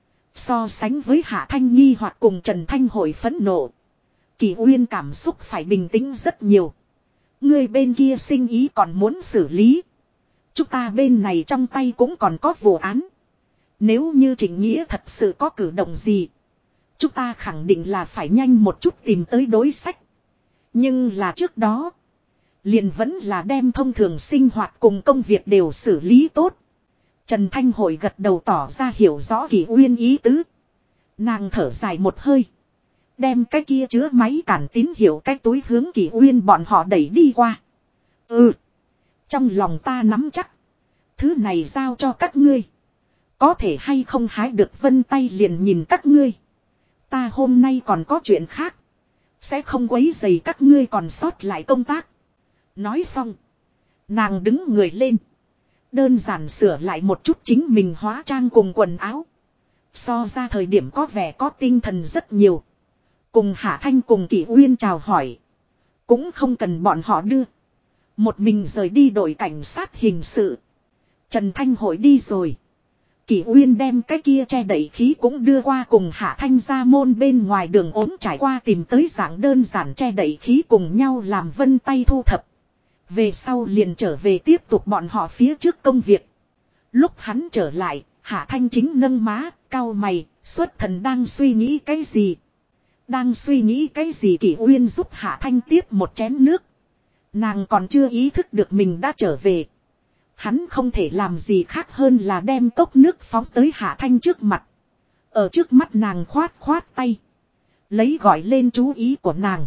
So sánh với Hạ Thanh nghi hoặc cùng Trần Thanh Hội phẫn nộ. Kỷ Uyên cảm xúc phải bình tĩnh rất nhiều. Người bên kia sinh ý còn muốn xử lý. Chúng ta bên này trong tay cũng còn có vụ án. Nếu như Trịnh Nghĩa thật sự có cử động gì. Chúng ta khẳng định là phải nhanh một chút tìm tới đối sách. Nhưng là trước đó. Liền vẫn là đem thông thường sinh hoạt cùng công việc đều xử lý tốt. Trần Thanh Hội gật đầu tỏ ra hiểu rõ Kỷ Uyên ý tứ. Nàng thở dài một hơi. Đem cái kia chứa máy cản tín hiệu cái túi hướng Kỷ Uyên bọn họ đẩy đi qua. Trong lòng ta nắm chắc. Thứ này giao cho các ngươi. Có thể hay không hái được vân tay liền nhìn các ngươi. Ta hôm nay còn có chuyện khác. Sẽ không quấy rầy các ngươi còn sót lại công tác. Nói xong. Nàng đứng người lên. Đơn giản sửa lại một chút chính mình hóa trang cùng quần áo. So ra thời điểm có vẻ có tinh thần rất nhiều. Cùng Hạ Thanh cùng Kỷ Uyên chào hỏi. Cũng không cần bọn họ đưa. Một mình rời đi đội cảnh sát hình sự. Trần Thanh Hội đi rồi. Kỷ Uyên đem cái kia che đẩy khí cũng đưa qua cùng Hạ Thanh ra môn bên ngoài đường ốm trải qua tìm tới dạng đơn giản che đẩy khí cùng nhau làm vân tay thu thập. Về sau liền trở về tiếp tục bọn họ phía trước công việc. Lúc hắn trở lại, Hạ Thanh chính nâng má, cau mày, xuất thần đang suy nghĩ cái gì. Đang suy nghĩ cái gì Kỷ Uyên giúp Hạ Thanh tiếp một chén nước. Nàng còn chưa ý thức được mình đã trở về. Hắn không thể làm gì khác hơn là đem cốc nước phóng tới Hạ Thanh trước mặt. Ở trước mắt nàng khoát khoát tay. Lấy gọi lên chú ý của nàng.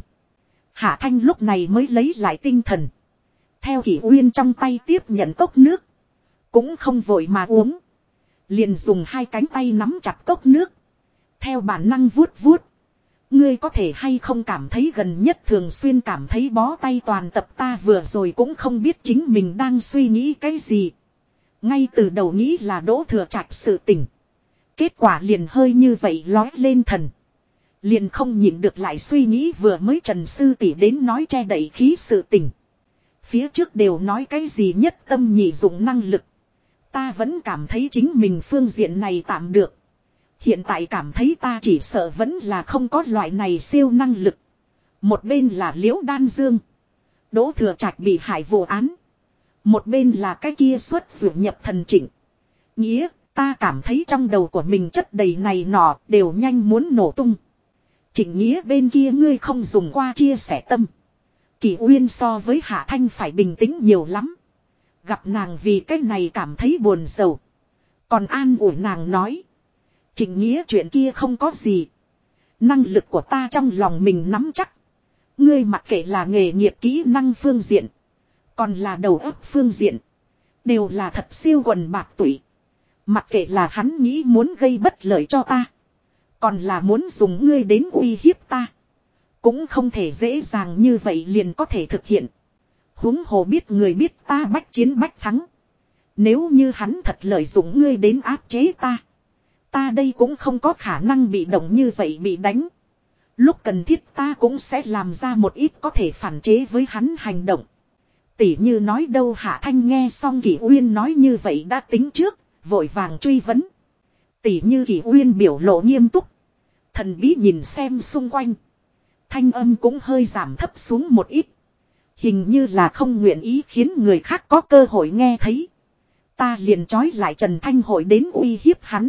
Hạ Thanh lúc này mới lấy lại tinh thần. Theo Kỷ Uyên trong tay tiếp nhận cốc nước. Cũng không vội mà uống. Liền dùng hai cánh tay nắm chặt cốc nước. Theo bản năng vuốt vuốt. Ngươi có thể hay không cảm thấy gần nhất thường xuyên cảm thấy bó tay toàn tập ta vừa rồi cũng không biết chính mình đang suy nghĩ cái gì. Ngay từ đầu nghĩ là Đỗ Thừa Trạch sự tình. Kết quả liền hơi như vậy lói lên thần. Liền không nhịn được lại suy nghĩ vừa mới Trần Sư tỷ đến nói che đậy khí sự tình. Phía trước đều nói cái gì nhất tâm nhị dụng năng lực. Ta vẫn cảm thấy chính mình phương diện này tạm được. Hiện tại cảm thấy ta chỉ sợ vẫn là không có loại này siêu năng lực. Một bên là Liễu Đan Dương. Đỗ Thừa Trạch bị hại vụ án. Một bên là cái kia xuất dược nhập thần Trịnh. Nghĩa, ta cảm thấy trong đầu của mình chất đầy này nọ đều nhanh muốn nổ tung. Trịnh Nghĩa bên kia ngươi không dùng qua chia sẻ tâm. Kỷ Uyên so với Hạ Thanh phải bình tĩnh nhiều lắm. Gặp nàng vì cái này cảm thấy buồn rầu. Còn an ủi nàng nói. Trịnh Nghĩa chuyện kia không có gì. Năng lực của ta trong lòng mình nắm chắc. Ngươi mặc kệ là nghề nghiệp kỹ năng phương diện. Còn là đầu óc phương diện. Đều là thật siêu quần bạc tụy. Mặc kệ là hắn nghĩ muốn gây bất lợi cho ta. Còn là muốn dùng ngươi đến uy hiếp ta. Cũng không thể dễ dàng như vậy liền có thể thực hiện. Huống hồ biết người biết ta bách chiến bách thắng. Nếu như hắn thật lợi dụng ngươi đến áp chế ta. Ta đây cũng không có khả năng bị động như vậy bị đánh. Lúc cần thiết ta cũng sẽ làm ra một ít có thể phản chế với hắn hành động. Tỉ như nói đâu Hạ Thanh nghe xong Kỷ Uyên nói như vậy đã tính trước, vội vàng truy vấn. Tỉ như Kỷ Uyên biểu lộ nghiêm túc. Thần bí nhìn xem xung quanh. Thanh âm cũng hơi giảm thấp xuống một ít. Hình như là không nguyện ý khiến người khác có cơ hội nghe thấy. Ta liền trói lại Trần Thanh Hội đến uy hiếp hắn.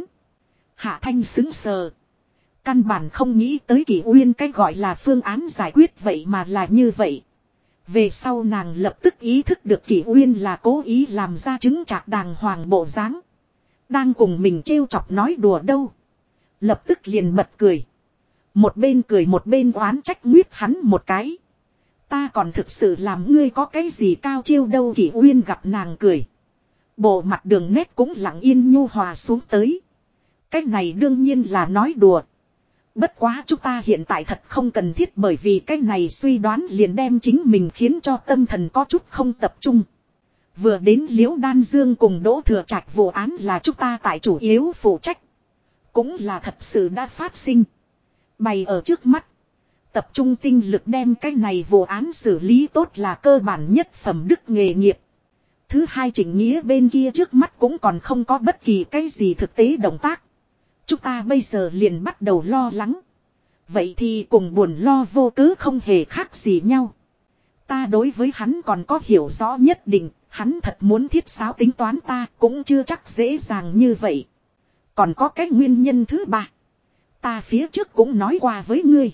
Hạ Thanh xứng sờ. Căn bản không nghĩ tới Kỷ Uyên cái gọi là phương án giải quyết vậy mà là như vậy. Về sau nàng lập tức ý thức được Kỷ Uyên là cố ý làm ra chứng trạc đàng hoàng bộ dáng. Đang cùng mình trêu chọc nói đùa đâu. Lập tức liền bật cười. Một bên cười một bên oán trách nguyết hắn một cái. Ta còn thực sự làm ngươi có cái gì cao chiêu đâu. Kỷ Uyên gặp nàng cười. Bộ mặt đường nét cũng lặng yên nhu hòa xuống tới. Cái này đương nhiên là nói đùa. Bất quá chúng ta hiện tại thật không cần thiết bởi vì cái này suy đoán liền đem chính mình khiến cho tâm thần có chút không tập trung. Vừa đến Liễu Đan Dương cùng Đỗ Thừa Trạch vụ án là chúng ta tại chủ yếu phụ trách. Cũng là thật sự đã phát sinh. Bày ở trước mắt. Tập trung tinh lực đem cái này vụ án xử lý tốt là cơ bản nhất phẩm đức nghề nghiệp. Thứ hai Trịnh Nghĩa bên kia trước mắt cũng còn không có bất kỳ cái gì thực tế động tác. Chúng ta bây giờ liền bắt đầu lo lắng. Vậy thì cùng buồn lo vô cớ không hề khác gì nhau. Ta đối với hắn còn có hiểu rõ nhất định. Hắn thật muốn thiết sáo tính toán ta cũng chưa chắc dễ dàng như vậy. Còn có cái nguyên nhân thứ ba. Ta phía trước cũng nói qua với ngươi.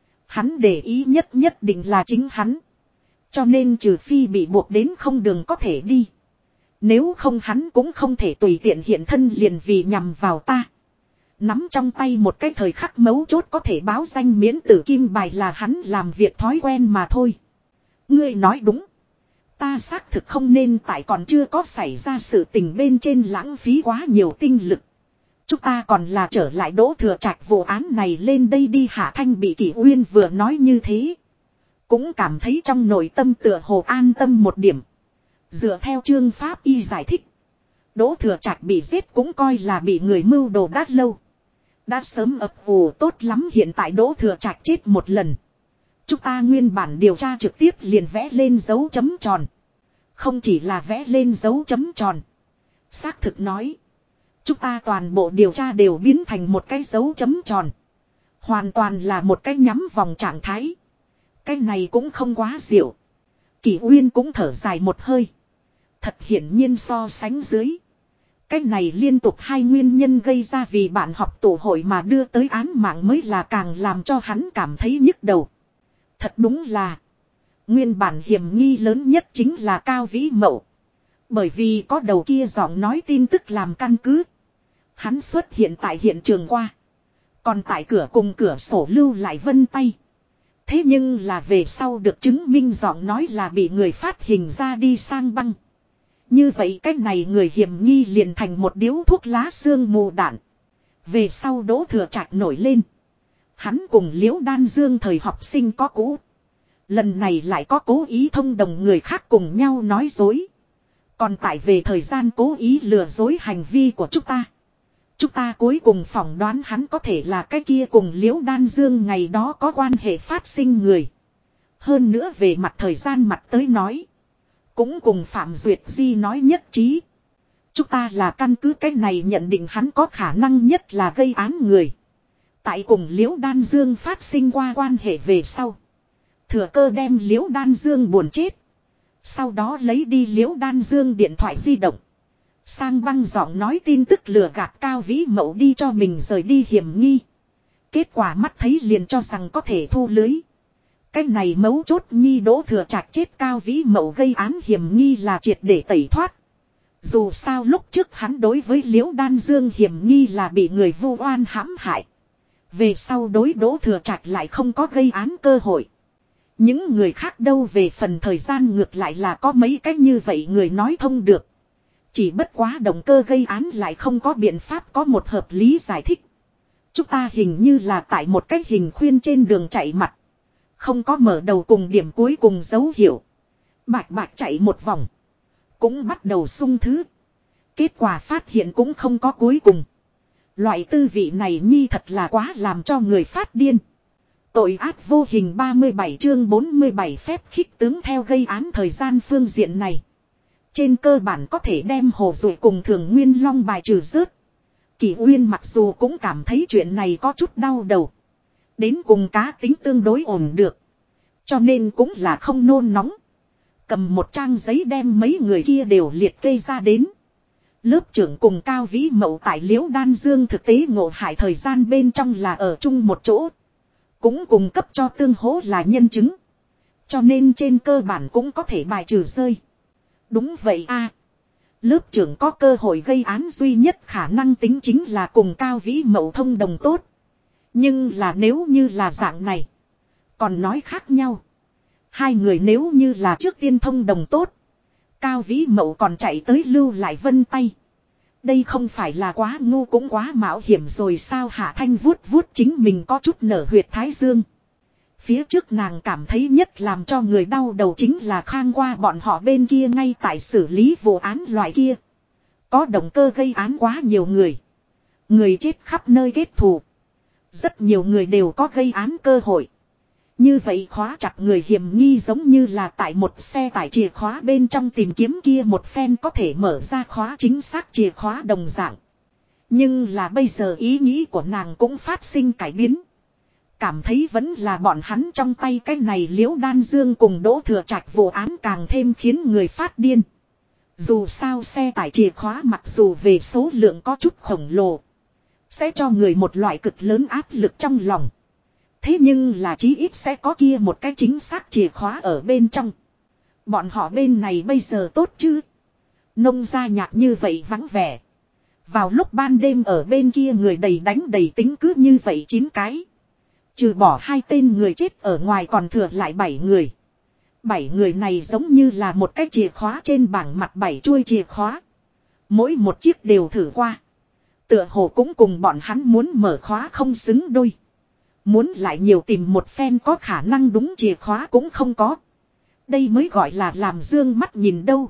Hắn để ý nhất định là chính hắn. Cho nên trừ phi bị buộc đến không đường có thể đi. Nếu không hắn cũng không thể tùy tiện hiện thân liền vì nhằm vào ta. Nắm trong tay một cái thời khắc mấu chốt có thể báo danh miễn tử kim bài là hắn làm việc thói quen mà thôi. Ngươi nói đúng. Ta xác thực không nên tại còn chưa có xảy ra sự tình bên trên lãng phí quá nhiều tinh lực. Chúng ta còn là trở lại Đỗ Thừa Trạch vụ án này lên đây đi. Hạ Thanh bị Kỷ Uyên vừa nói như thế. Cũng cảm thấy trong nội tâm tựa hồ an tâm một điểm. Dựa theo chương pháp y giải thích. Đỗ Thừa Trạch bị giết cũng coi là bị người mưu đồ đã lâu. Đã sớm ập ủ tốt lắm, hiện tại Đỗ Thừa Trạch chết một lần. Chúng ta nguyên bản điều tra trực tiếp liền vẽ lên dấu chấm tròn. Không chỉ là vẽ lên dấu chấm tròn. Xác thực nói. Chúng ta toàn bộ điều tra đều biến thành một cái dấu chấm tròn. Hoàn toàn là một cái nhắm vòng trạng thái. Cái này cũng không quá diệu. Kỷ Uyên cũng thở dài một hơi. Thật hiển nhiên so sánh dưới. Cái này liên tục hai nguyên nhân gây ra vì bạn học tụ hội mà đưa tới án mạng mới là càng làm cho hắn cảm thấy nhức đầu. Thật đúng là. Nguyên bản hiểm nghi lớn nhất chính là Cao Vĩ Mậu. Bởi vì có đầu kia giọng nói tin tức làm căn cứ. Hắn xuất hiện tại hiện trường qua. Còn tại cửa cùng cửa sổ lưu lại vân tay. Thế nhưng là về sau được chứng minh giọng nói là bị người phát hình ra đi sang băng. Như vậy cách này người hiểm nghi liền thành một điếu thuốc lá sương mù đạn. Về sau Đỗ Thừa Trạch nổi lên. Hắn cùng Liễu Đan Dương thời học sinh có cũ. Lần này lại có cố ý thông đồng người khác cùng nhau nói dối. Còn tại về thời gian cố ý lừa dối hành vi của chúng ta. Chúng ta cuối cùng phỏng đoán hắn có thể là cái kia cùng Liễu Đan Dương ngày đó có quan hệ phát sinh người. Hơn nữa về mặt thời gian mặt tới nói. Cũng cùng Phạm Duyệt Di nói nhất trí. Chúng ta là căn cứ cái này nhận định hắn có khả năng nhất là gây án người. Tại cùng Liễu Đan Dương phát sinh qua quan hệ về sau. Thừa cơ đem Liễu Đan Dương buồn chết. Sau đó lấy đi Liễu Đan Dương điện thoại di động. Sang băng giọng nói tin tức lừa gạt Cao Vĩ Mậu đi cho mình rời đi hiểm nghi. Kết quả mắt thấy liền cho rằng có thể thu lưới. Cái này mấu chốt nhi Đỗ Thừa Trạch chết Cao Vĩ Mậu gây án hiểm nghi là triệt để tẩy thoát. Dù sao lúc trước hắn đối với Liễu Đan Dương hiểm nghi là bị người vu oan hãm hại. Về sau đối Đỗ Thừa Trạch lại không có gây án cơ hội. Những người khác đâu về phần thời gian ngược lại là có mấy cách như vậy người nói thông được. Chỉ bất quá động cơ gây án lại không có biện pháp có một hợp lý giải thích. Chúng ta hình như là tại một cách hình khuyên trên đường chạy mặt. Không có mở đầu cùng điểm cuối cùng dấu hiệu. Bạch bạch chạy một vòng. Cũng bắt đầu sung thứ. Kết quả phát hiện cũng không có cuối cùng. Loại tư vị này nhi thật là quá làm cho người phát điên. Tội ác vô hình 37 chương 47 phép khích tướng theo gây án thời gian phương diện này. Trên cơ bản có thể đem Hồ Dụ cùng Thường Nguyên Long bài trừ rớt. Kỷ Uyên mặc dù cũng cảm thấy chuyện này có chút đau đầu. Đến cùng cá tính tương đối ổn được. Cho nên cũng là không nôn nóng. Cầm một trang giấy đem mấy người kia đều liệt kê ra đến. Lớp trưởng cùng Cao Vĩ Mậu tại Liễu Đan Dương thực tế ngộ hại thời gian bên trong là ở chung một chỗ. Cũng cung cấp cho tương hỗ là nhân chứng. Cho nên trên cơ bản cũng có thể bài trừ rơi. Đúng vậy a. Lớp trưởng có cơ hội gây án duy nhất khả năng tính chính là cùng Cao Vĩ Mậu thông đồng tốt. Nhưng là nếu như là dạng này. Còn nói khác nhau. Hai người nếu như là trước tiên thông đồng tốt. Cao Vĩ Mậu còn chạy tới lưu lại vân tay. Đây không phải là quá ngu cũng quá mạo hiểm rồi sao. Hạ Thanh vuốt vuốt chính mình có chút nở huyệt thái dương. Phía trước nàng cảm thấy nhất làm cho người đau đầu chính là Khang qua bọn họ bên kia ngay tại xử lý vụ án loại kia. Có động cơ gây án quá nhiều người. Người chết khắp nơi kết thù. Rất nhiều người đều có gây án cơ hội. Như vậy khóa chặt người hiểm nghi giống như là tại một xe tải chìa khóa bên trong tìm kiếm kia một phen có thể mở ra khóa chính xác chìa khóa đồng dạng. Nhưng là bây giờ ý nghĩ của nàng cũng phát sinh cải biến. Cảm thấy vẫn là bọn hắn trong tay cái này Liễu Đan Dương cùng Đỗ Thừa Trạch vụ án càng thêm khiến người phát điên. Dù sao xe tải chìa khóa mặc dù về số lượng có chút khổng lồ. Sẽ cho người một loại cực lớn áp lực trong lòng. Thế nhưng là chí ít sẽ có kia một cái chính xác chìa khóa ở bên trong. Bọn họ bên này bây giờ tốt chứ. Nông gia nhạc như vậy vắng vẻ. Vào lúc ban đêm ở bên kia người đầy đánh đầy tính cứ như vậy 9 cái. Trừ bỏ 2 tên người chết ở ngoài còn thừa lại 7 người. 7 người này giống như là một cái chìa khóa trên bảng mặt 7 chuôi chìa khóa. Mỗi một chiếc đều thử qua. Tựa hồ cũng cùng bọn hắn muốn mở khóa không xứng đôi. Muốn lại nhiều tìm một phen có khả năng đúng chìa khóa cũng không có. Đây mới gọi là làm dương mắt nhìn đâu.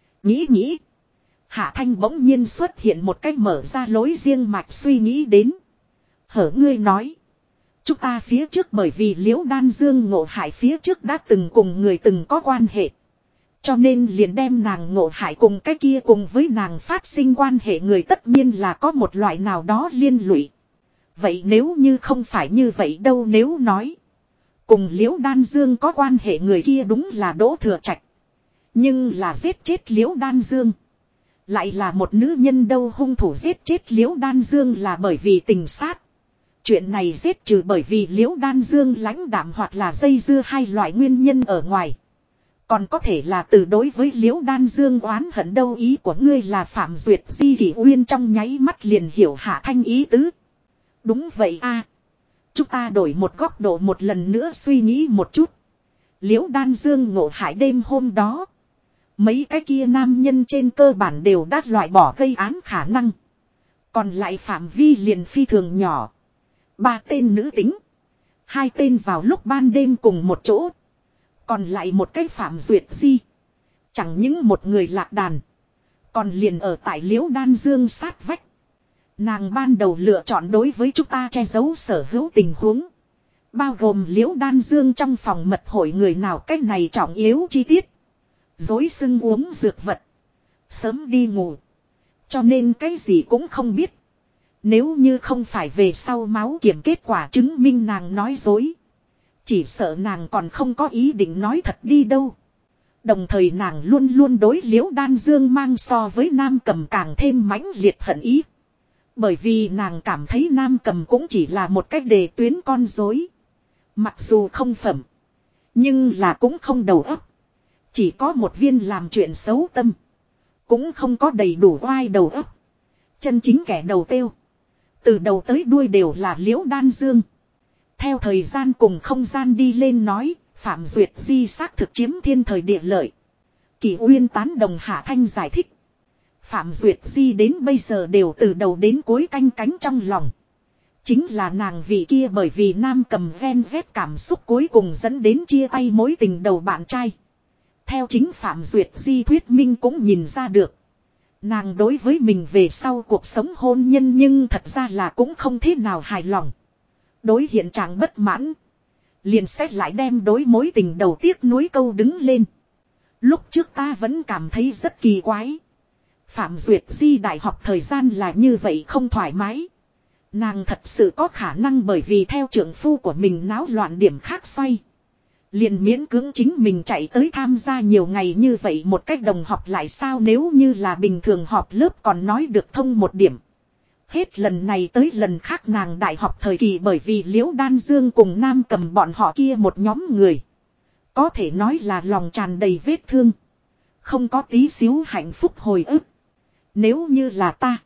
Nghĩ. Hạ Thanh bỗng nhiên xuất hiện một cách mở ra lối riêng mạch suy nghĩ đến. Hở ngươi nói. Chúng ta phía trước bởi vì Liễu Đan Dương ngộ hại phía trước đã từng cùng người từng có quan hệ. Cho nên liền đem nàng ngộ hại cùng cái kia cùng với nàng phát sinh quan hệ người tất nhiên là có một loại nào đó liên lụy. Vậy nếu như không phải như vậy đâu nếu nói. Cùng Liễu Đan Dương có quan hệ người kia đúng là Đỗ Thừa Trạch. Nhưng là giết chết Liễu Đan Dương. Lại là một nữ nhân đâu hung thủ giết chết Liễu Đan Dương là bởi vì tình sát. Chuyện này giết trừ bởi vì Liễu Đan Dương lãnh đạm hoặc là dây dưa hai loại nguyên nhân ở ngoài. Còn có thể là từ đối với Liễu Đan Dương oán hận đâu ý của ngươi là Phạm Duyệt Di Kỷ Uyên trong nháy mắt liền hiểu Hạ Thanh ý tứ. Đúng vậy a. Chúng ta đổi một góc độ một lần nữa suy nghĩ một chút. Liễu Đan Dương ngộ hại đêm hôm đó. Mấy cái kia nam nhân trên cơ bản đều đã loại bỏ gây án khả năng. Còn lại phạm vi liền phi thường nhỏ. 3 tên nữ tính. 2 tên vào lúc ban đêm cùng một chỗ. Còn lại một cái Phạm Duyệt Di. Chẳng những một người lạc đàn. Còn liền ở tại Liễu Đan Dương sát vách. Nàng ban đầu lựa chọn đối với chúng ta che giấu sở hữu tình huống. Bao gồm Liễu Đan Dương trong phòng mật hội người nào cách này trọng yếu chi tiết. Dối xưng uống dược vật. Sớm đi ngủ. Cho nên cái gì cũng không biết. Nếu như không phải về sau máu kiểm kết quả chứng minh nàng nói dối. Chỉ sợ nàng còn không có ý định nói thật đi đâu. Đồng thời nàng luôn luôn đối Liễu Đan Dương mang so với Nam Cầm càng thêm mãnh liệt hận ý. Bởi vì nàng cảm thấy Nam Cầm cũng chỉ là một cách đề tuyến con dối. Mặc dù không phẩm. Nhưng là cũng không đầu óc. Chỉ có một viên làm chuyện xấu tâm. Cũng không có đầy đủ oai đầu óc. Chân chính kẻ đầu tiêu. Từ đầu tới đuôi đều là Liễu Đan Dương. Theo thời gian cùng không gian đi lên nói, Phạm Duyệt Di xác thực chiếm thiên thời địa lợi. Kỷ Uyên tán đồng Hạ Thanh giải thích. Phạm Duyệt Di đến bây giờ đều từ đầu đến cuối canh cánh trong lòng. Chính là nàng vị kia bởi vì Nam Cầm ven vét cảm xúc cuối cùng dẫn đến chia tay mối tình đầu bạn trai. Theo chính Phạm Duyệt Di thuyết minh cũng nhìn ra được. Nàng đối với mình về sau cuộc sống hôn nhân nhưng thật ra là cũng không thế nào hài lòng. Đối hiện trạng bất mãn. Liền xét lại đem đối mối tình đầu tiếc nuối câu đứng lên. Lúc trước ta vẫn cảm thấy rất kỳ quái. Phạm Duyệt Di đại học thời gian là như vậy không thoải mái. Nàng thật sự có khả năng bởi vì theo trưởng phu của mình náo loạn điểm khác xoay. Liền miễn cưỡng chính mình chạy tới tham gia nhiều ngày như vậy một cách đồng học lại sao nếu như là bình thường họp lớp còn nói được thông một điểm. Hết lần này tới lần khác nàng đại học thời kỳ bởi vì Liễu Đan Dương cùng Nam Cầm bọn họ kia một nhóm người. Có thể nói là lòng tràn đầy vết thương. Không có tí xíu hạnh phúc hồi ức. Nếu như là ta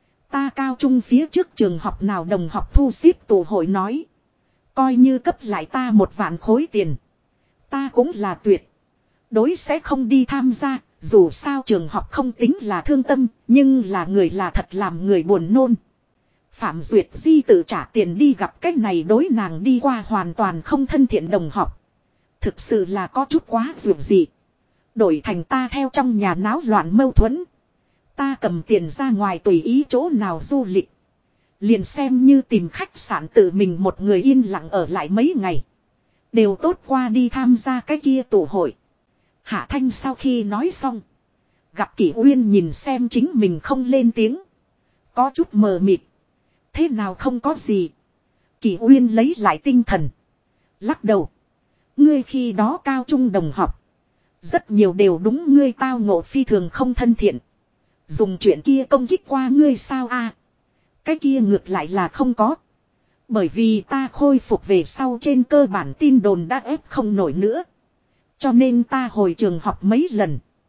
cao trung phía trước trường học nào đồng học thu xếp tụ hội nói. Coi như cấp lại ta 1 vạn khối tiền. Ta cũng là tuyệt. Đối sẽ không đi tham gia. Dù sao trường học không tính là thương tâm. Nhưng là người là thật làm người buồn nôn. Phạm Duyệt Di tự trả tiền đi gặp cách này đối nàng đi qua hoàn toàn không thân thiện đồng học. Thực sự là có chút quá dường dị. Đổi thành ta theo trong nhà náo loạn mâu thuẫn. Ta cầm tiền ra ngoài tùy ý chỗ nào du lịch. Liền xem như tìm khách sạn tự mình một người yên lặng ở lại mấy ngày. Đều tốt qua đi tham gia cái kia tụ hội. Hạ Thanh sau khi nói xong. Gặp Kỷ Uyên nhìn xem chính mình không lên tiếng. Có chút mờ mịt. Thế nào không có gì. Kỷ Uyên lấy lại tinh thần. Lắc đầu. Ngươi khi đó cao trung đồng học. Rất nhiều đều đúng ngươi tao ngộ phi thường không thân thiện. Dùng chuyện kia công kích qua ngươi sao a? Cái kia ngược lại là không có. Bởi vì ta khôi phục về sau trên cơ bản tin đồn đã ép không nổi nữa. Cho nên ta hồi trường học mấy lần.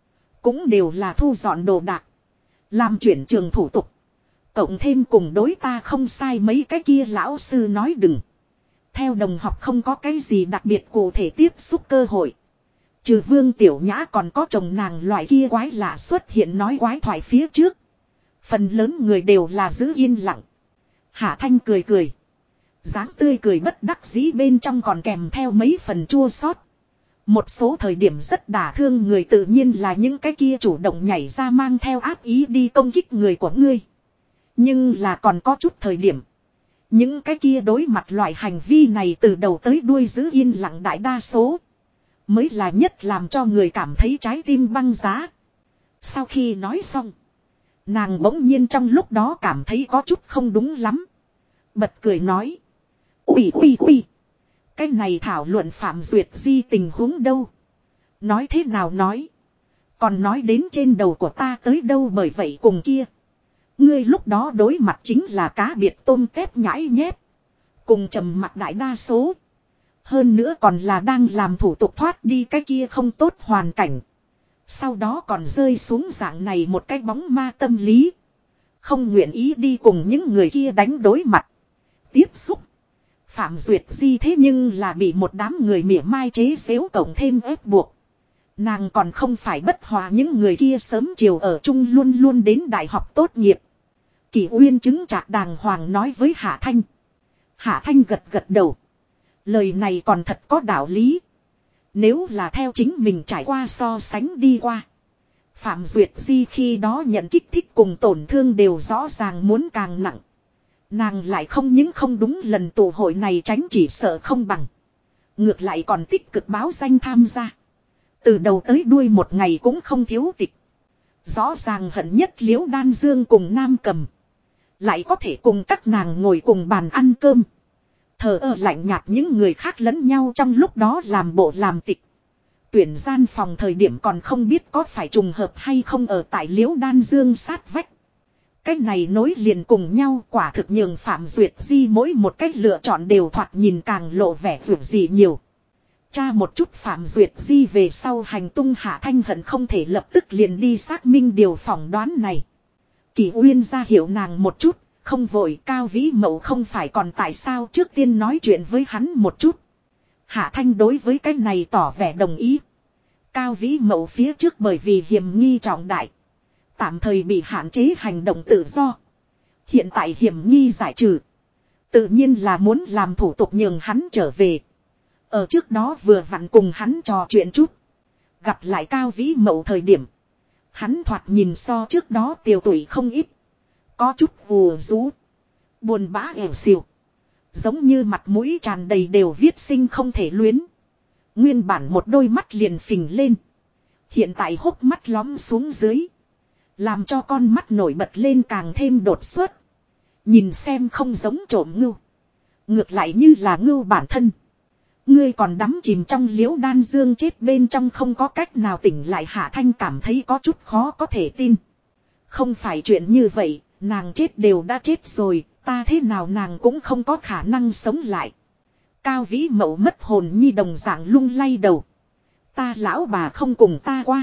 cũng đều là thu dọn đồ đạc. Làm chuyển trường thủ tục. Cộng thêm cùng đối ta không sai mấy cái kia lão sư nói đừng. Theo đồng học không có cái gì đặc biệt cụ thể tiếp xúc cơ hội. Trừ Vương Tiểu Nhã còn có chồng nàng loại kia quái lạ xuất hiện nói quái thoại phía trước. Phần lớn người đều là giữ yên lặng. Hạ Thanh cười cười. Dáng tươi cười bất đắc dĩ bên trong còn kèm theo mấy phần chua xót. Một số thời điểm rất đả thương người tự nhiên là những cái kia chủ động nhảy ra mang theo ác ý đi công kích người của ngươi. Nhưng là còn có chút thời điểm. Những cái kia đối mặt loại hành vi này từ đầu tới đuôi giữ yên lặng đại đa số. Mới là nhất làm cho người cảm thấy trái tim băng giá. Sau khi nói xong. Nàng bỗng nhiên trong lúc đó cảm thấy có chút không đúng lắm. Bật cười nói. Ui. Cái này thảo luận Phạm Duyệt Di tình huống đâu. Nói thế nào nói. Còn nói đến trên đầu của ta tới đâu bởi vậy cùng kia. Ngươi lúc đó đối mặt chính là cá biệt tôm tép nhãi nhép. Cùng trầm mặc đại đa số. Hơn nữa còn là đang làm thủ tục thoát đi cái kia không tốt hoàn cảnh. Sau đó còn rơi xuống dạng này một cái bóng ma tâm lý. Không nguyện ý đi cùng những người kia đánh đối mặt. Tiếp xúc. Phạm Duyệt Di thế nhưng là bị một đám người mỉa mai chế xếu cộng thêm ép buộc. Nàng còn không phải bất hòa những người kia sớm chiều ở chung luôn luôn đến đại học tốt nghiệp. Kỳ Uyên chứng trạc đàng hoàng nói với Hạ Thanh. Hạ Thanh gật đầu. Lời này còn thật có đạo lý. Nếu là theo chính mình trải qua so sánh đi qua. Phạm Duyệt Di khi đó nhận kích thích cùng tổn thương đều rõ ràng muốn càng nặng. Nàng lại không những không đúng lần tụ hội này tránh chỉ sợ không bằng. Ngược lại còn tích cực báo danh tham gia. Từ đầu tới đuôi một ngày cũng không thiếu tịch. Rõ ràng hận nhất Liễu Đan Dương cùng Nam Cầm. Lại có thể cùng các nàng ngồi cùng bàn ăn cơm. Thờ ơ lạnh nhạt những người khác lẫn nhau trong lúc đó làm bộ làm tịch. Tuyển gian phòng thời điểm còn không biết có phải trùng hợp hay không ở tại Liễu Đan Dương sát vách. Cái này nối liền cùng nhau quả thực nhường Phạm Duyệt Di mỗi một cách lựa chọn đều thoạt nhìn càng lộ vẻ vượt gì nhiều. Tra một chút Phạm Duyệt Di về sau hành tung Hạ Thanh hận không thể lập tức liền đi xác minh điều phỏng đoán này. Kỳ Uyên ra hiệu nàng một chút, không vội Cao Vĩ Mậu không phải còn tại sao trước tiên nói chuyện với hắn một chút. Hạ Thanh đối với cái này tỏ vẻ đồng ý. Cao Vĩ Mậu phía trước bởi vì hiểm nghi trọng đại. Tạm thời bị hạn chế hành động tự do. Hiện tại hiểm nghi giải trừ. Tự nhiên là muốn làm thủ tục nhường hắn trở về. Ở trước đó vừa vặn cùng hắn trò chuyện chút. Gặp lại Cao Vĩ Mậu thời điểm. Hắn thoạt nhìn so trước đó tiều tụy không ít. Có chút ù rũ. Buồn bã ẻo xìu. Giống như mặt mũi tràn đầy đều viết sinh không thể luyến. Nguyên bản một đôi mắt liền phình lên. Hiện tại hốc mắt lõm xuống dưới. Làm cho con mắt nổi bật lên càng thêm đột xuất. Nhìn xem không giống trộm ngưu. Ngược lại như là ngưu bản thân. Ngươi còn đắm chìm trong Liễu Đan Dương chết bên trong không có cách nào tỉnh lại. Hạ Thanh cảm thấy có chút khó có thể tin. Không phải chuyện như vậy, nàng chết đều đã chết rồi, ta thế nào nàng cũng không có khả năng sống lại. Cao Vĩ Mậu mất hồn nhi đồng dạng lung lay đầu. Ta lão bà không cùng ta qua.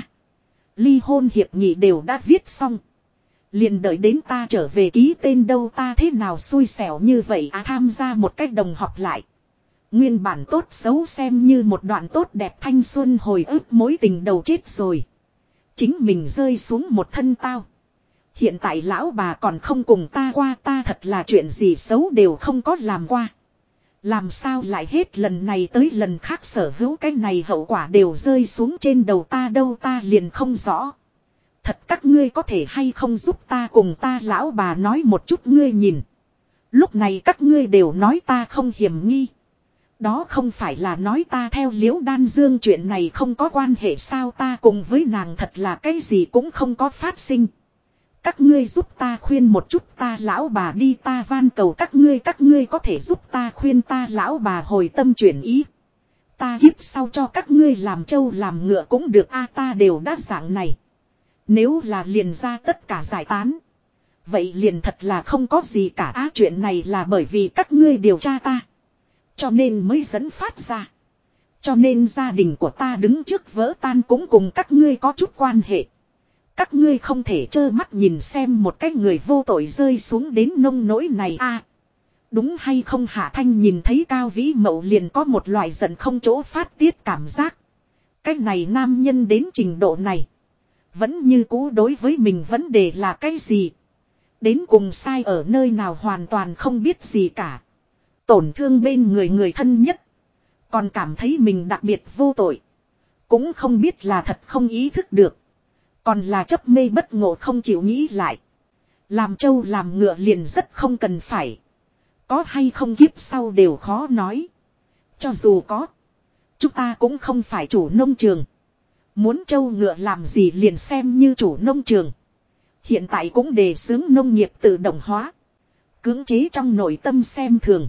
Ly hôn hiệp nghị đều đã viết xong. Liền đợi đến ta trở về ký tên đâu, ta thế nào xui xẻo như vậy tham gia một cách đồng học lại. Nguyên bản tốt xấu xem như một đoạn tốt đẹp thanh xuân hồi ức mối tình đầu chết rồi. Chính mình rơi xuống một thân tao. Hiện tại lão bà còn không cùng ta qua, ta thật là chuyện gì xấu đều không có làm qua. Làm sao lại hết lần này tới lần khác sở hữu cái này hậu quả đều rơi xuống trên đầu ta đâu, ta liền không rõ. Thật các ngươi có thể hay không giúp ta cùng ta lão bà nói một chút, ngươi nhìn. Lúc này các ngươi đều nói ta không hiểm nghi. Đó không phải là nói ta theo Liễu Đan Dương chuyện này không có quan hệ sao, ta cùng với nàng thật là cái gì cũng không có phát sinh. Các ngươi giúp ta khuyên một chút ta lão bà đi, ta van cầu các ngươi có thể giúp ta khuyên ta lão bà hồi tâm chuyển ý. Ta kiếp sau cho các ngươi làm trâu làm ngựa cũng được a, ta đều đã dạng này. Nếu là liền ra tất cả giải tán. Vậy liền thật là không có gì cả á, chuyện này là bởi vì các ngươi điều tra ta. Cho nên mới dẫn phát ra. Cho nên gia đình của ta đứng trước vỡ tan cũng cùng các ngươi có chút quan hệ. Các ngươi không thể trơ mắt nhìn xem một cái người vô tội rơi xuống đến nông nỗi này a. Đúng hay không? Hạ Thanh nhìn thấy Cao Vĩ Mậu liền có một loại giận không chỗ phát tiết cảm giác. Cái này nam nhân đến trình độ này. Vẫn như cũ đối với mình vấn đề là cái gì? Đến cùng sai ở nơi nào hoàn toàn không biết gì cả. Tổn thương bên người người thân nhất. Còn cảm thấy mình đặc biệt vô tội. Cũng không biết là thật không ý thức được. Còn là chấp mê bất ngộ không chịu nghĩ lại. Làm trâu làm ngựa liền rất không cần phải. Có hay không kiếp sau đều khó nói. Cho dù có. Chúng ta cũng không phải chủ nông trường. Muốn trâu ngựa làm gì liền xem như chủ nông trường. Hiện tại cũng đề xướng nông nghiệp tự động hóa. Cưỡng chế trong nội tâm xem thường.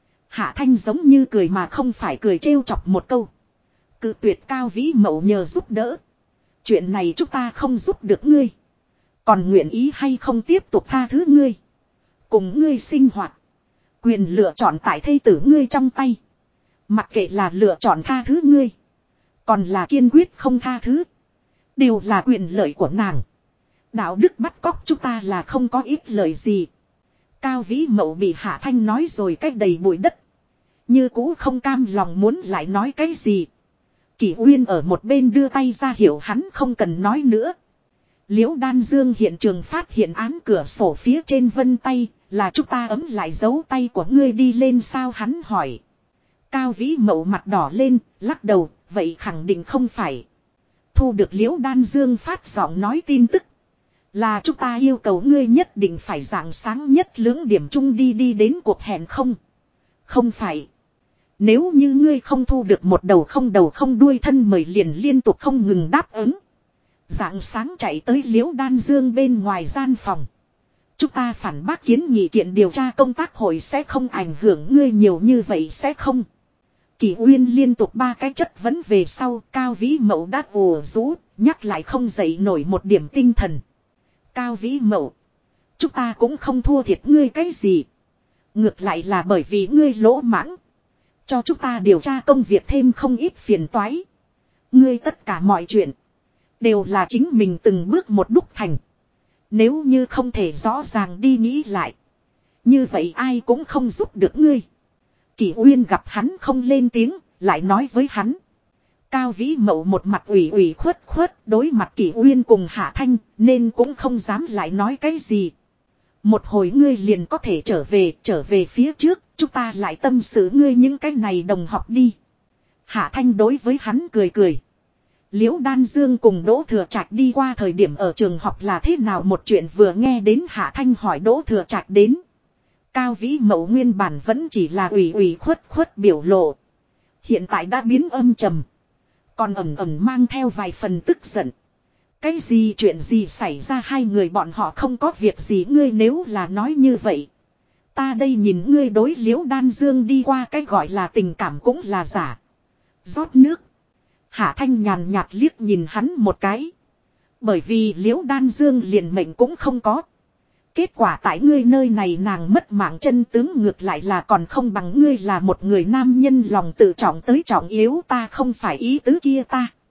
Hạ Thanh giống như cười mà không phải cười, trêu chọc một câu. Cự tuyệt Cao Vĩ Mậu nhờ giúp đỡ. Chuyện này chúng ta không giúp được ngươi. Còn nguyện ý hay không tiếp tục tha thứ ngươi. Cùng ngươi sinh hoạt. Quyền lựa chọn tại thê tử ngươi trong tay. Mặc kệ là lựa chọn tha thứ ngươi. Còn là kiên quyết không tha thứ. Đều là quyền lợi của nàng. Đạo đức bắt cóc chúng ta là không có ít lợi gì. Cao Vĩ Mậu bị Hạ Thanh nói rồi cách đầy bụi đất. Như cũ không cam lòng muốn lại nói cái gì. Kỷ Uyên ở một bên đưa tay ra hiệu hắn không cần nói nữa. Liễu Đan Dương hiện trường phát hiện án cửa sổ phía trên vân tay. Là chúng ta ấm lại dấu tay của ngươi đi lên sao, hắn hỏi. Cao Vĩ Mậu mặt đỏ lên, lắc đầu, vậy khẳng định không phải. Thu được Liễu Đan Dương phát giọng nói tin tức. Là chúng ta yêu cầu ngươi nhất định phải rạng sáng nhất lưỡng điểm chung đi đến cuộc hẹn không? Không phải. Nếu như ngươi không thu được một đầu không đuôi thân mời liền liên tục không ngừng đáp ứng. Rạng sáng chạy tới Liễu Đan Dương bên ngoài gian phòng. Chúng ta phản bác kiến nghị kiện điều tra công tác hội sẽ không ảnh hưởng ngươi nhiều như vậy sẽ không? Kỷ Uyên liên tục 3 cái chất vấn về sau, Cao Vĩ Mậu đã ồ rũ, nhắc lại không dậy nổi một điểm tinh thần. Cao Vĩ Mậu, chúng ta cũng không thua thiệt ngươi cái gì. Ngược lại là bởi vì ngươi lỗ mãng. Cho chúng ta điều tra công việc thêm không ít phiền toái. Ngươi tất cả mọi chuyện đều là chính mình từng bước một đúc thành. Nếu như không thể rõ ràng đi nghĩ lại, như vậy ai cũng không giúp được ngươi. Kỷ Uyên gặp hắn không lên tiếng, lại nói với hắn. Cao Vĩ Mậu một mặt ủy khuất đối mặt Kỷ Uyên cùng Hạ Thanh, nên cũng không dám lại nói cái gì. Một hồi ngươi liền có thể trở về phía trước, chúng ta lại tâm sự ngươi những cái này đồng học đi. Hạ Thanh đối với hắn cười. Liễu Đan Dương cùng Đỗ Thừa Trạch đi qua thời điểm ở trường học là thế nào một chuyện, vừa nghe đến Hạ Thanh hỏi Đỗ Thừa Trạch đến. Cao Vĩ Mậu nguyên bản vẫn chỉ là ủy khuất biểu lộ. Hiện tại đã biến âm trầm. Còn ẩn mang theo vài phần tức giận. Cái gì chuyện gì xảy ra, hai người bọn họ không có việc gì, ngươi nếu là nói như vậy. Ta đây nhìn ngươi đối Liễu Đan Dương đi qua cái gọi là tình cảm cũng là giả. Rót nước. Hạ Thanh nhàn nhạt liếc nhìn hắn một cái. Bởi vì Liễu Đan Dương liền mệnh cũng không có. Kết quả tại ngươi nơi này nàng mất mạng, chân tướng ngược lại là còn không bằng ngươi là một người nam nhân lòng tự trọng tới trọng yếu. Ta không phải ý tứ kia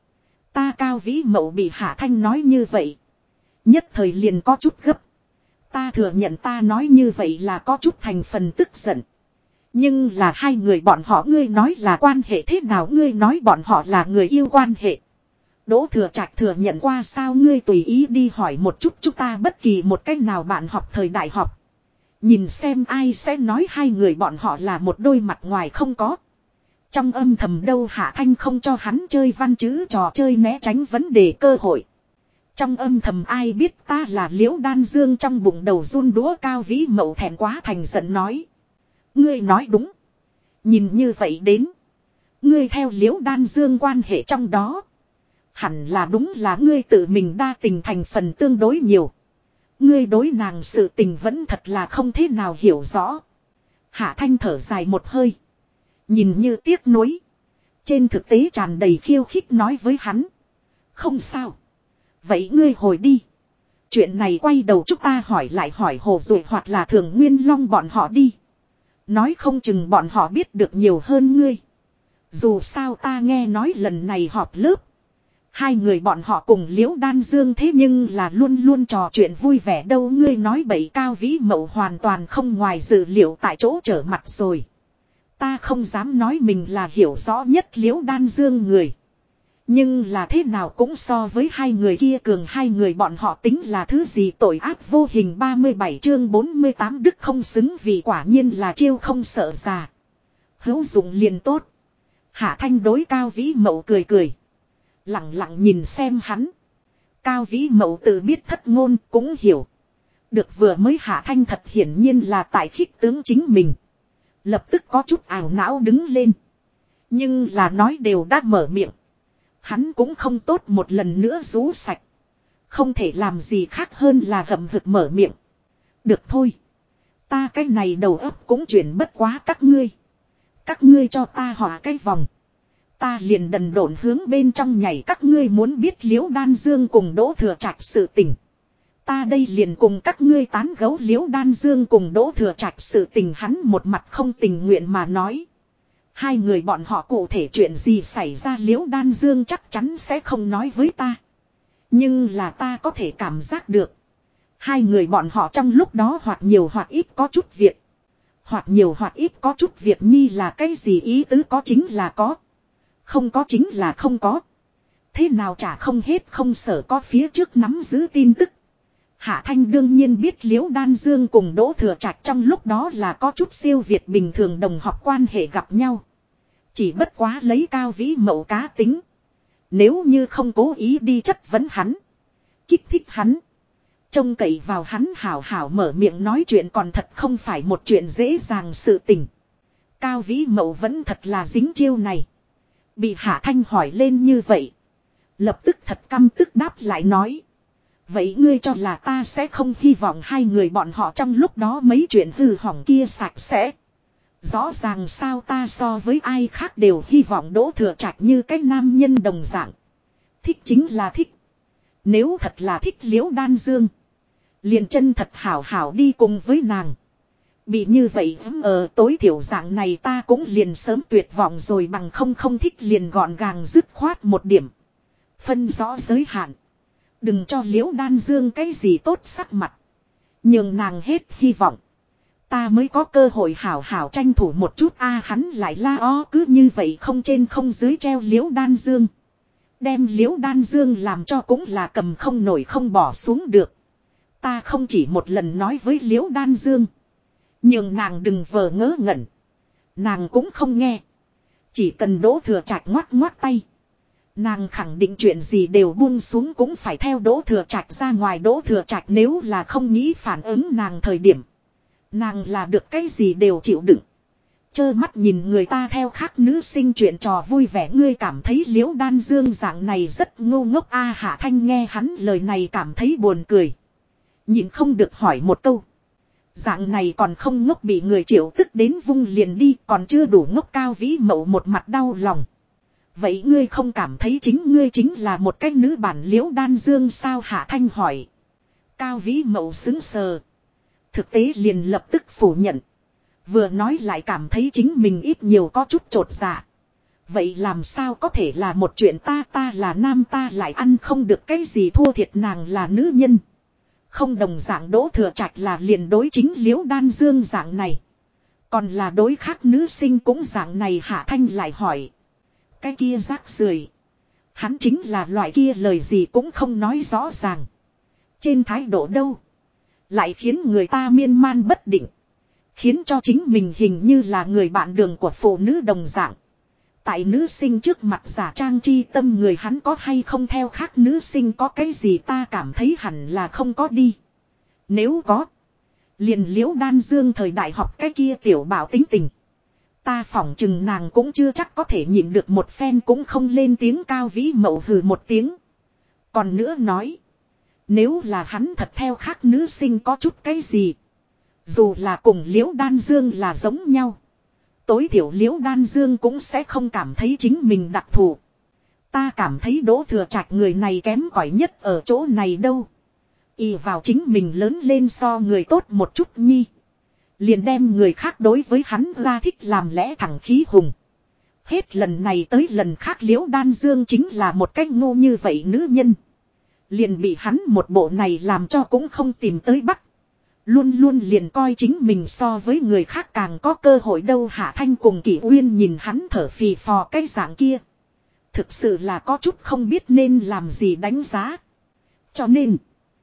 ta Cao Vĩ Mậu bị Hạ Thanh nói như vậy. Nhất thời liền có chút gấp. Ta thừa nhận ta nói như vậy là có chút thành phần tức giận. Nhưng là hai người bọn họ ngươi nói là quan hệ thế nào, ngươi nói bọn họ là người yêu quan hệ. Đỗ Thừa Trạch thừa nhận qua sao, ngươi tùy ý đi hỏi một chút chúng ta bất kỳ một cách nào bạn học thời đại học. Nhìn xem ai sẽ nói hai người bọn họ là một đôi mặt ngoài không có. Trong âm thầm đâu Hạ Thanh không cho hắn chơi văn chữ trò chơi né tránh vấn đề cơ hội. Trong âm thầm ai biết ta là Liễu Đan Dương, trong bụng đầu run đũa. Cao Vĩ Mậu thẹn quá thành giận nói. Ngươi nói đúng. Nhìn như vậy đến. Ngươi theo Liễu Đan Dương quan hệ trong đó. Hẳn là đúng là ngươi tự mình đa tình thành phần tương đối nhiều. Ngươi đối nàng sự tình vẫn thật là không thế nào hiểu rõ. Hạ Thanh thở dài một hơi. Nhìn như tiếc nuối. Trên thực tế tràn đầy khiêu khích nói với hắn. Không sao. Vậy ngươi hồi đi. Chuyện này quay đầu chúng ta hỏi lại hỏi Hồ Duệ hoặc là Thường Nguyên Long bọn họ đi. Nói không chừng bọn họ biết được nhiều hơn ngươi. Dù sao ta nghe nói lần này họp lớp. Hai người bọn họ cùng Liễu Đan Dương thế nhưng là luôn luôn trò chuyện vui vẻ đâu, ngươi nói bậy. Cao Vĩ Mậu hoàn toàn không ngoài dự liệu tại chỗ trở mặt rồi. Ta không dám nói mình là hiểu rõ nhất Liễu Đan Dương người. Nhưng là thế nào cũng so với hai người kia cường, hai người bọn họ tính là thứ gì, tội ác vô hình. 37 chương 48 đức không xứng vì quả nhiên là chiêu không sợ già. Hữu dụng liền tốt. Hạ Thanh đối Cao Vĩ Mậu cười cười. Lặng lặng nhìn xem hắn. Cao Vĩ Mậu tự biết thất ngôn cũng hiểu. Được vừa mới Hạ Thanh thật hiển nhiên là tại khích tướng chính mình. Lập tức có chút ảo não đứng lên. Nhưng là nói đều đã mở miệng. Hắn cũng không tốt một lần nữa rú sạch. Không thể làm gì khác hơn là hậm hực mở miệng. Được thôi. Ta cái này đầu óc cũng chuyển bất quá các ngươi. Các ngươi cho ta họa cái vòng. Ta liền đần độn hướng bên trong nhảy. Các ngươi muốn biết Liễu Đan Dương cùng Đỗ Thừa Trạch sự tình. Ta đây liền cùng các ngươi tán gẫu Liễu Đan Dương cùng Đỗ Thừa Trạch sự tình. Hắn một mặt không tình nguyện mà nói. Hai người bọn họ cụ thể chuyện gì xảy ra Liễu Đan Dương chắc chắn sẽ không nói với ta. Nhưng là ta có thể cảm giác được. Hai người bọn họ trong lúc đó hoặc nhiều hoặc ít có chút việc. Hoặc nhiều hoặc ít có chút việc nhi là cái gì, ý tứ có chính là có. Không có chính là không có. Thế nào chả không hết không sở có phía trước nắm giữ tin tức. Hạ Thanh đương nhiên biết Liễu Đan Dương cùng Đỗ Thừa Trạch trong lúc đó là có chút siêu việt bình thường đồng học quan hệ gặp nhau. Chỉ bất quá lấy Cao Vĩ Mậu cá tính. Nếu như không cố ý đi chất vấn hắn. Kích thích hắn. Trông cậy vào hắn hảo hảo mở miệng nói chuyện còn thật không phải một chuyện dễ dàng sự tình. Cao Vĩ Mậu vẫn thật là dính chiêu này. Bị Hạ Thanh hỏi lên như vậy. Lập tức thật căm tức đáp lại nói. Vậy ngươi cho là ta sẽ không hy vọng hai người bọn họ trong lúc đó mấy chuyện hư hỏng kia sạch sẽ. Rõ ràng sao, ta so với ai khác đều hy vọng Đỗ Thừa Trạch như cái nam nhân đồng dạng. Thích chính là thích. Nếu thật là thích Liễu Đan Dương. Liền chân thật hảo hảo đi cùng với nàng. Bị như vậy tối thiểu dạng này ta cũng liền sớm tuyệt vọng rồi, bằng không thích liền gọn gàng dứt khoát một điểm. Phân rõ giới hạn. Đừng cho Liễu Đan Dương cái gì tốt sắc mặt. Nhường nàng hết hy vọng. Ta mới có cơ hội hảo hảo tranh thủ một chút. Hắn lại la o cứ như vậy không trên không dưới treo Liễu Đan Dương. Đem Liễu Đan Dương làm cho cũng là cầm không nổi không bỏ xuống được. Ta không chỉ một lần nói với Liễu Đan Dương. Nhưng nàng đừng vờ ngớ ngẩn. Nàng cũng không nghe. Chỉ cần Đỗ Thừa Trạch ngoắt ngoắt tay. Nàng khẳng định chuyện gì đều buông xuống cũng phải theo Đỗ Thừa Trạch ra ngoài. Đỗ Thừa Trạch nếu là không nghĩ phản ứng nàng thời điểm. Nàng là được cái gì đều chịu đựng. Chơ mắt nhìn người ta theo khác nữ sinh chuyện trò vui vẻ. Ngươi cảm thấy Liễu Đan Dương dạng này rất ngu ngốc. Hạ Thanh nghe hắn lời này cảm thấy buồn cười. Nhịn không được hỏi một câu. Dạng này còn không ngốc bị người triệu tức đến vung liền đi, còn chưa đủ ngốc. Cao Vĩ Mậu một mặt đau lòng. Vậy ngươi không cảm thấy chính ngươi chính là một cái nữ bản Liễu Đan Dương sao? Hạ Thanh hỏi. Cao Vĩ Mậu xứng sờ. Thực tế liền lập tức phủ nhận. Vừa nói lại cảm thấy chính mình ít nhiều có chút chột dạ. Vậy làm sao có thể là một chuyện, ta là nam ta lại ăn không được cái gì, thua thiệt nàng là nữ nhân. Không đồng dạng Đỗ Thừa Trạch là liền đối chính Liễu Đan Dương dạng này. Còn là đối khác nữ sinh cũng dạng này. Hạ Thanh lại hỏi. Cái kia rác rưởi. Hắn chính là loại kia lời gì cũng không nói rõ ràng. Trên thái độ đâu. Lại khiến người ta miên man bất định. Khiến cho chính mình hình như là người bạn đường của phụ nữ đồng dạng. Tại nữ sinh trước mặt giả trang chi tâm, người hắn có hay không theo khác nữ sinh có cái gì, ta cảm thấy hẳn là không có đi. Nếu có, liền Liễu Đan Dương thời đại học cái kia tiểu bảo tính tình. Ta phỏng chừng nàng cũng chưa chắc có thể nhịn được một phen, cũng không lên tiếng. Cao Vĩ Mậu hừ một tiếng. Còn nữa nói, nếu là hắn thật theo khác nữ sinh có chút cái gì, dù là cùng Liễu Đan Dương là giống nhau, tối thiểu Liễu Đan Dương cũng sẽ không cảm thấy chính mình đặc thù. Ta cảm thấy Đỗ Thừa Trạch người này kém cỏi nhất ở chỗ này đâu. Ỷ vào chính mình lớn lên so người tốt một chút nhi, liền đem người khác đối với hắn ra thích làm lẽ thẳng khí hùng. Hết lần này tới lần khác Liễu Đan Dương chính là một cách ngu như vậy nữ nhân. Liền bị hắn một bộ này làm cho cũng không tìm tới bắt. Luôn luôn liền coi chính mình so với người khác càng có cơ hội đâu. Hạ Thanh cùng Kỷ Uyên nhìn hắn thở phì phò cái dạng kia. Thực sự là có chút không biết nên làm gì đánh giá. Cho nên,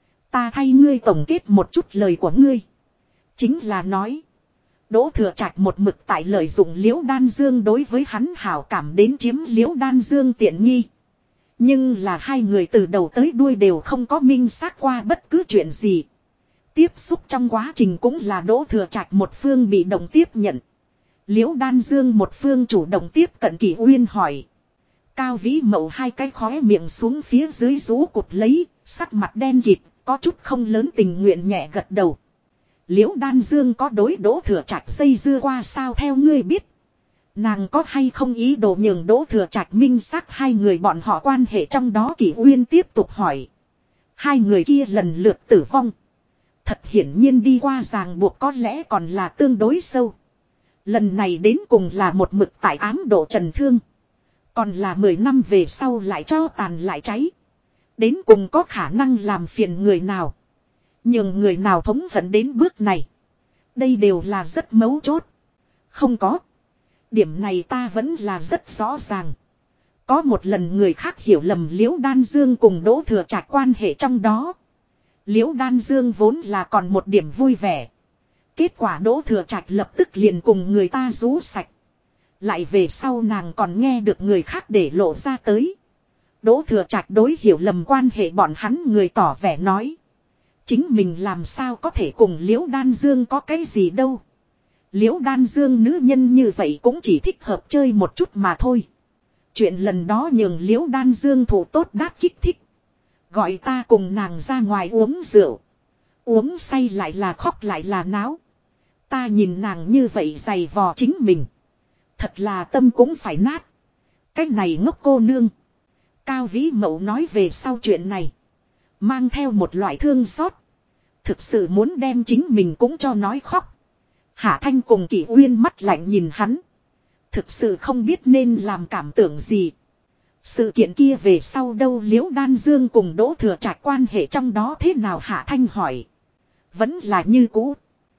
ta thay ngươi tổng kết một chút lời của ngươi. Chính là nói, Đỗ Thừa Trạch một mực tại lợi dụng Liễu Đan Dương đối với hắn hảo cảm đến chiếm Liễu Đan Dương tiện nghi. Nhưng là hai người từ đầu tới đuôi đều không có minh xác qua bất cứ chuyện gì. Tiếp xúc trong quá trình cũng là Đỗ Thừa Trạch một phương bị động tiếp nhận. Liễu Đan Dương một phương chủ động tiếp cận Kỷ Uyên hỏi. Cao Vĩ Mậu hai cái khóe miệng xuống phía dưới rú cụt lấy, sắc mặt đen kịt, có chút không lớn tình nguyện nhẹ gật đầu. Liễu Đan Dương có đối Đỗ Thừa Trạch dây dưa qua sao theo ngươi biết? Nàng có hay không ý đồ nhường Đỗ Thừa Trạch minh xác hai người bọn họ quan hệ trong đó? Kỷ Uyên tiếp tục hỏi. Hai người kia lần lượt tử vong. Thật hiển nhiên đi qua ràng buộc có lẽ còn là tương đối sâu. Lần này đến cùng là một mực tại ám độ trần thương. Còn là 10 năm về sau lại cho tàn lại cháy. Đến cùng có khả năng làm phiền người nào. Nhưng người nào thống hận đến bước này. Đây đều là rất mấu chốt. Không có. Điểm này ta vẫn là rất rõ ràng. Có một lần người khác hiểu lầm Liễu Đan Dương cùng Đỗ Thừa Trạch quan hệ trong đó. Liễu Đan Dương vốn là còn một điểm vui vẻ. Kết quả Đỗ Thừa Trạch lập tức liền cùng người ta rú sạch. Lại về sau nàng còn nghe được người khác để lộ ra tới. Đỗ Thừa Trạch đối hiểu lầm quan hệ bọn hắn người tỏ vẻ nói. Chính mình làm sao có thể cùng Liễu Đan Dương có cái gì đâu. Liễu Đan Dương nữ nhân như vậy cũng chỉ thích hợp chơi một chút mà thôi. Chuyện lần đó nhường Liễu Đan Dương thủ tốt đát kích thích. Gọi ta cùng nàng ra ngoài uống rượu. Uống say lại là khóc lại là náo. Ta nhìn nàng như vậy giày vò chính mình. Thật là tâm cũng phải nát. Cái này ngốc cô nương. Cao Vĩ Mậu nói về sau chuyện này. Mang theo một loại thương xót. Thực sự muốn đem chính mình cũng cho nói khóc. Hạ Thanh cùng Kỷ Uyên mắt lạnh nhìn hắn. Thực sự không biết nên làm cảm tưởng gì. Sự kiện kia về sau đâu? Liễu Đan Dương cùng Đỗ Thừa Trạch quan hệ trong đó thế nào? Hạ Thanh hỏi. Vẫn là như cũ.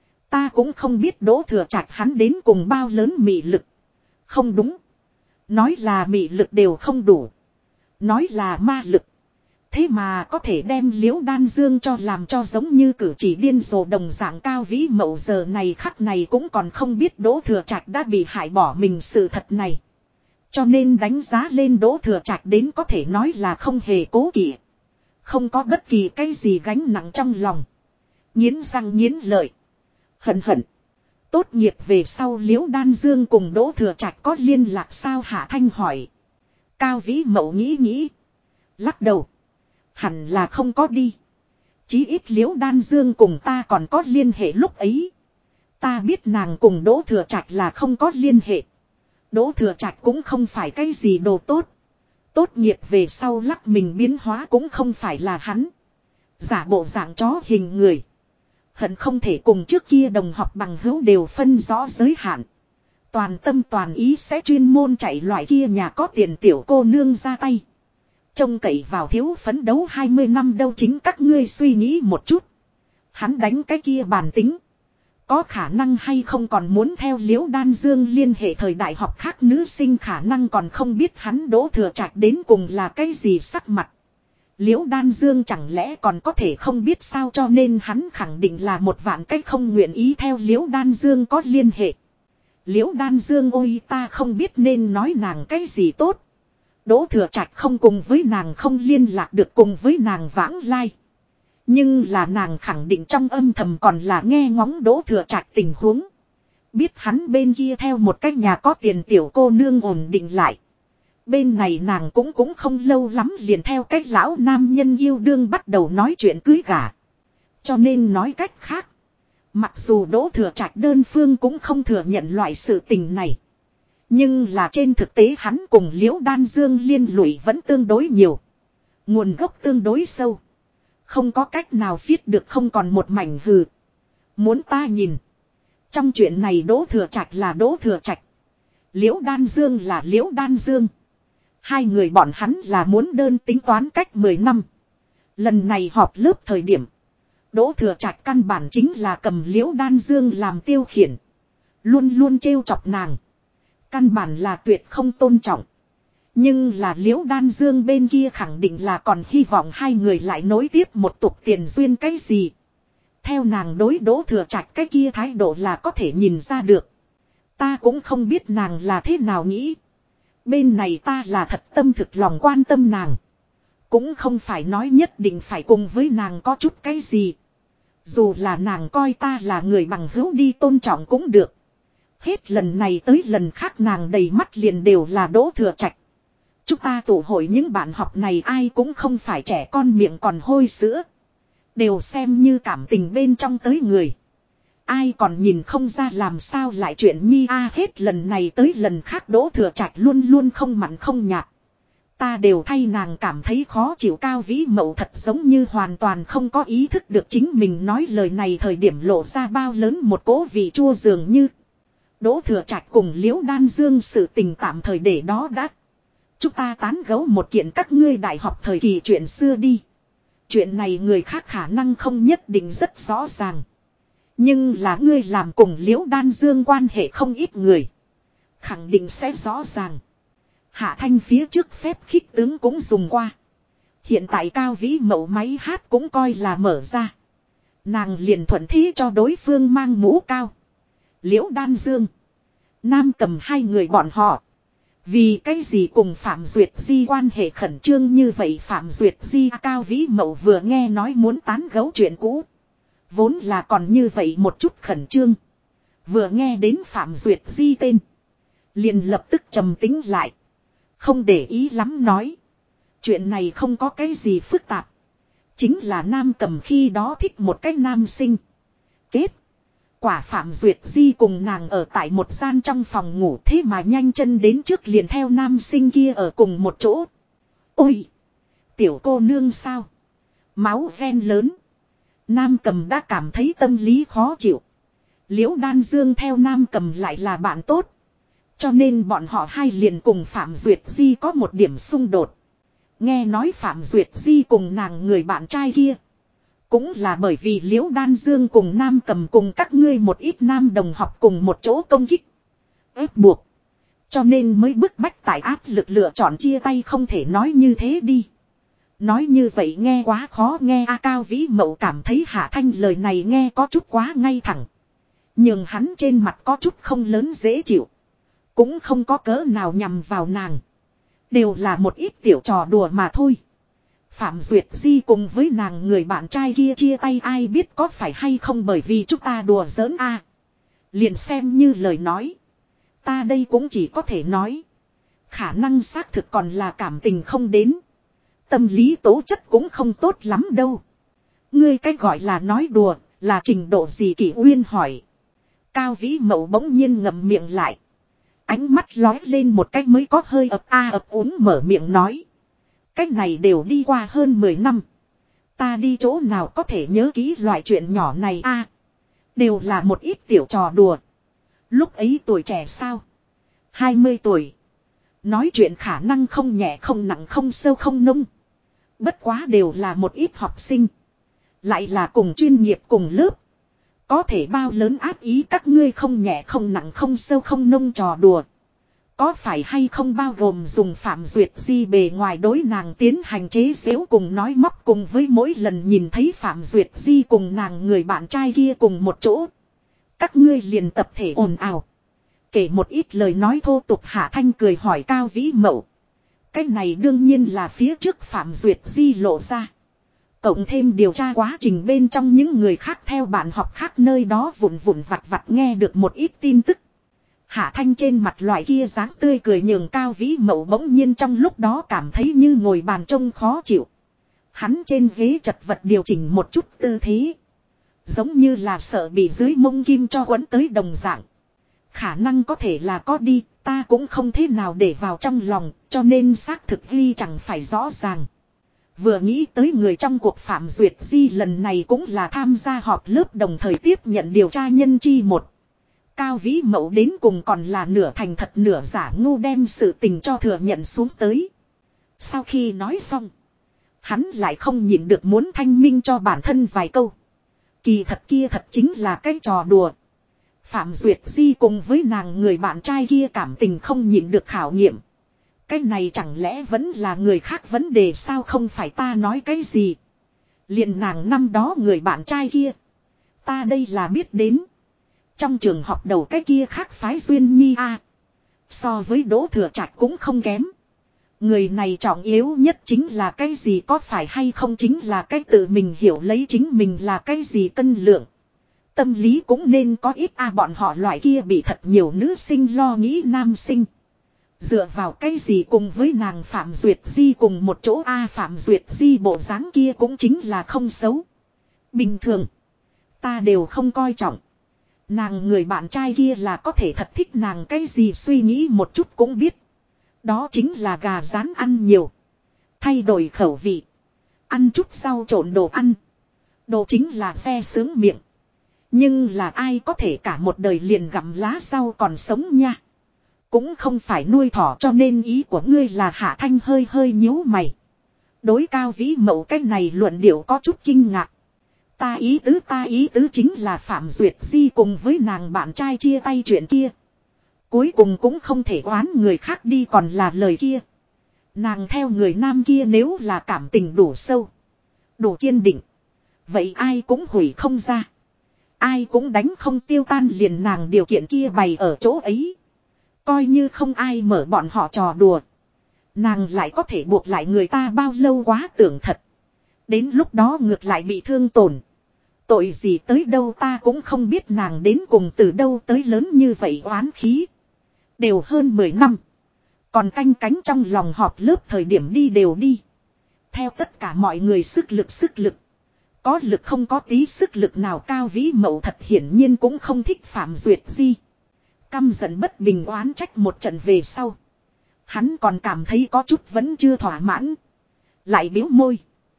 Ta cũng không biết Đỗ Thừa Trạch hắn đến cùng bao lớn mị lực. Không đúng. Nói là mị lực đều không đủ. Nói là ma lực. Thế mà có thể đem Liễu Đan Dương cho làm cho giống như cử chỉ điên rồ đồng dạng. Cao Vĩ Mậu giờ này khắc này cũng còn không biết Đỗ Thừa Trạch đã bị hại bỏ mình sự thật này. Cho nên đánh giá lên Đỗ Thừa Trạch đến có thể nói là không hề cố kỵ. Không có bất kỳ cái gì gánh nặng trong lòng. Nghiến răng nghiến lợi. Hận hận. Tốt nghiệp về sau Liễu Đan Dương cùng Đỗ Thừa Trạch có liên lạc sao? Hạ Thanh hỏi. Cao Vĩ Mậu nghĩ nghĩ. Lắc đầu. Hẳn là không có đi. Chí ít Liễu Đan Dương cùng ta còn có liên hệ lúc ấy. Ta biết nàng cùng Đỗ Thừa Trạch là không có liên hệ. Đỗ Thừa Trạch cũng không phải cái gì đồ tốt. Tốt nghiệp về sau lắc mình biến hóa cũng không phải là hắn. Giả bộ dạng chó hình người. Hận không thể cùng trước kia đồng học bằng hữu đều phân rõ giới hạn. Toàn tâm toàn ý sẽ chuyên môn chạy loại kia nhà có tiền tiểu cô nương ra tay. Trông cậy vào thiếu phấn đấu 20 năm đâu. Chính các ngươi suy nghĩ một chút. Hắn đánh cái kia bản tính. Có khả năng hay không còn muốn theo Liễu Đan Dương liên hệ thời đại học khác nữ sinh khả năng còn không biết hắn Đỗ Thừa Trạch đến cùng là cái gì sắc mặt. Liễu Đan Dương chẳng lẽ còn có thể không biết sao, cho nên hắn khẳng định là một vạn cách không nguyện ý theo Liễu Đan Dương có liên hệ. Liễu Đan Dương ôi, ta không biết nên nói nàng cái gì tốt. Đỗ Thừa Trạch không cùng với nàng không liên lạc được cùng với nàng vãng lai. Nhưng là nàng khẳng định trong âm thầm còn là nghe ngóng Đỗ Thừa Trạch tình huống. Biết hắn bên kia theo một cách nhà có tiền tiểu cô nương ổn định lại. Bên này nàng cũng không lâu lắm liền theo cách lão nam nhân yêu đương bắt đầu nói chuyện cưới gả. Cho nên nói cách khác. Mặc dù Đỗ Thừa Trạch đơn phương cũng không thừa nhận loại sự tình này. Nhưng là trên thực tế hắn cùng Liễu Đan Dương liên lụy vẫn tương đối nhiều. Nguồn gốc tương đối sâu. Không có cách nào viết được không còn một mảnh hừ. Muốn ta nhìn. Trong chuyện này Đỗ Thừa Trạch là Đỗ Thừa Trạch. Liễu Đan Dương là Liễu Đan Dương. Hai người bọn hắn là muốn đơn tính toán cách 10 năm. Lần này họp lớp thời điểm. Đỗ Thừa Trạch căn bản chính là cầm Liễu Đan Dương làm tiêu khiển. Luôn luôn trêu chọc nàng. Căn bản là tuyệt không tôn trọng. Nhưng là Liễu Đan Dương bên kia khẳng định là còn hy vọng hai người lại nối tiếp một tục tiền duyên cái gì. Theo nàng đối Đỗ Thừa Trạch cái kia thái độ là có thể nhìn ra được. Ta cũng không biết nàng là thế nào nghĩ. Bên này ta là thật tâm thực lòng quan tâm nàng. Cũng không phải nói nhất định phải cùng với nàng có chút cái gì. Dù là nàng coi ta là người bằng hữu đi tôn trọng cũng được. Hết lần này tới lần khác nàng đầy mắt liền đều là Đỗ Thừa Trạch. Chúng ta tụ hội những bạn học này ai cũng không phải trẻ con miệng còn hôi sữa. Đều xem như cảm tình bên trong tới người. Ai còn nhìn không ra làm sao lại chuyện nhi hết lần này tới lần khác Đỗ Thừa Trạch luôn luôn không mặn không nhạt. Ta đều thay nàng cảm thấy khó chịu. Cao Vĩ Mậu thật giống như hoàn toàn không có ý thức được chính mình nói lời này thời điểm lộ ra bao lớn một cỗ vị chua dường như. Đỗ Thừa Trạch cùng Liễu Đan Dương sự tình tạm thời để đó đã. Chúng ta tán gẫu một kiện các ngươi đại học thời kỳ chuyện xưa đi. Chuyện này người khác khả năng không nhất định rất rõ ràng. Nhưng là ngươi làm cùng Liễu Đan Dương quan hệ không ít người. Khẳng định sẽ rõ ràng. Hạ Thanh phía trước phép khích tướng cũng dùng qua. Hiện tại Cao Vĩ Mậu máy hát cũng coi là mở ra. Nàng liền thuận thế cho đối phương mang mũ cao. Liễu Đan Dương. Nam Cầm hai người bọn họ. Vì cái gì cùng Phạm Duyệt Di quan hệ khẩn trương như vậy. Phạm Duyệt Di Cao Vĩ Mậu vừa nghe nói muốn tán gẫu chuyện cũ. Vốn là còn như vậy một chút khẩn trương. Vừa nghe đến Phạm Duyệt Di tên. Liền lập tức trầm tính lại. Không để ý lắm nói. Chuyện này không có cái gì phức tạp. Chính là Nam Cầm khi đó thích một cái nam sinh. Kết quả Phạm Duyệt Di cùng nàng ở tại một gian trong phòng ngủ, thế mà nhanh chân đến trước liền theo nam sinh kia ở cùng một chỗ. Ôi! Tiểu cô nương sao? Máu ven lớn. Nam Cầm đã cảm thấy tâm lý khó chịu. Liễu Đan Dương theo Nam Cầm lại là bạn tốt. Cho nên bọn họ hai liền cùng Phạm Duyệt Di có một điểm xung đột. Nghe nói Phạm Duyệt Di cùng nàng người bạn trai kia. Cũng là bởi vì Liễu Đan Dương cùng Nam Cầm cùng các ngươi một ít nam đồng học cùng một chỗ công kích. Ép buộc. Cho nên mới bức bách tại áp lực lựa chọn chia tay không thể nói như thế đi. Nói như vậy nghe quá khó nghe Cao Vĩ Mậu cảm thấy Hạ Thanh lời này nghe có chút quá ngay thẳng. Nhưng hắn trên mặt có chút không lớn dễ chịu. Cũng không có cớ nào nhằm vào nàng. Đều là một ít tiểu trò đùa mà thôi. Phạm Duyệt Di cùng với nàng người bạn trai kia chia tay ai biết có phải hay không bởi vì chúng ta đùa giỡn liền xem như lời nói. Ta đây cũng chỉ có thể nói. Khả năng xác thực còn là cảm tình không đến. Tâm lý tố chất cũng không tốt lắm đâu. Ngươi cái gọi là nói đùa là trình độ gì Kỷ Uyên hỏi. Cao Vĩ Mậu bỗng nhiên ngậm miệng lại. Ánh mắt lói lên một cách mới có hơi ấp úng mở miệng nói. Cách này đều đi qua hơn 10 năm. Ta đi chỗ nào có thể nhớ kỹ loại chuyện nhỏ này đều là một ít tiểu trò đùa. Lúc ấy tuổi trẻ sao? 20 tuổi. Nói chuyện khả năng không nhẹ không nặng không sâu không nông. Bất quá đều là một ít học sinh. Lại là cùng chuyên nghiệp cùng lớp. Có thể bao lớn áp ý các ngươi không nhẹ không nặng không sâu không nông trò đùa. Có phải hay không bao gồm dùng Phạm Duyệt Di bề ngoài đối nàng tiến hành chế giễu cùng nói móc cùng với mỗi lần nhìn thấy Phạm Duyệt Di cùng nàng người bạn trai kia cùng một chỗ. Các ngươi liền tập thể ồn ào. Kể một ít lời nói thô tục. Hạ Thanh cười hỏi Cao Vĩ Mậu. Cái này đương nhiên là phía trước Phạm Duyệt Di lộ ra. Cộng thêm điều tra quá trình bên trong những người khác theo bạn học khác nơi đó vụn vụn vặt vặt nghe được một ít tin tức. Hạ Thanh trên mặt loại kia dáng tươi cười nhường Cao Vĩ Mậu bỗng nhiên trong lúc đó cảm thấy như ngồi bàn trông khó chịu. Hắn trên ghế chật vật điều chỉnh một chút tư thế. Giống như là sợ bị dưới mông kim cho quấn tới đồng dạng. Khả năng có thể là có đi, ta cũng không thế nào để vào trong lòng, cho nên xác thực ghi chẳng phải rõ ràng. Vừa nghĩ tới người trong cuộc Phạm Duyệt Di lần này cũng là tham gia họp lớp đồng thời tiếp nhận điều tra nhân chi một. Cao Vĩ Mậu đến cùng còn là nửa thành thật nửa giả ngu đem sự tình cho thừa nhận xuống tới. Sau khi nói xong, hắn lại không nhịn được muốn thanh minh cho bản thân vài câu. Kỳ thật kia thật chính là cái trò đùa. Phạm Duyệt Di cùng với nàng người bạn trai kia cảm tình không nhịn được khảo nghiệm. Cái này chẳng lẽ vẫn là người khác vấn đề sao, không phải ta nói cái gì. Liền nàng năm đó người bạn trai kia, ta đây là biết đến. Trong trường học đầu cái kia khác phái Duyên Nhi a, so với Đỗ Thừa Trạch cũng không kém. Người này trọng yếu nhất chính là cái gì, có phải hay không chính là cái tự mình hiểu lấy chính mình là cái gì cân lượng. Tâm lý cũng nên có ít bọn họ loại kia bị thật nhiều nữ sinh lo nghĩ nam sinh. Dựa vào cái gì cùng với nàng Phạm Duyệt Di cùng một chỗ Phạm Duyệt Di bộ dáng kia cũng chính là không xấu. Bình thường, ta đều không coi trọng. Nàng người bạn trai kia là có thể thật thích nàng cái gì, suy nghĩ một chút cũng biết. Đó chính là gà rán ăn nhiều. Thay đổi khẩu vị. Ăn chút rau trộn đồ ăn. Đồ chính là phe sướng miệng. Nhưng là ai có thể cả một đời liền gặm lá rau còn sống nha. Cũng không phải nuôi thỏ, cho nên ý của ngươi là Hạ Thanh hơi hơi nhíu mày. Đối Cao Vĩ Mậu cái này luận điệu có chút kinh ngạc. Ta ý tứ chính là Phạm Duyệt Di cùng với nàng bạn trai chia tay chuyện kia. Cuối cùng cũng không thể oán người khác đi, còn là lời kia. Nàng theo người nam kia nếu là cảm tình đủ sâu, đủ kiên định, vậy ai cũng hủy không ra. Ai cũng đánh không tiêu tan, liền nàng điều kiện kia bày ở chỗ ấy. Coi như không ai mở bọn họ trò đùa, nàng lại có thể buộc lại người ta bao lâu quá tưởng thật. Đến lúc đó ngược lại bị thương tổn. Tội gì tới đâu ta cũng không biết nàng đến cùng từ đâu tới lớn như vậy oán khí. Đều hơn 10 năm. Còn canh cánh trong lòng họp lớp thời điểm đi đều đi. Theo tất cả mọi người sức lực. Có lực không có tí sức lực nào. Cao Vĩ Mậu thật hiển nhiên cũng không thích Phạm Duyệt Di. Căm giận bất bình oán trách một trận về sau, hắn còn cảm thấy có chút vẫn chưa thỏa mãn. Lại biếu môi.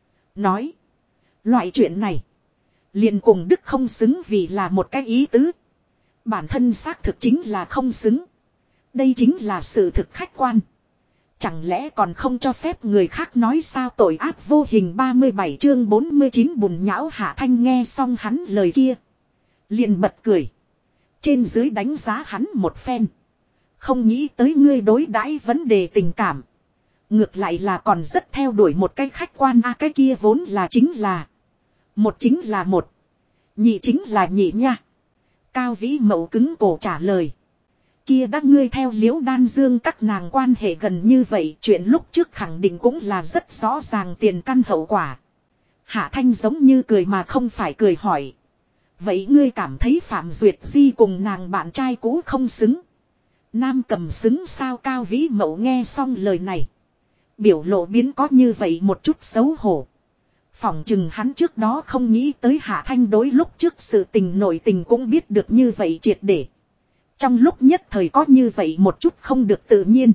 Nói. Loại chuyện này liền cùng đức không xứng vì là một cái ý tứ. Bản thân xác thực chính là không xứng. Đây chính là sự thực khách quan. Chẳng lẽ còn không cho phép người khác nói sao, tội ác vô hình. 37 chương 49 bùn nhão. Hạ Thanh nghe xong hắn lời kia, liền bật cười. Trên dưới đánh giá hắn một phen. Không nghĩ tới ngươi đối đãi vấn đề tình cảm, ngược lại là còn rất theo đuổi một cái khách quan. Cái kia vốn là chính là một chính là một, nhị chính là nhị nha. Cao Vĩ Mậu cứng cổ trả lời. Kia đã ngươi theo Liễu Đan Dương các nàng quan hệ gần như vậy, chuyện lúc trước khẳng định cũng là rất rõ ràng tiền căn hậu quả. Hạ Thanh giống như cười mà không phải cười hỏi. Vậy ngươi cảm thấy Phạm Duyệt Di cùng nàng bạn trai cũ không xứng? Nam Cầm xứng sao? Cao Vĩ Mậu nghe xong lời này, biểu lộ biến có như vậy một chút xấu hổ. Phỏng chừng hắn trước đó không nghĩ tới Hạ Thanh đối lúc trước sự tình nội tình cũng biết được như vậy triệt để. Trong lúc nhất thời có như vậy một chút không được tự nhiên.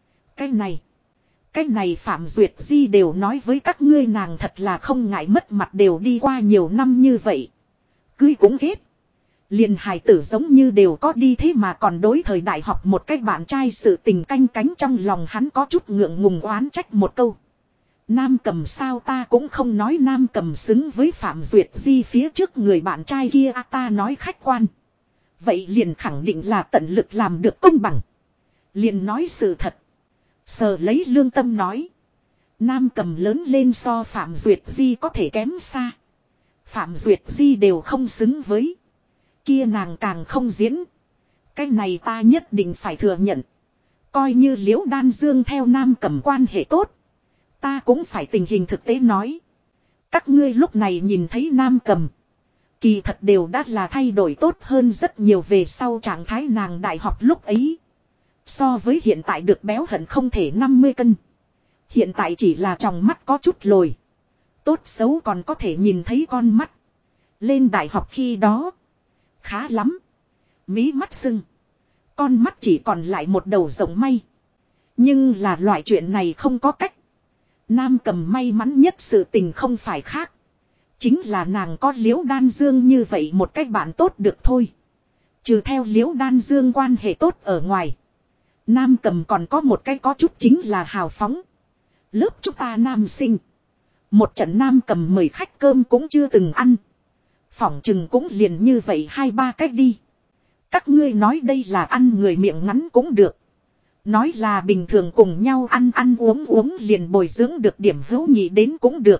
Cái này Phạm Duyệt Di đều nói với các ngươi, nàng thật là không ngại mất mặt, đều đi qua nhiều năm như vậy. Cưới cũng ghét. Liền hài tử giống như đều có đi, thế mà còn đối thời đại học một cái bạn trai sự tình canh cánh. Trong lòng hắn có chút ngượng ngùng oán trách một câu. Nam Cầm sao? Ta cũng không nói Nam Cầm xứng với Phạm Duyệt Di phía trước người bạn trai kia. Ta nói khách quan. Vậy liền khẳng định là tận lực làm được công bằng. Liền nói sự thật. Sờ lấy lương tâm nói. Nam Cầm lớn lên so Phạm Duyệt Di có thể kém xa. Phạm Duyệt Di đều không xứng với. Kia nàng càng không diễn. Cái này ta nhất định phải thừa nhận. Coi như Liễu Đan Dương theo Nam Cầm quan hệ tốt, ta cũng phải tình hình thực tế nói. Các ngươi lúc này nhìn thấy Nam Cầm, kỳ thật đều đã là thay đổi tốt hơn rất nhiều về sau trạng thái. Nàng đại học lúc ấy, so với hiện tại được béo hận không thể 50 cân. Hiện tại chỉ là trong mắt có chút lồi. Tốt xấu còn có thể nhìn thấy con mắt. Lên đại học khi đó, khá lắm. Mí mắt sưng. Con mắt chỉ còn lại một đầu rộng may. Nhưng là loại chuyện này không có cách. Nam Cầm may mắn nhất sự tình không phải khác, chính là nàng có Liễu Đan Dương như vậy một cách bạn tốt được thôi. Trừ theo Liễu Đan Dương quan hệ tốt ở ngoài. Nam Cầm còn có một cái có chút chính là hào phóng. Lớp chúng ta nam sinh. Một trận Nam Cầm mời khách cơm cũng chưa từng ăn. Phỏng chừng cũng liền như vậy 2-3 cách đi. Các ngươi nói đây là ăn người miệng ngắn cũng được. Nói là bình thường cùng nhau ăn uống liền bồi dưỡng được điểm hữu nghị đến cũng được.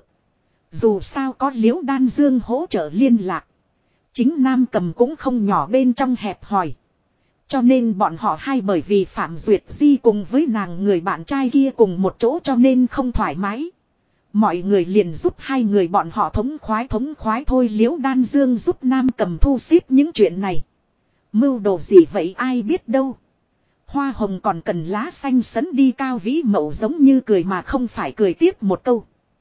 Dù sao có Liễu Đan Dương hỗ trợ liên lạc. Chính Nam Cầm cũng không nhỏ bên trong hẹp hòi. Cho nên bọn họ hai bởi vì Phạm Duyệt Di cùng với nàng người bạn trai kia cùng một chỗ cho nên không thoải mái. Mọi người liền giúp hai người bọn họ thống khoái thôi. Liễu Đan Dương giúp Nam Cầm thu xếp những chuyện này. Mưu đồ gì vậy ai biết đâu. Hoa hồng còn cần lá xanh sấn đi. Cao Vĩ Mậu giống như cười mà không phải cười tiếp một câu.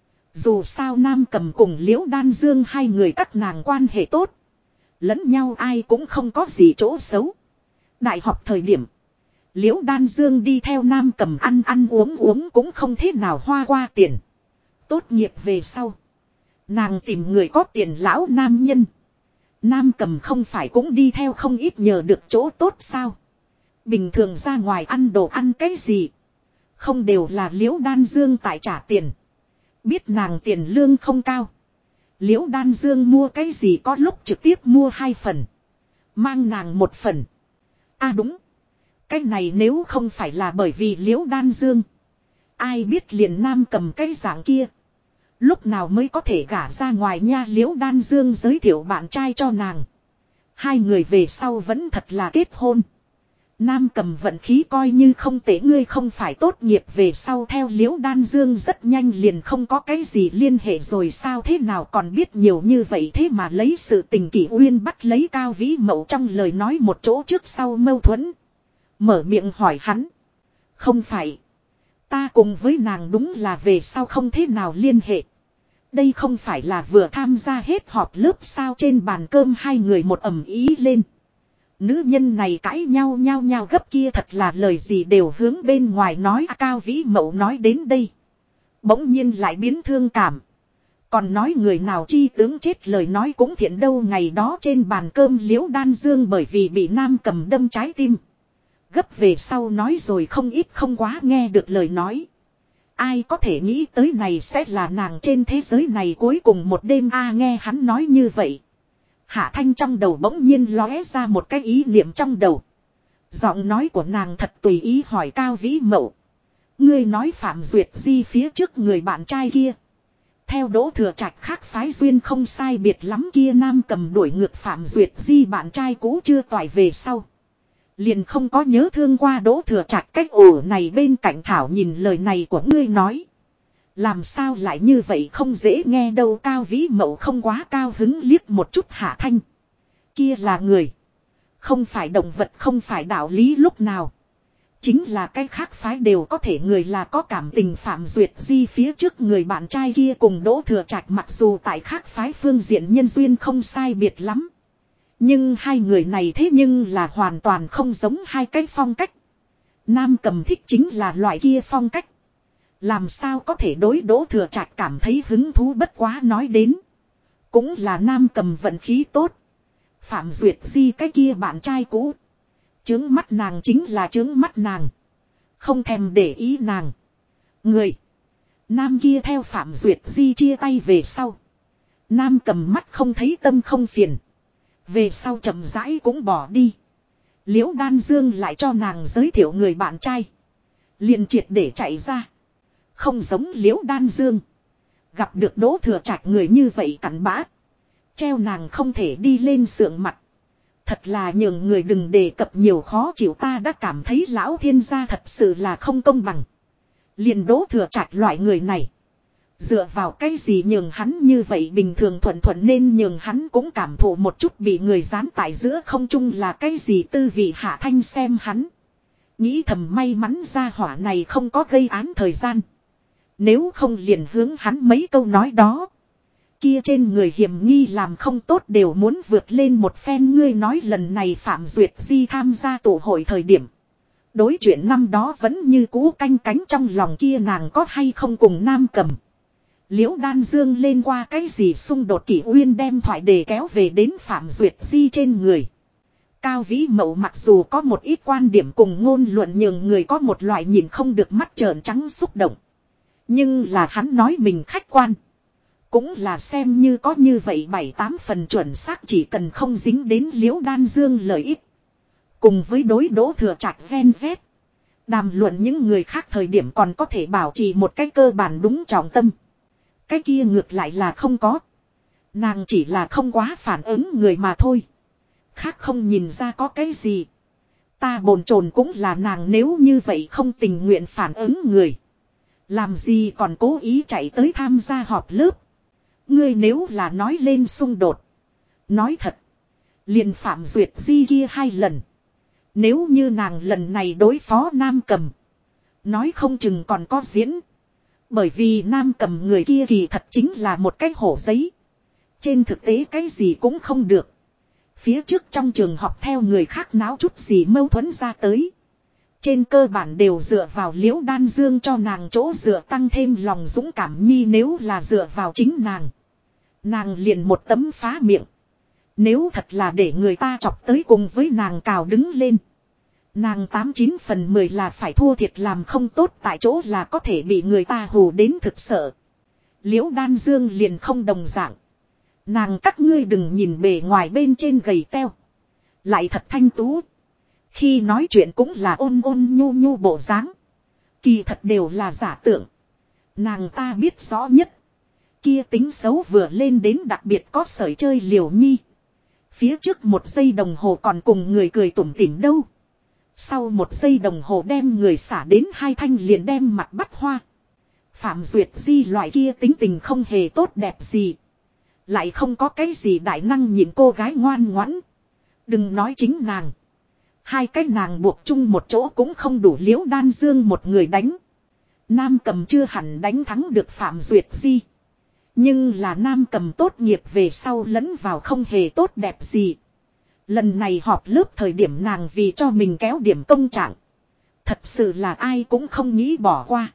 Dù sao Nam Cầm cùng Liễu Đan Dương hai người các nàng quan hệ tốt. Lẫn nhau ai cũng không có gì chỗ xấu. Đại học thời điểm. Liễu Đan Dương đi theo Nam Cầm ăn uống cũng không thế nào hoa qua tiền. Tốt nghiệp về sau. Nàng tìm người có tiền lão nam nhân. Nam Cầm không phải cũng đi theo không ít nhờ được chỗ tốt sao. Bình thường ra ngoài ăn đồ ăn cái gì. Không đều là Liễu Đan Dương tại trả tiền. Biết nàng tiền lương không cao. Liễu Đan Dương mua cái gì có lúc trực tiếp mua 2 phần. Mang nàng 1 phần. À đúng. Cái này nếu không phải là bởi vì Liễu Đan Dương. Ai biết liền Nam Cầm cái dạng kia. Lúc nào mới có thể gả ra ngoài nha. Liễu Đan Dương giới thiệu bạn trai cho nàng. Hai người về sau vẫn thật là kết hôn. Nam Cầm vận khí coi như không tệ. Ngươi không phải tốt nghiệp về sau theo Liễu Đan Dương rất nhanh liền không có cái gì liên hệ rồi sao thế nào còn biết nhiều như vậy thế mà lấy sự tình Kỷ Uyên bắt lấy Cao Vĩ Mậu trong lời nói một chỗ trước sau mâu thuẫn. Mở miệng hỏi hắn. Không phải. Ta cùng với nàng đúng là về sau không thế nào liên hệ. Đây không phải là vừa tham gia hết họp lớp sao trên bàn cơm hai người một ầm ý lên. Nữ nhân này cãi nhau gấp kia thật là lời gì đều hướng bên ngoài nói. Cao Vĩ Mậu nói đến đây. Bỗng nhiên lại biến thương cảm. Còn nói người nào chi tướng chết lời nói cũng thiện đâu. Ngày đó trên bàn cơm Liễu Đan Dương bởi vì bị Nam Cầm đâm trái tim. Gấp về sau nói rồi không ít không quá nghe được lời nói. Ai có thể nghĩ tới này sẽ là nàng trên thế giới này cuối cùng một đêm nghe hắn nói như vậy. Hạ Thanh trong đầu bỗng nhiên lóe ra một cái ý niệm trong đầu. Giọng nói của nàng thật tùy ý hỏi Cao Vĩ Mậu. Ngươi nói Phạm Duyệt Di phía trước người bạn trai kia. Theo Đỗ Thừa Trạch khác phái duyên không sai biệt lắm kia Nam Cầm đuổi ngược Phạm Duyệt Di bạn trai cũ chưa toại về sau. Liền không có nhớ thương qua Đỗ Thừa Trạch cách ổ này bên cạnh Thảo nhìn lời này của ngươi nói. Làm sao lại như vậy không dễ nghe đâu. Cao Vĩ Mậu không quá cao hứng liếc một chút Hạ Thanh. Kia là người. Không phải động vật không phải đạo lý lúc nào. Chính là cái khác phái đều có thể người là có cảm tình Phạm Duyệt Di phía trước người bạn trai kia cùng Đỗ Thừa Trạch mặc dù tại khác phái phương diện nhân duyên không sai biệt lắm. Nhưng hai người này thế nhưng là hoàn toàn không giống hai cái phong cách. Nam Cầm thích chính là loại kia phong cách. Làm sao có thể đối Đỗ Thừa Trạch cảm thấy hứng thú bất quá nói đến. Cũng là Nam Cầm vận khí tốt. Phạm Duyệt Di cái kia bạn trai cũ. Chướng mắt nàng chính là chướng mắt nàng. Không thèm để ý nàng. Người. Nam kia theo Phạm Duyệt Di chia tay về sau. Nam Cầm mắt không thấy tâm không phiền. Về sau chậm rãi cũng bỏ đi. Liễu Đan Dương lại cho nàng giới thiệu người bạn trai. Liền triệt để chạy ra. Không giống Liễu Đan Dương. Gặp được Đỗ Thừa Trạch người như vậy cặn bã. Treo nàng không thể đi lên sượng mặt. Thật là nhường người đừng đề cập nhiều khó chịu ta đã cảm thấy lão thiên gia thật sự là không công bằng. Liền Đỗ Thừa Trạch loại người này. Dựa vào cái gì nhường hắn như vậy bình thường thuận thuận nên nhường hắn cũng cảm thụ một chút bị người dán tại giữa không trung là cái gì tư vị Hạ Thanh xem hắn. Nghĩ thầm may mắn ra hỏa này không có gây án thời gian. Nếu không liền hướng hắn mấy câu nói đó. Kia trên người hiểm nghi làm không tốt đều muốn vượt lên một phen ngươi nói lần này Phạm Duyệt Di tham gia tụ hội thời điểm. Đối chuyện năm đó vẫn như cũ canh cánh trong lòng kia nàng có hay không cùng Nam Cầm. Liễu Đan Dương lên qua cái gì xung đột Kỷ Uyên đem thoại đề kéo về đến Phạm Duyệt Di trên người. Cao Vĩ Mậu mặc dù có một ít quan điểm cùng ngôn luận nhường người có một loại nhìn không được mắt trợn trắng xúc động. Nhưng là hắn nói mình khách quan. Cũng là xem như có như vậy 7-8 phần chuẩn xác, chỉ cần không dính đến Liễu Đan Dương lợi ích. Cùng với đối Đỗ Thừa Trạch ven vét. Đàm luận những người khác thời điểm còn có thể bảo trì một cái cơ bản đúng trọng tâm. Cái kia ngược lại là không có. Nàng chỉ là không quá phản ứng người mà thôi. Khác không nhìn ra có cái gì. Ta bồn chồn cũng là nàng nếu như vậy không tình nguyện phản ứng người. Làm gì còn cố ý chạy tới tham gia họp lớp. Ngươi nếu là nói lên xung đột. Nói thật. Liền Phạm Duyệt Di kia 2 lần. Nếu như nàng lần này đối phó Nam Cầm. Nói không chừng còn có diễn. Bởi vì Nam Cầm người kia kỳ thật chính là một cái hổ giấy. Trên thực tế cái gì cũng không được. Phía trước trong trường học theo người khác náo chút gì mâu thuẫn ra tới. Trên cơ bản đều dựa vào Liễu Đan Dương cho nàng chỗ dựa tăng thêm lòng dũng cảm nhi, nếu là dựa vào chính nàng. Nàng liền một tấm phá miệng. Nếu thật là để người ta chọc tới cùng với nàng cào đứng lên. Nàng 89 phần 10 là phải thua thiệt, làm không tốt tại chỗ là có thể bị người ta hù đến thực sợ. Liễu Đan Dương liền không đồng dạng. Nàng các ngươi đừng nhìn bề ngoài bên trên gầy teo. Lại thật thanh tú. Khi nói chuyện cũng là ôn ôn nhu nhu bộ dáng. Kỳ thật đều là giả tượng. Nàng ta biết rõ nhất. Kia tính xấu vừa lên đến đặc biệt có sởi chơi liều nhi. Phía trước 1 giây đồng hồ còn cùng người cười tủm tỉm đâu. Sau 1 giây đồng hồ đem người xả đến 2 thanh liền đem mặt bắt hoa. Phạm Duyệt Di loại kia tính tình không hề tốt đẹp gì. Lại không có cái gì đại năng nhìn cô gái ngoan ngoãn. Đừng nói chính nàng. 2 cái nàng buộc chung một chỗ cũng không đủ Liễu Đan Dương một người đánh. Nam Cầm chưa hẳn đánh thắng được Phạm Duyệt Di. Nhưng là Nam Cầm tốt nghiệp về sau lẫn vào không hề tốt đẹp gì. Lần này họp lớp thời điểm nàng vì cho mình kéo điểm công trạng. Thật sự là ai cũng không nghĩ bỏ qua.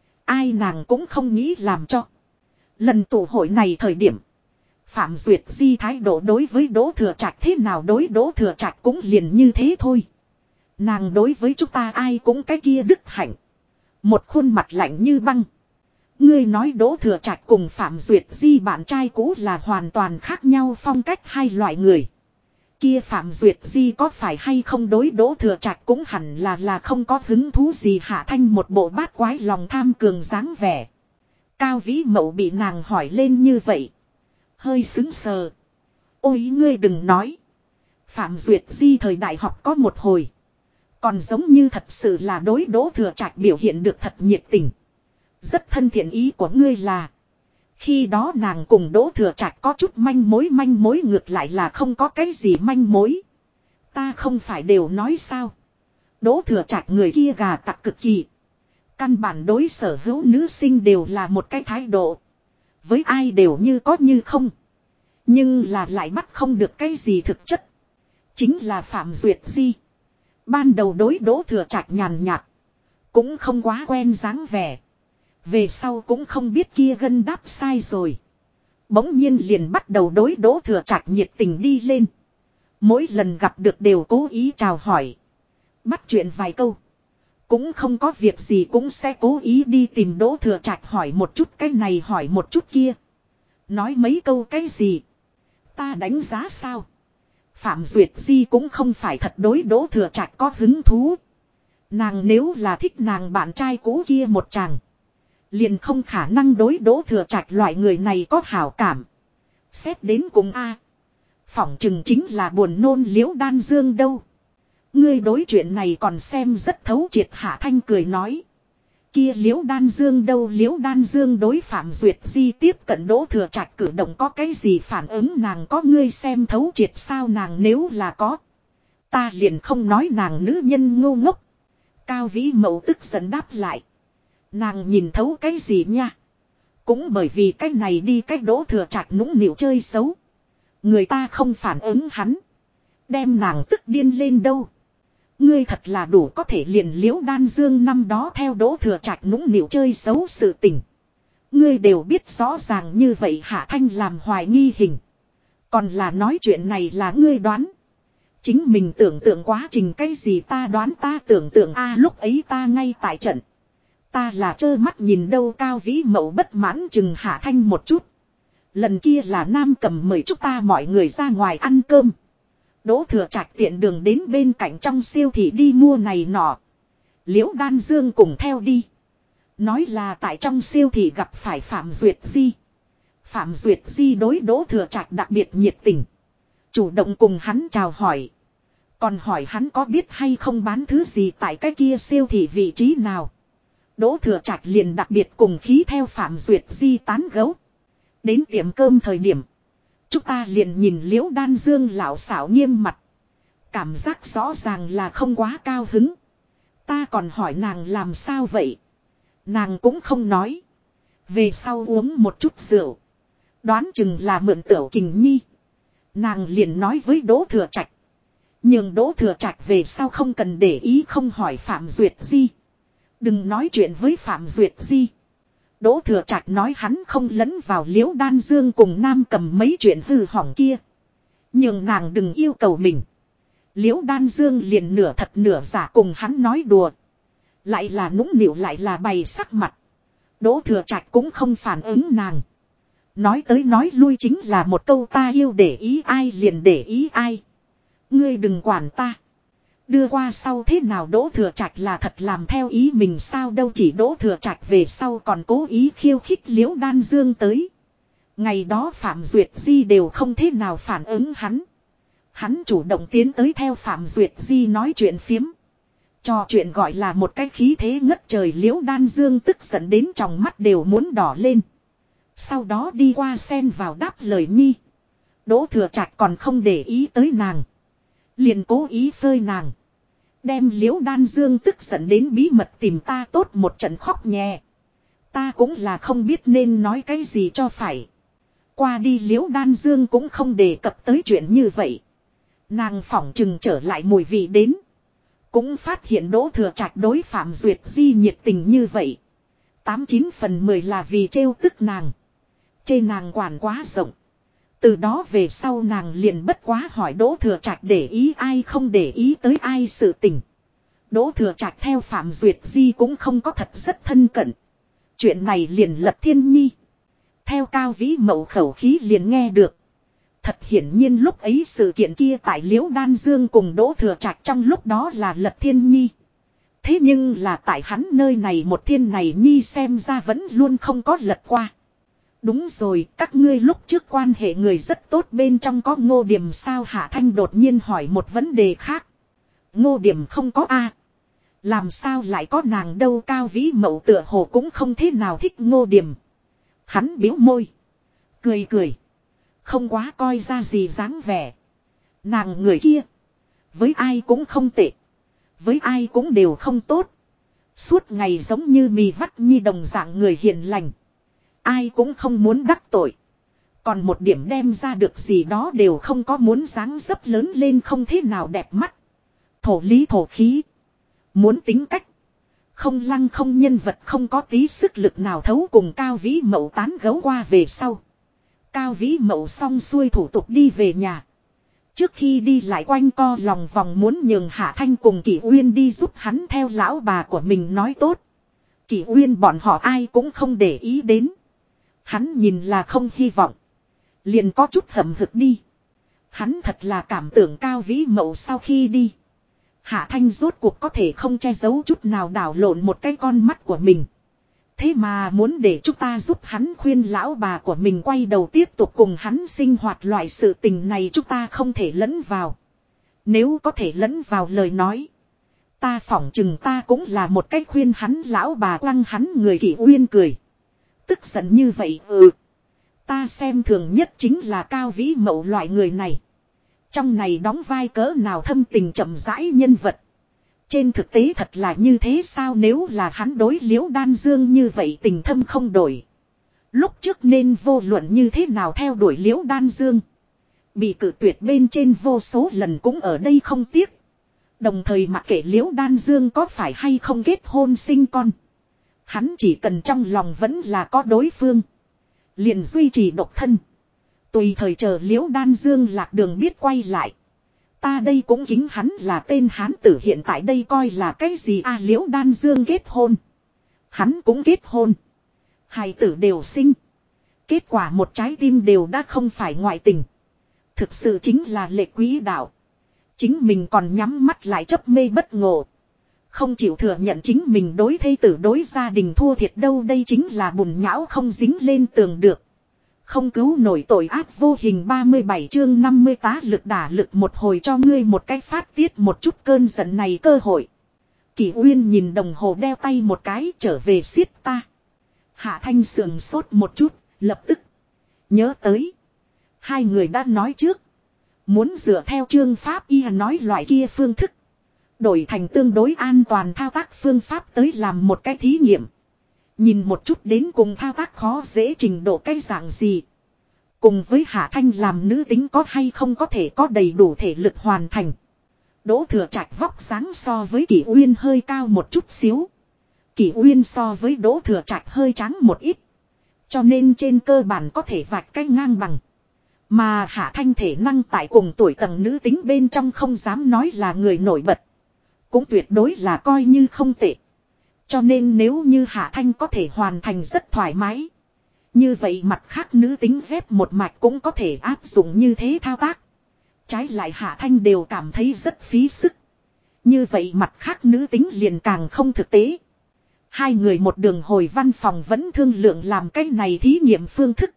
Ai nàng cũng không nghĩ làm cho. Lần tụ hội này thời điểm. Phạm Duyệt Di thái độ đối với Đỗ Thừa Trạch thế nào đối Đỗ Thừa Trạch cũng liền như thế thôi. Nàng đối với chúng ta ai cũng cái kia đức hạnh. Một khuôn mặt lạnh như băng. Ngươi nói Đỗ Thừa Trạch cùng Phạm Duyệt Di bạn trai cũ là hoàn toàn khác nhau phong cách 2 loại người. Kia Phạm Duyệt Di có phải hay không đối Đỗ Thừa Trạch cũng hẳn là không có hứng thú gì. Hạ Thanh một bộ bát quái lòng tham cường dáng vẻ. Cao Vĩ Mậu bị nàng hỏi lên như vậy. Hơi sững sờ. Ôi ngươi đừng nói. Phạm Duyệt Di thời đại học có một hồi. Còn giống như thật sự là đối Đỗ Thừa Trạch biểu hiện được thật nhiệt tình. Rất thân thiện, ý của ngươi là. Khi đó nàng cùng Đỗ Thừa Trạch có chút manh mối ngược lại là không có cái gì manh mối. Ta không phải đều nói sao. Đỗ Thừa Trạch người kia gà tặc cực kỳ. Căn bản đối sở hữu nữ sinh đều là một cái thái độ. Với ai đều như có như không. Nhưng là lại bắt không được cái gì thực chất. Chính là Phạm Duyệt Di. Ban đầu đối Đỗ Thừa Trạch nhàn nhạt. Cũng không quá quen dáng vẻ. Về sau cũng không biết kia gân đáp sai rồi. Bỗng nhiên liền bắt đầu đối Đỗ Thừa Trạch nhiệt tình đi lên. Mỗi lần gặp được đều cố ý chào hỏi. Bắt chuyện vài câu. Cũng không có việc gì cũng sẽ cố ý đi tìm Đỗ Thừa Trạch hỏi một chút cái này hỏi một chút kia. Nói mấy câu cái gì. Ta đánh giá sao. Phạm Duyệt Di cũng không phải thật đối Đỗ Thừa Trạch có hứng thú. Nàng nếu là thích nàng bạn trai cũ kia một chàng. Liền không khả năng đối Đỗ Thừa Trạch loại người này có hảo cảm. Xét đến cùng a, phỏng chừng chính là buồn nôn Liễu Đan Dương đâu. Ngươi đối chuyện này còn xem rất thấu triệt. Hạ Thanh cười nói. Kia Liễu Đan Dương đâu. Liễu Đan Dương đối Phạm Duyệt Di tiếp cận Đỗ Thừa Trạch cử động có cái gì phản ứng nàng có ngươi xem thấu triệt sao. Nàng nếu là có, ta liền không nói nàng nữ nhân ngu ngốc. Cao Vĩ Mậu tức giận đáp lại. Nàng nhìn thấu cái gì nha. Cũng bởi vì cái này đi cái Đỗ Thừa Trạch nũng nịu chơi xấu. Người ta không phản ứng hắn. Đem nàng tức điên lên đâu. Ngươi thật là đủ có thể liền Liễu Đan Dương năm đó theo Đỗ Thừa Trạch nũng nịu chơi xấu sự tình. Ngươi đều biết rõ ràng như vậy. Hạ Thanh làm hoài nghi hình. Còn là nói chuyện này là ngươi đoán. Chính mình tưởng tượng quá trình cái gì ta đoán ta tưởng tượng lúc ấy ta ngay tại trận. Ta là trơ mắt nhìn đâu Cao Vĩ Mậu bất mãn chừng Hạ Thanh một chút. Lần kia là Nam Cầm mời chúng ta mọi người ra ngoài ăn cơm. Đỗ Thừa Trạch tiện đường đến bên cạnh trong siêu thị đi mua này nọ. Liễu Đan Dương cùng theo đi. Nói là tại trong siêu thị gặp phải Phạm Duyệt Di. Phạm Duyệt Di đối Đỗ Thừa Trạch đặc biệt nhiệt tình. Chủ động cùng hắn chào hỏi. Còn hỏi hắn có biết hay không bán thứ gì tại cái kia siêu thị vị trí nào. Đỗ Thừa Trạch liền đặc biệt cùng khí theo Phạm Duyệt Di tán gẫu. Đến tiệm cơm thời điểm. Chúng ta liền nhìn Liễu Đan Dương lão xảo nghiêm mặt. Cảm giác rõ ràng là không quá cao hứng. Ta còn hỏi nàng làm sao vậy. Nàng cũng không nói. Về sau uống một chút rượu. Đoán chừng là mượn Tửu Kình Nhi. Nàng liền nói với Đỗ Thừa Trạch. Nhưng Đỗ Thừa Trạch về sau không cần để ý không hỏi Phạm Duyệt Di. Đừng nói chuyện với Phạm Duyệt Di. Đỗ Thừa Trạch nói hắn không lẫn vào Liễu Đan Dương cùng Nam Cầm mấy chuyện hư hỏng kia. Nhưng nàng đừng yêu cầu mình. Liễu Đan Dương liền nửa thật nửa giả cùng hắn nói đùa. Lại là nũng nịu lại là bày sắc mặt. Đỗ Thừa Trạch cũng không phản ứng nàng. Nói tới nói lui chính là một câu ta yêu để ý ai liền để ý ai. Ngươi đừng quản ta. Đưa qua sau thế nào Đỗ Thừa Trạch là thật làm theo ý mình sao đâu chỉ Đỗ Thừa Trạch về sau còn cố ý khiêu khích Liễu Đan Dương tới. Ngày đó Phạm Duyệt Di đều không thế nào phản ứng hắn. Hắn chủ động tiến tới theo Phạm Duyệt Di nói chuyện phiếm. Trò chuyện gọi là một cái khí thế ngất trời Liễu Đan Dương tức giận đến tròng mắt đều muốn đỏ lên. Sau đó đi qua xen vào đáp lời nhi. Đỗ Thừa Trạch còn không để ý tới nàng. Liền cố ý phơi nàng. Đem Liễu Đan Dương tức giận đến bí mật tìm ta tốt một trận khóc nhẹ. Ta cũng là không biết nên nói cái gì cho phải. Qua đi Liễu Đan Dương cũng không đề cập tới chuyện như vậy. Nàng phỏng chừng trở lại mùi vị đến. Cũng phát hiện Đỗ Thừa Trạch đối Phạm Duyệt Di nhiệt tình như vậy. 89 phần 10 là vì trêu tức nàng. Chê nàng quản quá rộng. Từ đó về sau nàng liền bất quá hỏi Đỗ Thừa Trạch để ý ai không để ý tới ai sự tình. Đỗ Thừa Trạch theo Phạm Duyệt Di cũng không có thật rất thân cận. Chuyện này liền lập thiên nhi. Theo Cao Vĩ Mậu khẩu khí liền nghe được. Thật hiển nhiên lúc ấy sự kiện kia tại Liễu Đan Dương cùng Đỗ Thừa Trạch trong lúc đó là Lật Thiên Nhi. Thế nhưng là tại hắn nơi này một thiên này Nhi xem ra vẫn luôn không có lật qua. Đúng rồi, các ngươi lúc trước quan hệ người rất tốt bên trong có Ngô Điểm sao Hạ Thanh đột nhiên hỏi một vấn đề khác. Ngô Điểm không có a. Làm sao lại có nàng đâu Cao Vĩ Mậu tựa hồ cũng không thế nào thích Ngô Điểm. Hắn biếu môi. Cười cười. Không quá coi ra gì dáng vẻ. Nàng người kia. Với ai cũng không tệ. Với ai cũng đều không tốt. Suốt ngày giống như mì vắt nhi đồng dạng người hiền lành. Ai cũng không muốn đắc tội. Còn một điểm đem ra được gì đó đều không có muốn dáng dấp lớn lên không thế nào đẹp mắt. Thổ lý thổ khí. Muốn tính cách. Không lăng không nhân vật không có tí sức lực nào thấu cùng Cao Vĩ Mậu tán gấu qua về sau. Cao Vĩ Mậu xong xuôi thủ tục đi về nhà. Trước khi đi lại quanh co lòng vòng muốn nhường Hạ Thanh cùng Kỷ Uyên đi giúp hắn theo lão bà của mình nói tốt. Kỷ Uyên bọn họ ai cũng không để ý đến. Hắn nhìn là không hy vọng. Liền có chút hậm hực đi. Hắn thật là cảm tưởng Cao Vĩ Mậu sau khi đi. Hạ Thanh rốt cuộc có thể không che giấu chút nào đảo lộn một cái con mắt của mình. Thế mà muốn để chúng ta giúp hắn khuyên lão bà của mình quay đầu tiếp tục cùng hắn sinh hoạt loại sự tình này chúng ta không thể lẫn vào. Nếu có thể lẫn vào lời nói. Ta phỏng chừng ta cũng là một cách khuyên hắn lão bà quăng hắn người Kỷ Uyên cười. Tức giận như vậy Ta xem thường nhất chính là Cao Vĩ Mậu loại người này. Trong này đóng vai cỡ nào thâm tình chậm rãi nhân vật. Trên thực tế thật là như thế sao nếu là hắn đối Liễu Đan Dương như vậy tình thâm không đổi. Lúc trước nên vô luận như thế nào theo đuổi Liễu Đan Dương. Bị cự tuyệt bên trên vô số lần cũng ở đây không tiếc. Đồng thời mặc kệ Liễu Đan Dương có phải hay không kết hôn sinh con. Hắn chỉ cần trong lòng vẫn là có đối phương. Liền duy trì độc thân. Tùy thời chờ Liễu Đan Dương lạc đường biết quay lại. Ta đây cũng kính hắn là tên hán tử, hiện tại đây coi là cái gì a? Liễu Đan Dương kết hôn. Hắn cũng kết hôn. Hài tử đều sinh. Kết quả một trái tim đều đã không phải ngoại tình. Thực sự chính là lệ quý đạo. Chính mình còn nhắm mắt lại chấp mê bất ngộ. Không chịu thừa nhận chính mình đối thê tử đối gia đình thua thiệt đâu, đây chính là bùn nhão không dính lên tường được. Không cứu nổi tội ác vô hình. 37 chương 50 tá lực đả lực một hồi cho ngươi một cái phát tiết một chút cơn giận này cơ hội. Kỷ Uyên nhìn đồng hồ đeo tay một cái, trở về siết ta. Hạ Thanh sườn sốt một chút, lập tức nhớ tới. Hai người đã nói trước. Muốn dựa theo chương pháp y nói loại kia phương thức. Đổi thành tương đối an toàn thao tác phương pháp tới làm một cái thí nghiệm. Nhìn một chút đến cùng thao tác khó dễ trình độ cái dạng gì. Cùng với Hạ Thanh làm nữ tính có hay không có thể có đầy đủ thể lực hoàn thành. Đỗ Thừa Trạch vóc dáng so với Kỷ Uyên hơi cao một chút xíu. Kỷ Uyên so với Đỗ Thừa Trạch hơi trắng một ít. Cho nên trên cơ bản có thể vạch cái ngang bằng. Mà Hạ Thanh thể năng tại cùng tuổi tầng nữ tính bên trong không dám nói là người nổi bật. Cũng tuyệt đối là coi như không tệ. Cho nên nếu như Hạ Thanh có thể hoàn thành rất thoải mái. Như vậy mặt khác nữ tính dép một mạch cũng có thể áp dụng như thế thao tác. Trái lại Hạ Thanh đều cảm thấy rất phí sức. Như vậy mặt khác nữ tính liền càng không thực tế. Hai người một đường hồi văn phòng vẫn thương lượng làm cái này thí nghiệm phương thức.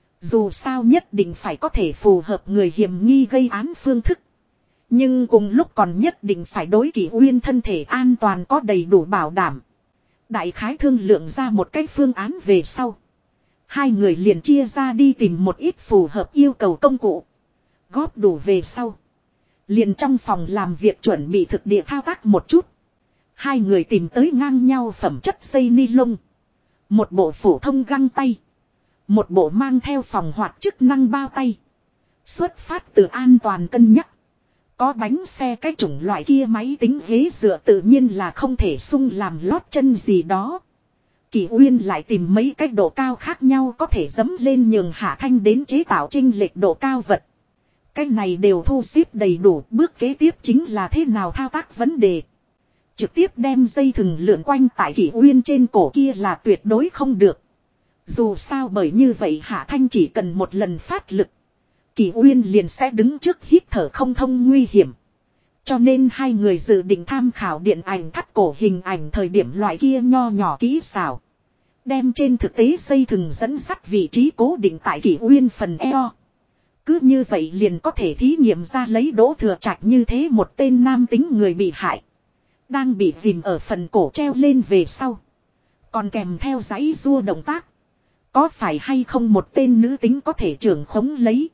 Dù sao nhất định phải có thể phù hợp người hiểm nghi gây án phương thức. Nhưng cùng lúc còn nhất định phải đối Kỷ Uyên thân thể an toàn có đầy đủ bảo đảm. Đại khái thương lượng ra một cái phương án về sau. Hai người liền chia ra đi tìm một ít phù hợp yêu cầu công cụ. Góp đủ về sau. Liền trong phòng làm việc chuẩn bị thực địa thao tác một chút. Hai người tìm tới ngang nhau phẩm chất dây ni lông. Một bộ phổ thông găng tay. Một bộ mang theo phòng hoạt chức năng bao tay. Xuất phát từ an toàn cân nhắc. Có bánh xe cái chủng loại kia máy tính ghế dựa tự nhiên là không thể sung làm lót chân gì đó. Kỷ Uyên lại tìm mấy cách độ cao khác nhau có thể dấm lên nhường Hạ Thanh đến chế tạo chênh lệch độ cao vật. Cái này đều thu xếp đầy đủ, bước kế tiếp chính là thế nào thao tác vấn đề. Trực tiếp đem dây thừng lượn quanh tại Kỷ Uyên trên cổ kia là tuyệt đối không được. Dù sao bởi như vậy Hạ Thanh chỉ cần một lần phát lực. Kỷ Uyên liền sẽ đứng trước hít thở không thông nguy hiểm. Cho nên hai người dự định tham khảo điện ảnh thắt cổ hình ảnh thời điểm loại kia nho nhỏ kỹ xảo. Đem trên thực tế dây thừng dẫn sắt vị trí cố định tại Kỷ Uyên phần eo. Cứ như vậy liền có thể thí nghiệm ra lấy Đỗ Thừa Trạch như thế một tên nam tính người bị hại. Đang bị dìm ở phần cổ treo lên về sau. Còn kèm theo giãy giụa động tác. Có phải hay không một tên nữ tính có thể trưởng khống lấy.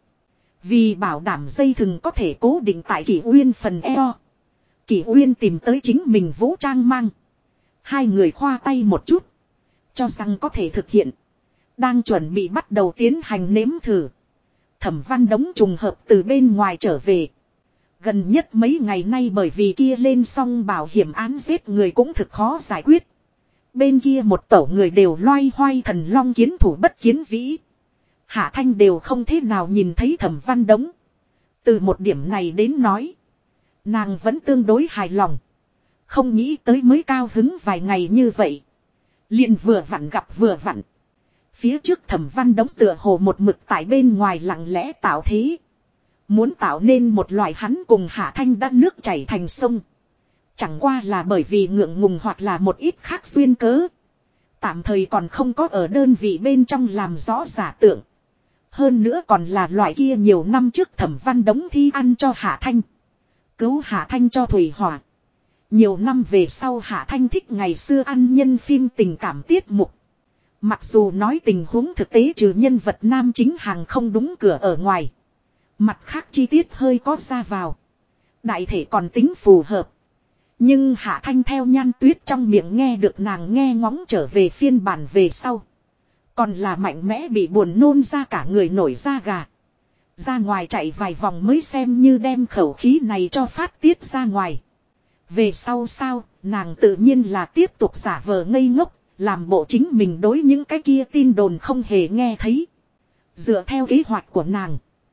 Vì bảo đảm dây thừng có thể cố định tại Kỷ Uyên phần eo. Kỷ Uyên tìm tới chính mình vũ trang mang. Hai người khoa tay một chút. Cho rằng có thể thực hiện. Đang chuẩn bị bắt đầu tiến hành nếm thử. Thẩm Văn Đống trùng hợp từ bên ngoài trở về. Gần nhất mấy ngày nay bởi vì kia lên xong bảo hiểm án giết người cũng thực khó giải quyết. Bên kia một tổ người đều loay hoay thần long kiến thủ bất kiến vĩ. Hạ Thanh đều không thế nào nhìn thấy Thẩm Văn Đống. Từ một điểm này đến nói. Nàng vẫn tương đối hài lòng. Không nghĩ tới mới cao hứng vài ngày như vậy. Liền vừa vặn gặp vừa vặn. Phía trước Thẩm Văn Đống tựa hồ một mực tại bên ngoài lặng lẽ tạo thế. Muốn tạo nên một loại hắn cùng Hạ Thanh đã nước chảy thành sông. Chẳng qua là bởi vì ngượng ngùng hoặc là một ít khác duyên cớ. Tạm thời còn không có ở đơn vị bên trong làm rõ giả tượng. Hơn nữa còn là loại kia nhiều năm trước Thẩm Văn Đống thi ăn cho Hạ Thanh. Cứu Hạ Thanh cho Thủy Hỏa. Nhiều năm về sau Hạ Thanh thích ngày xưa ăn nhân phim tình cảm tiết mục. Mặc dù nói tình huống thực tế trừ nhân vật nam chính hàng không đúng cửa ở ngoài. Mặt khác chi tiết hơi có ra vào. Đại thể còn tính phù hợp. Nhưng Hạ Thanh theo Nhan Tuyết trong miệng nghe được nàng nghe ngóng trở về phiên bản về sau. Còn là mạnh mẽ bị buồn nôn ra cả người nổi da gà. Ra ngoài chạy vài vòng mới xem như đem khẩu khí này cho phát tiết ra ngoài. Về sau sao, nàng tự nhiên là tiếp tục giả vờ ngây ngốc, làm bộ chính mình đối những cái kia tin đồn không hề nghe thấy. Dựa theo kế hoạch của nàng.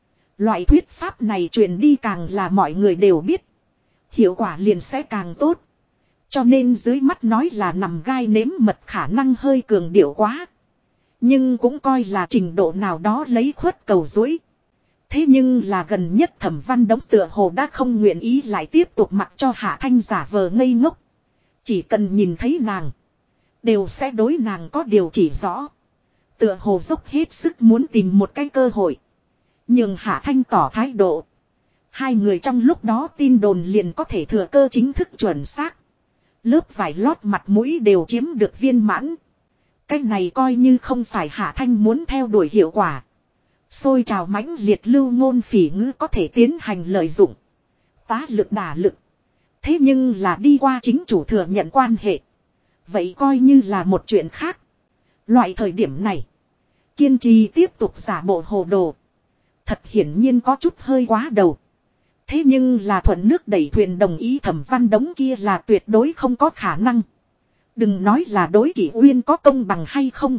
Loại thuyết pháp này truyền đi càng là mọi người đều biết. Hiệu quả liền sẽ càng tốt. Cho nên dưới mắt nói là nằm gai nếm mật khả năng hơi cường điệu quá. Nhưng cũng coi là trình độ nào đó lấy khuất cầu dối. Thế nhưng là gần nhất Thẩm Văn Đống tựa hồ đã không nguyện ý lại tiếp tục mặc cho Hạ Thanh giả vờ ngây ngốc. Chỉ cần nhìn thấy nàng, đều sẽ đối nàng có điều chỉ rõ. Tựa hồ dốc hết sức muốn tìm một cái cơ hội. Nhưng Hạ Thanh tỏ thái độ. Hai người trong lúc đó tin đồn liền có thể thừa cơ chính thức chuẩn xác. Lớp vải lót mặt mũi đều chiếm được viên mãn. Cái này coi như không phải Hạ Thanh muốn theo đuổi hiệu quả. Xôi trào mãnh liệt lưu ngôn phỉ ngữ có thể tiến hành lợi dụng. Tá lực đả lực. Thế nhưng là đi qua chính chủ thừa nhận quan hệ. Vậy coi như là một chuyện khác. Loại thời điểm này. Kiên trì tiếp tục giả bộ hồ đồ. Thật hiển nhiên có chút hơi quá đầu. Thế nhưng là thuận nước đẩy thuyền đồng ý Thẩm Văn Đống kia là tuyệt đối không có khả năng. Đừng nói là đối Kỷ Uyên có công bằng hay không.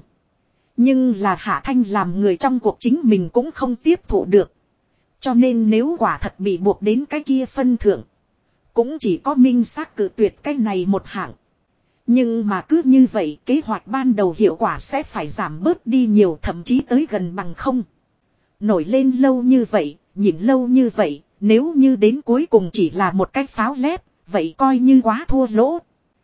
Nhưng là Hạ Thanh làm người trong cuộc chính mình cũng không tiếp thụ được. Cho nên nếu quả thật bị buộc đến cái kia phân thượng. Cũng chỉ có minh xác cự tuyệt cái này một hạng. Nhưng mà cứ như vậy kế hoạch ban đầu hiệu quả sẽ phải giảm bớt đi nhiều, thậm chí tới gần bằng không. Nổi lên lâu như vậy, nhìn lâu như vậy, nếu như đến cuối cùng chỉ là một cái pháo lép, vậy coi như quá thua lỗ.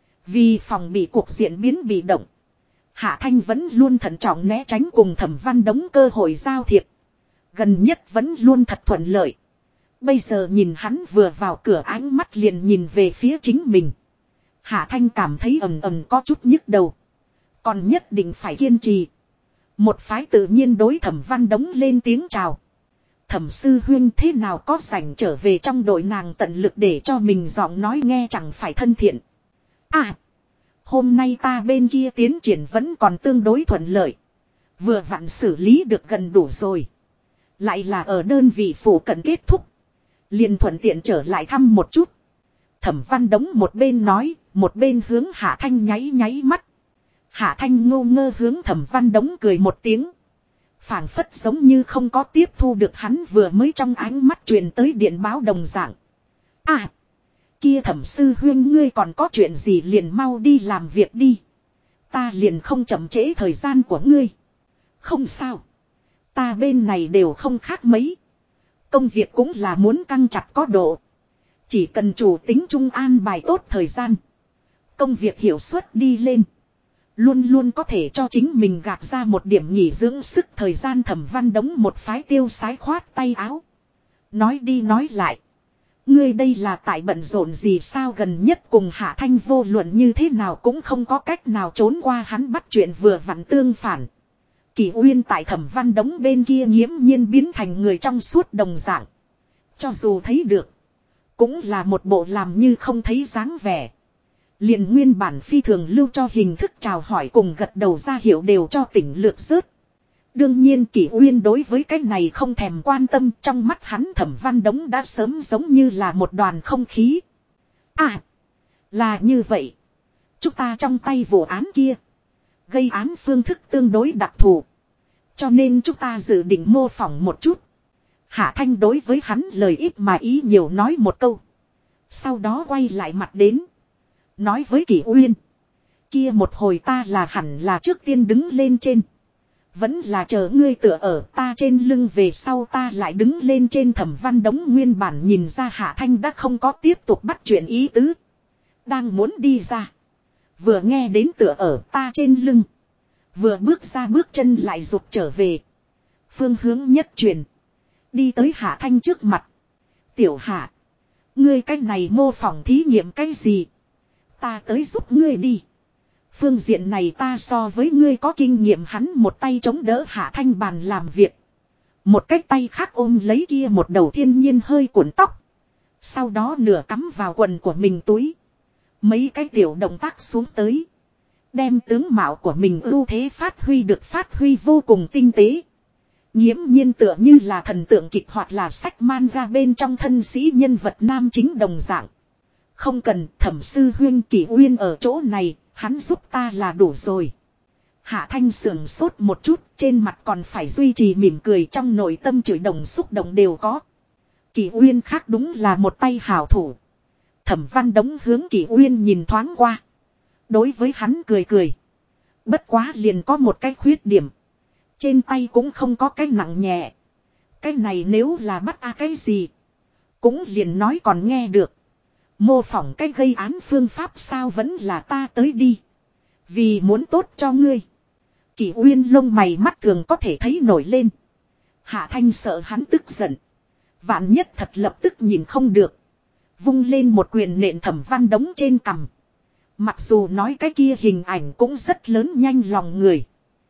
Vì phòng bị cuộc diện biến bị động. Hạ Thanh vẫn luôn thận trọng né tránh cùng Thẩm Văn Đống cơ hội giao thiệp. Gần nhất vẫn luôn thật thuận lợi. Bây giờ nhìn hắn vừa vào cửa ánh mắt liền nhìn về phía chính mình. Hạ Thanh cảm thấy ầm ầm có chút nhức đầu. Còn nhất định phải kiên trì. Một phái tự nhiên đối Thẩm Văn Đống lên tiếng chào. Thẩm sư huynh thế nào có rảnh trở về trong đội, nàng tận lực để cho mình giọng nói nghe chẳng phải thân thiện. À, hôm nay ta bên kia tiến triển vẫn còn tương đối thuận lợi. Vừa vặn xử lý được gần đủ rồi. Lại là ở đơn vị phủ cận kết thúc. Liền thuận tiện trở lại thăm một chút. Thẩm Văn Đống một bên nói, một bên hướng Hạ Thanh nháy nháy mắt. Hạ Thanh ngô ngơ hướng Thẩm Văn Đống cười một tiếng. Phảng phất giống như không có tiếp thu được hắn vừa mới trong ánh mắt truyền tới điện báo đồng dạng. À, kia Thẩm sư huynh ngươi còn có chuyện gì liền mau đi làm việc đi. Ta liền không chậm trễ thời gian của ngươi. Không sao. Ta bên này đều không khác mấy. Công việc cũng là muốn căng chặt có độ. Chỉ cần chủ tính trung an bài tốt thời gian. Công việc hiệu suất đi lên. Luôn luôn có thể cho chính mình gạt ra một điểm nghỉ dưỡng sức thời gian. Thẩm Văn Đống một phái tiêu sái khoát tay áo. Nói đi nói lại. Ngươi đây là tại bận rộn gì sao? Gần nhất cùng Hạ Thanh vô luận như thế nào cũng không có cách nào trốn qua hắn bắt chuyện, vừa vặn tương phản. Kỷ Uyên tại Thẩm Văn Đống bên kia nghiễm nhiên biến thành người trong suốt đồng dạng. Cho dù thấy được, cũng là một bộ làm như không thấy dáng vẻ. Liền nguyên bản phi thường lưu cho hình thức chào hỏi cùng gật đầu ra hiệu đều cho tỉnh lược rớt. Đương nhiên Kỷ Uyên đối với cái này không thèm quan tâm, trong mắt hắn Thẩm Văn Đống đã sớm giống như là một đoàn không khí. À, là như vậy. Chúng ta trong tay vụ án kia, gây án phương thức tương đối đặc thù. Cho nên chúng ta dự định mô phỏng một chút. Hạ Thanh đối với hắn lời ít mà ý nhiều nói một câu. Sau đó quay lại mặt đến. Nói với Kỷ Uyên. Kia một hồi ta là hẳn là trước tiên đứng lên trên. Vẫn là chờ ngươi tựa ở ta trên lưng về sau ta lại đứng lên trên. Thẩm Văn Đống nguyên bản nhìn ra Hạ Thanh đã không có tiếp tục bắt chuyện ý tứ. Đang muốn đi ra. Vừa nghe đến tựa ở ta trên lưng. Vừa bước ra bước chân lại rụt trở về. Phương hướng nhất truyền. Đi tới Hạ Thanh trước mặt. Tiểu Hạ. Ngươi cái này mô phỏng thí nghiệm cái gì? Ta tới giúp ngươi đi. Phương diện này ta so với ngươi có kinh nghiệm. Hắn một tay chống đỡ Hạ Thanh bàn làm việc. Một cái tay khác ôm lấy kia một đầu thiên nhiên hơi cuộn tóc. Sau đó nửa cắm vào quần của mình túi. Mấy cái tiểu động tác xuống tới. Đem tướng mạo của mình ưu thế phát huy vô cùng tinh tế. Nghiễm nhiên tựa như là thần tượng kịch hoặc là sách manga bên trong thân sĩ nhân vật nam chính đồng dạng. Không cần, Thẩm sư huynh Kỷ Uyên ở chỗ này, hắn giúp ta là đủ rồi. Hạ Thanh sườn sốt một chút, trên mặt còn phải duy trì mỉm cười, trong nội tâm chửi đồng xúc động đều có. Kỷ Uyên khác đúng là một tay hảo thủ. Thẩm Văn Đống hướng Kỷ Uyên nhìn thoáng qua. Đối với hắn cười cười. Bất quá liền có một cái khuyết điểm. Trên tay cũng không có cái nặng nhẹ. Cái này nếu là bắt cái gì. Cũng liền nói còn nghe được. Mô phỏng cái gây án phương pháp sao vẫn là ta tới đi. Vì muốn tốt cho ngươi. Kỷ Uyên lông mày mắt thường có thể thấy nổi lên. Hạ Thanh sợ hắn tức giận. Vạn nhất thật lập tức nhìn không được. Vung lên một quyền nện Thẩm Văn Đống trên cằm. Mặc dù nói cái kia hình ảnh cũng rất lớn nhanh lòng người.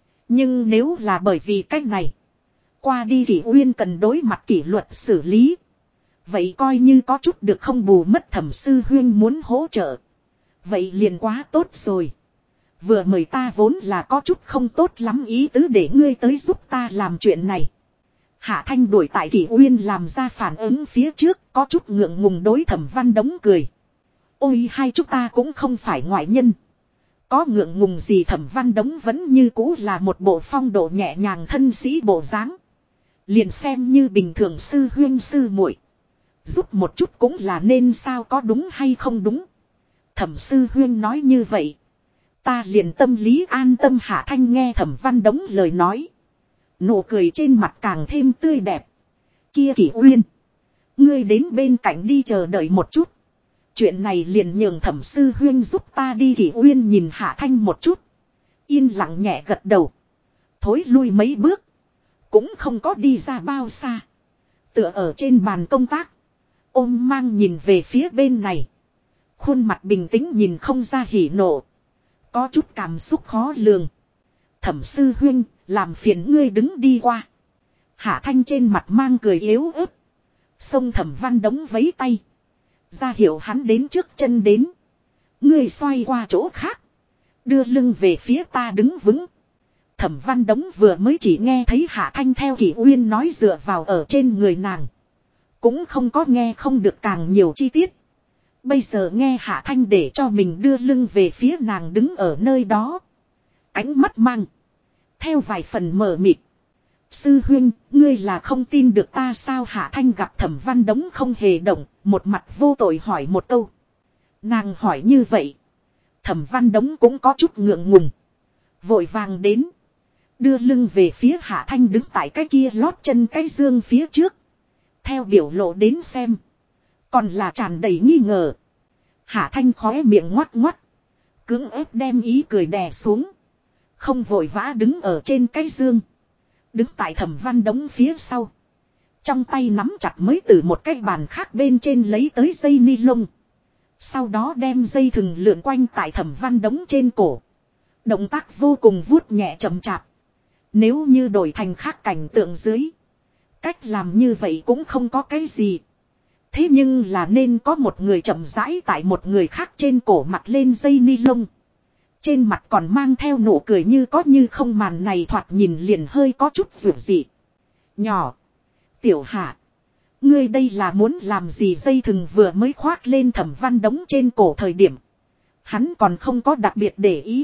Nhưng nếu là bởi vì cách này. Qua đi Kỷ Uyên cần đối mặt kỷ luật xử lý. Vậy coi như có chút được không bù mất. Thẩm sư huyên muốn hỗ trợ. Vậy liền quá tốt rồi. Vừa mời ta vốn là có chút không tốt lắm ý tứ để ngươi tới giúp ta làm chuyện này. Hạ Thanh đuổi tại Kỷ Uyên làm ra phản ứng phía trước, có chút ngượng ngùng đối Thẩm Văn Đống cười. Ôi hai chúng ta cũng không phải ngoại nhân. Có ngượng ngùng gì. Thẩm Văn Đống vẫn như cũ là một bộ phong độ nhẹ nhàng thân sĩ bộ dáng. Liền xem như bình thường sư huyên sư muội, giúp một chút cũng là nên sao, có đúng hay không đúng. Thẩm sư huyên nói như vậy, ta liền tâm lý an tâm. Hạ Thanh nghe Thẩm Văn Đống lời nói, nụ cười trên mặt càng thêm tươi đẹp. Kia Kỷ Uyên, ngươi đến bên cạnh đi chờ đợi một chút. Chuyện này liền nhường Thẩm sư huyên giúp ta đi. Kỷ Uyên nhìn Hạ Thanh một chút, yên lặng nhẹ gật đầu. Thối lui mấy bước, cũng không có đi ra bao xa. Tựa ở trên bàn công tác, ôm mang nhìn về phía bên này. Khuôn mặt bình tĩnh nhìn không ra hỉ nộ. Có chút cảm xúc khó lường. Thẩm sư huyên, làm phiền ngươi đứng đi qua. Hạ Thanh trên mặt mang cười yếu ớt. Xông Thẩm Văn Đống vấy tay. Ra hiệu hắn đến trước chân đến. Ngươi xoay qua chỗ khác. Đưa lưng về phía ta đứng vững. Thẩm Văn Đống vừa mới chỉ nghe thấy Hạ Thanh theo Kỷ Uyên nói dựa vào ở trên người nàng. Cũng không có nghe không được càng nhiều chi tiết. Bây giờ nghe Hạ Thanh để cho mình đưa lưng về phía nàng đứng ở nơi đó. Ánh mắt mang theo vài phần mờ mịt. Sư huynh, ngươi là không tin được ta sao? Hạ Thanh gặp Thẩm Văn Đống không hề động, một mặt vô tội hỏi một câu. Nàng hỏi như vậy, Thẩm Văn Đống cũng có chút ngượng ngùng. Vội vàng đến, đưa lưng về phía Hạ Thanh đứng tại cái kia lót chân cái dương phía trước. Theo biểu lộ đến xem, còn là tràn đầy nghi ngờ. Hạ Thanh khóe miệng ngoắt ngoắt, cưỡng ép đem ý cười đè xuống. Không vội vã đứng ở trên cái dương, đứng tại Thẩm Văn Đống phía sau. Trong tay nắm chặt mới từ một cái bàn khác bên trên lấy tới dây ni lông. Sau đó đem dây thừng lượn quanh tại Thẩm Văn Đống trên cổ. Động tác vô cùng vuốt nhẹ chậm chạp. Nếu như đổi thành khác cảnh tượng dưới, cách làm như vậy cũng không có cái gì. Thế nhưng là nên có một người chậm rãi tại một người khác trên cổ mặc lên dây ni lông. Trên mặt còn mang theo nụ cười như có như không, màn này thoạt nhìn liền hơi có chút rủi dị. Nhỏ. Tiểu Hạ. Ngươi đây là muốn làm gì? Dây thừng vừa mới khoác lên Thẩm Văn Đống trên cổ thời điểm, hắn còn không có đặc biệt để ý.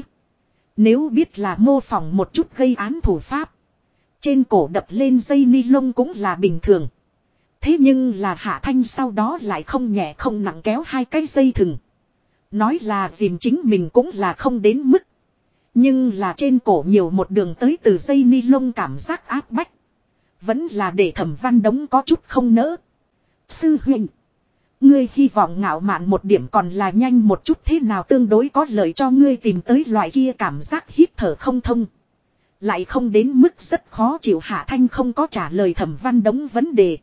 Nếu biết là mô phỏng một chút gây án thủ pháp, trên cổ đập lên dây ni lông cũng là bình thường. Thế nhưng là Hạ Thanh sau đó lại không nhẹ không nặng kéo hai cái dây thừng. Nói là dìm chính mình cũng là không đến mức. Nhưng là trên cổ nhiều một đường tới từ dây ni lông cảm giác áp bách. Vẫn là để Thẩm Văn Đống có chút không nỡ. Sư huynh, ngươi hy vọng ngạo mạn một điểm còn là nhanh một chút thế nào tương đối có lợi cho ngươi tìm tới loại kia cảm giác hít thở không thông. Lại không đến mức rất khó chịu. Hạ Thanh không có trả lời Thẩm Văn Đống vấn đề,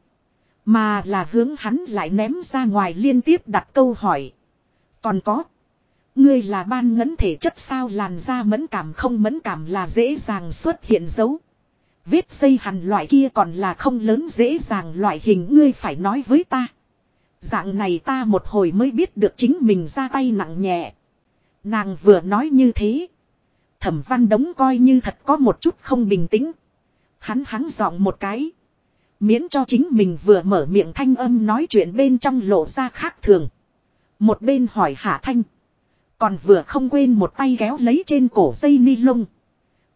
mà là hướng hắn lại ném ra ngoài liên tiếp đặt câu hỏi. Còn có, ngươi là ban ngấn thể chất sao? Làn da mẫn cảm không mẫn cảm là dễ dàng xuất hiện dấu vết dây hằn loại kia còn là không lớn dễ dàng loại hình, ngươi phải nói với ta. Dạng này ta một hồi mới biết được chính mình ra tay nặng nhẹ. Nàng vừa nói như thế, Thẩm Văn Đống coi như thật có một chút không bình tĩnh. Hắn giọng một cái, miễn cho chính mình vừa mở miệng thanh âm nói chuyện bên trong lộ ra khác thường. Một bên hỏi Hạ Thanh, còn vừa không quên một tay kéo lấy trên cổ dây ni lông.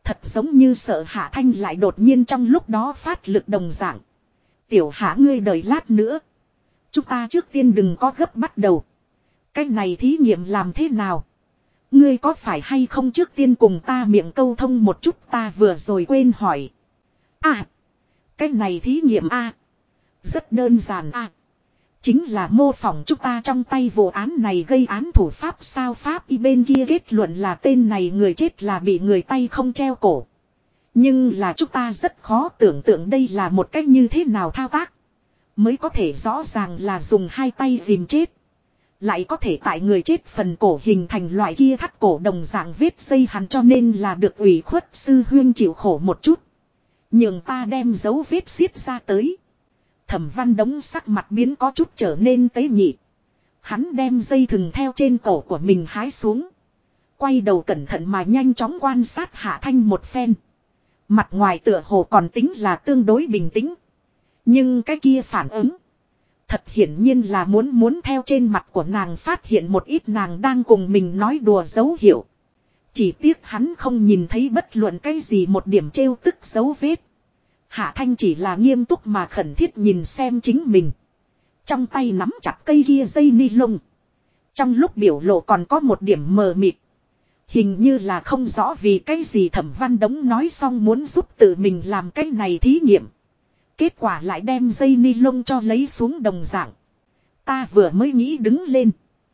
Thật giống như sợ Hạ Thanh lại đột nhiên trong lúc đó phát lực đồng dạng. Tiểu Hạ ngươi đợi lát nữa. Chúng ta trước tiên đừng có gấp bắt đầu. Cái này thí nghiệm làm thế nào? Ngươi có phải hay không trước tiên cùng ta miệng câu thông một chút, ta vừa rồi quên hỏi. À. Cái này thí nghiệm a, rất đơn giản a. Chính là mô phỏng chúng ta trong tay vụ án này gây án thủ pháp sao, pháp y bên kia kết luận là tên này người chết là bị người tay không treo cổ. Nhưng là chúng ta rất khó tưởng tượng đây là một cách như thế nào thao tác. Mới có thể rõ ràng là dùng hai tay dìm chết. Lại có thể tại người chết phần cổ hình thành loại kia thắt cổ đồng dạng vết dây hắn, cho nên là được ủy khuất sư huyên chịu khổ một chút. Nhưng ta đem dấu vết xiết ra tới. Thẩm Văn Đống sắc mặt biến có chút trở nên tế nhị. Hắn đem dây thừng theo trên cổ của mình hái xuống. Quay đầu cẩn thận mà nhanh chóng quan sát Hạ Thanh một phen. Mặt ngoài tựa hồ còn tính là tương đối bình tĩnh. Nhưng cái kia phản ứng. Thật hiển nhiên là muốn theo trên mặt của nàng phát hiện một ít nàng đang cùng mình nói đùa dấu hiệu. Chỉ tiếc hắn không nhìn thấy bất luận cái gì một điểm trêu tức dấu vết. Hạ Thanh chỉ là nghiêm túc mà khẩn thiết nhìn xem chính mình. Trong tay nắm chặt cây kia dây ni lông. Trong lúc biểu lộ còn có một điểm mờ mịt. Hình như là không rõ vì cái gì Thẩm Văn Đống nói xong muốn giúp tự mình làm cái này thí nghiệm. Kết quả lại đem dây ni lông cho lấy xuống đồng dạng. Ta vừa mới nghĩ đứng lên.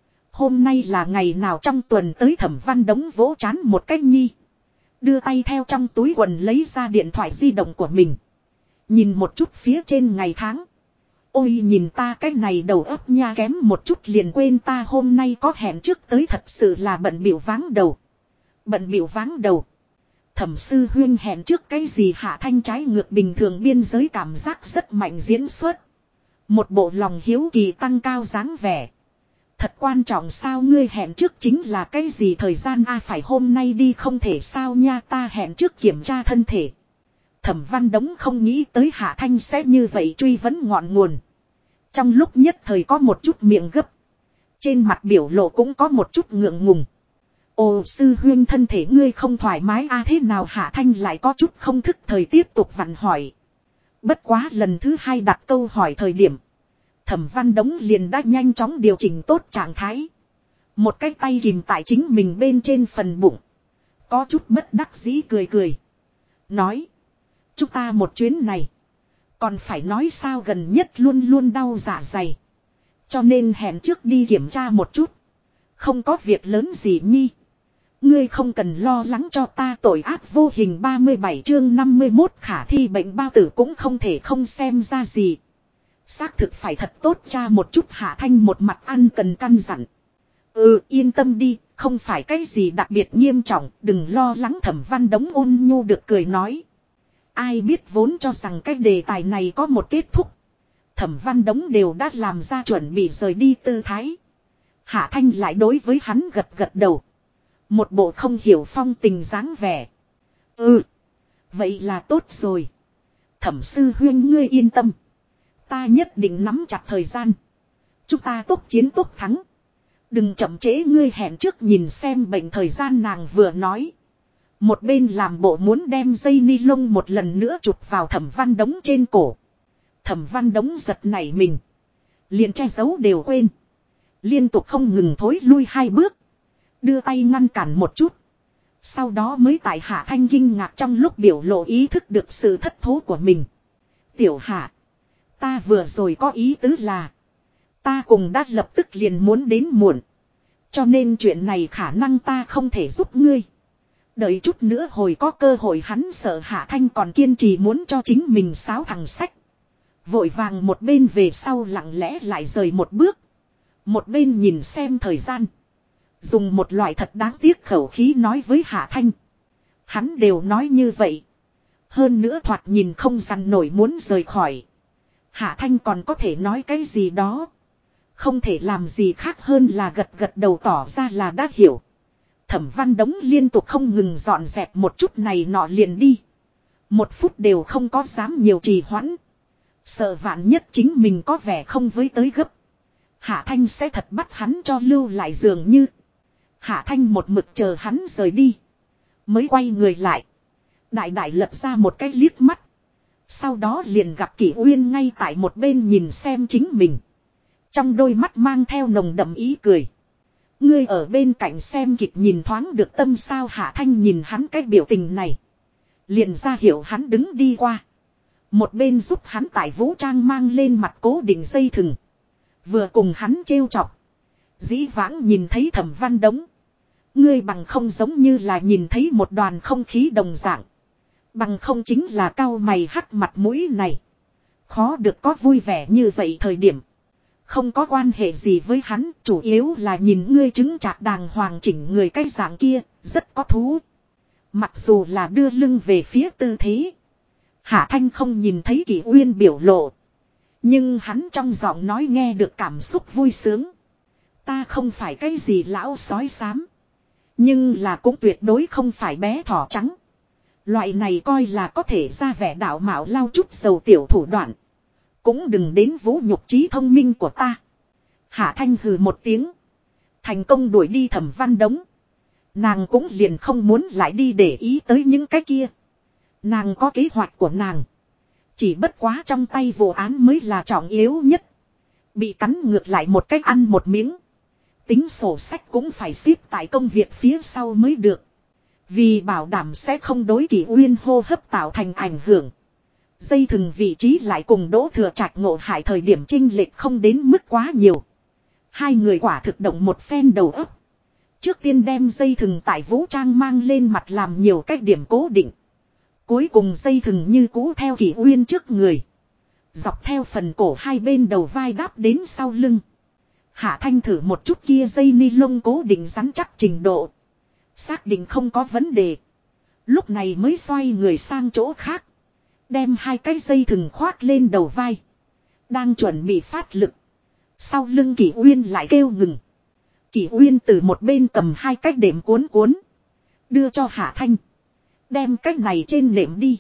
Hôm nay là ngày nào trong tuần tới, Thẩm Văn Đống vỗ trán một cách nhi. Đưa tay theo trong túi quần lấy ra điện thoại di động của mình. Nhìn một chút phía trên ngày tháng. Ôi nhìn ta cái này đầu óc nha kém một chút liền quên ta hôm nay có hẹn trước tới, thật sự là bận bịu váng đầu. Bận bịu váng đầu. Thẩm sư huyên hẹn trước cái gì? Hạ Thanh trái ngược bình thường biên giới cảm giác rất mạnh diễn xuất. Một bộ lòng hiếu kỳ tăng cao dáng vẻ. Thật quan trọng sao? Ngươi hẹn trước chính là cái gì thời gian a? Phải hôm nay đi không thể sao nha, ta hẹn trước kiểm tra thân thể. Thẩm Văn Đống không nghĩ tới Hạ Thanh sẽ như vậy truy vấn ngọn nguồn. Trong lúc nhất thời có một chút miệng gấp. Trên mặt biểu lộ cũng có một chút ngượng ngùng. Ồ sư huyên thân thể ngươi không thoải mái a? Thế nào? Hạ Thanh lại có chút không thức thời tiếp tục vặn hỏi. Bất quá lần thứ hai đặt câu hỏi thời điểm. Thẩm Văn Đống liền đã nhanh chóng điều chỉnh tốt trạng thái. Một cái tay kìm tại chính mình bên trên phần bụng. Có chút bất đắc dĩ cười cười. Nói. Chúng ta một chuyến này. Còn phải nói sao, gần nhất luôn luôn đau dạ dày. Cho nên hẹn trước đi kiểm tra một chút. Không có việc lớn gì nhi. Ngươi không cần lo lắng cho ta, tội ác vô hình. 37 chương 51 khả thi bệnh bao tử cũng không thể không xem ra gì. Xác thực phải thật tốt tra một chút. Hạ Thanh một mặt ăn cần căn dặn. Yên tâm đi, không phải cái gì đặc biệt nghiêm trọng, đừng lo lắng. Thẩm Văn Đống ôn nhu được cười nói. Ai biết vốn cho rằng cái đề tài này có một kết thúc. Thẩm Văn Đống đều đã làm ra chuẩn bị rời đi tư thái. Hạ Thanh lại đối với hắn gật gật đầu. Một bộ không hiểu phong tình dáng vẻ. Vậy là tốt rồi. Thẩm sư huyên ngươi yên tâm. Ta nhất định nắm chặt thời gian. Chúng ta tốc chiến tốc thắng. Đừng chậm trễ, ngươi hẹn trước nhìn xem bệnh thời gian, nàng vừa nói. Một bên làm bộ muốn đem dây ni lông một lần nữa chụp vào Thẩm Văn Đống trên cổ. Thẩm Văn Đống giật nảy mình. Liền che giấu đều quên. Liên tục không ngừng thối lui hai bước. Đưa tay ngăn cản một chút. Sau đó mới tại Hạ Thanh kinh ngạc trong lúc biểu lộ ý thức được sự thất thố của mình. Tiểu Hạ. Ta vừa rồi có ý tứ là. Ta cùng đã lập tức liền muốn đến muộn. Cho nên chuyện này khả năng ta không thể giúp ngươi. Đợi chút nữa hồi có cơ hội. Hắn sợ Hạ Thanh còn kiên trì muốn cho chính mình sáo thằng sách. Vội vàng một bên về sau lặng lẽ lại rời một bước. Một bên nhìn xem thời gian. Dùng một loại thật đáng tiếc khẩu khí nói với Hạ Thanh. Hắn đều nói như vậy. Hơn nữa thoạt nhìn không dằn nổi muốn rời khỏi. Hạ Thanh còn có thể nói cái gì đó. Không thể làm gì khác hơn là gật gật đầu tỏ ra là đã hiểu. Thẩm Văn Đống liên tục không ngừng dọn dẹp một chút này nọ liền đi. Một phút đều không có dám nhiều trì hoãn. Sợ vạn nhất chính mình có vẻ không với tới gấp. Hạ Thanh sẽ thật bắt hắn cho lưu lại dường như. Hạ Thanh một mực chờ hắn rời đi. Mới quay người lại. Đại đại lật ra một cái liếc mắt. Sau đó liền gặp Kỷ Uyên ngay tại một bên nhìn xem chính mình. Trong đôi mắt mang theo nồng đậm ý cười. Ngươi ở bên cạnh xem kịch nhìn thoáng được tâm sao. Hạ Thanh nhìn hắn cái biểu tình này. Liền ra hiểu hắn đứng đi qua. Một bên giúp hắn tại vũ trang mang lên mặt cố định dây thừng. Vừa cùng hắn trêu chọc. Dĩ vãng nhìn thấy Thẩm Văn Đống. Ngươi bằng không giống như là nhìn thấy một đoàn không khí đồng dạng. Bằng không chính là cau mày hắt mặt mũi này. Khó được có vui vẻ như vậy thời điểm. Không có quan hệ gì với hắn. Chủ yếu là nhìn ngươi chứng chạc đàng hoàng chỉnh người cái dạng kia. Rất có thú. Mặc dù là đưa lưng về phía tư thế. Hạ Thanh không nhìn thấy Kỷ Uyên biểu lộ. Nhưng hắn trong giọng nói nghe được cảm xúc vui sướng. Ta không phải cái gì lão sói xám. Nhưng là cũng tuyệt đối không phải bé thỏ trắng. Loại này coi là có thể ra vẻ đạo mạo lau chút dầu tiểu thủ đoạn. Cũng đừng đến vũ nhục trí thông minh của ta. Hạ Thanh hừ một tiếng. Thành công đuổi đi Thẩm Văn Đống. Nàng cũng liền không muốn lại đi để ý tới những cái kia. Nàng có kế hoạch của nàng. Chỉ bất quá trong tay vụ án mới là trọng yếu nhất. Bị cắn ngược lại một cách ăn một miếng. Tính sổ sách cũng phải xếp tại công việc phía sau mới được. Vì bảo đảm sẽ không đối Kỷ Uyên hô hấp tạo thành ảnh hưởng. Dây thừng vị trí lại cùng Đỗ Thừa Trạch ngộ hại thời điểm chênh lệch không đến mức quá nhiều. Hai người quả thực động một phen đầu óc. Trước tiên đem dây thừng tại vũ trang mang lên mặt làm nhiều cách điểm cố định. Cuối cùng dây thừng như cũ theo Kỷ Uyên trước người. Dọc theo phần cổ hai bên đầu vai đáp đến sau lưng. Hạ Thanh thử một chút kia dây ni lông cố định rắn chắc trình độ. Xác định không có vấn đề. Lúc này mới xoay người sang chỗ khác. Đem hai cái dây thừng khoác lên đầu vai. Đang chuẩn bị phát lực. Sau lưng Kỷ Uyên lại kêu ngừng. Kỷ Uyên từ một bên cầm hai cái đệm cuốn cuốn. Đưa cho Hạ Thanh. Đem cái này trên nệm đi.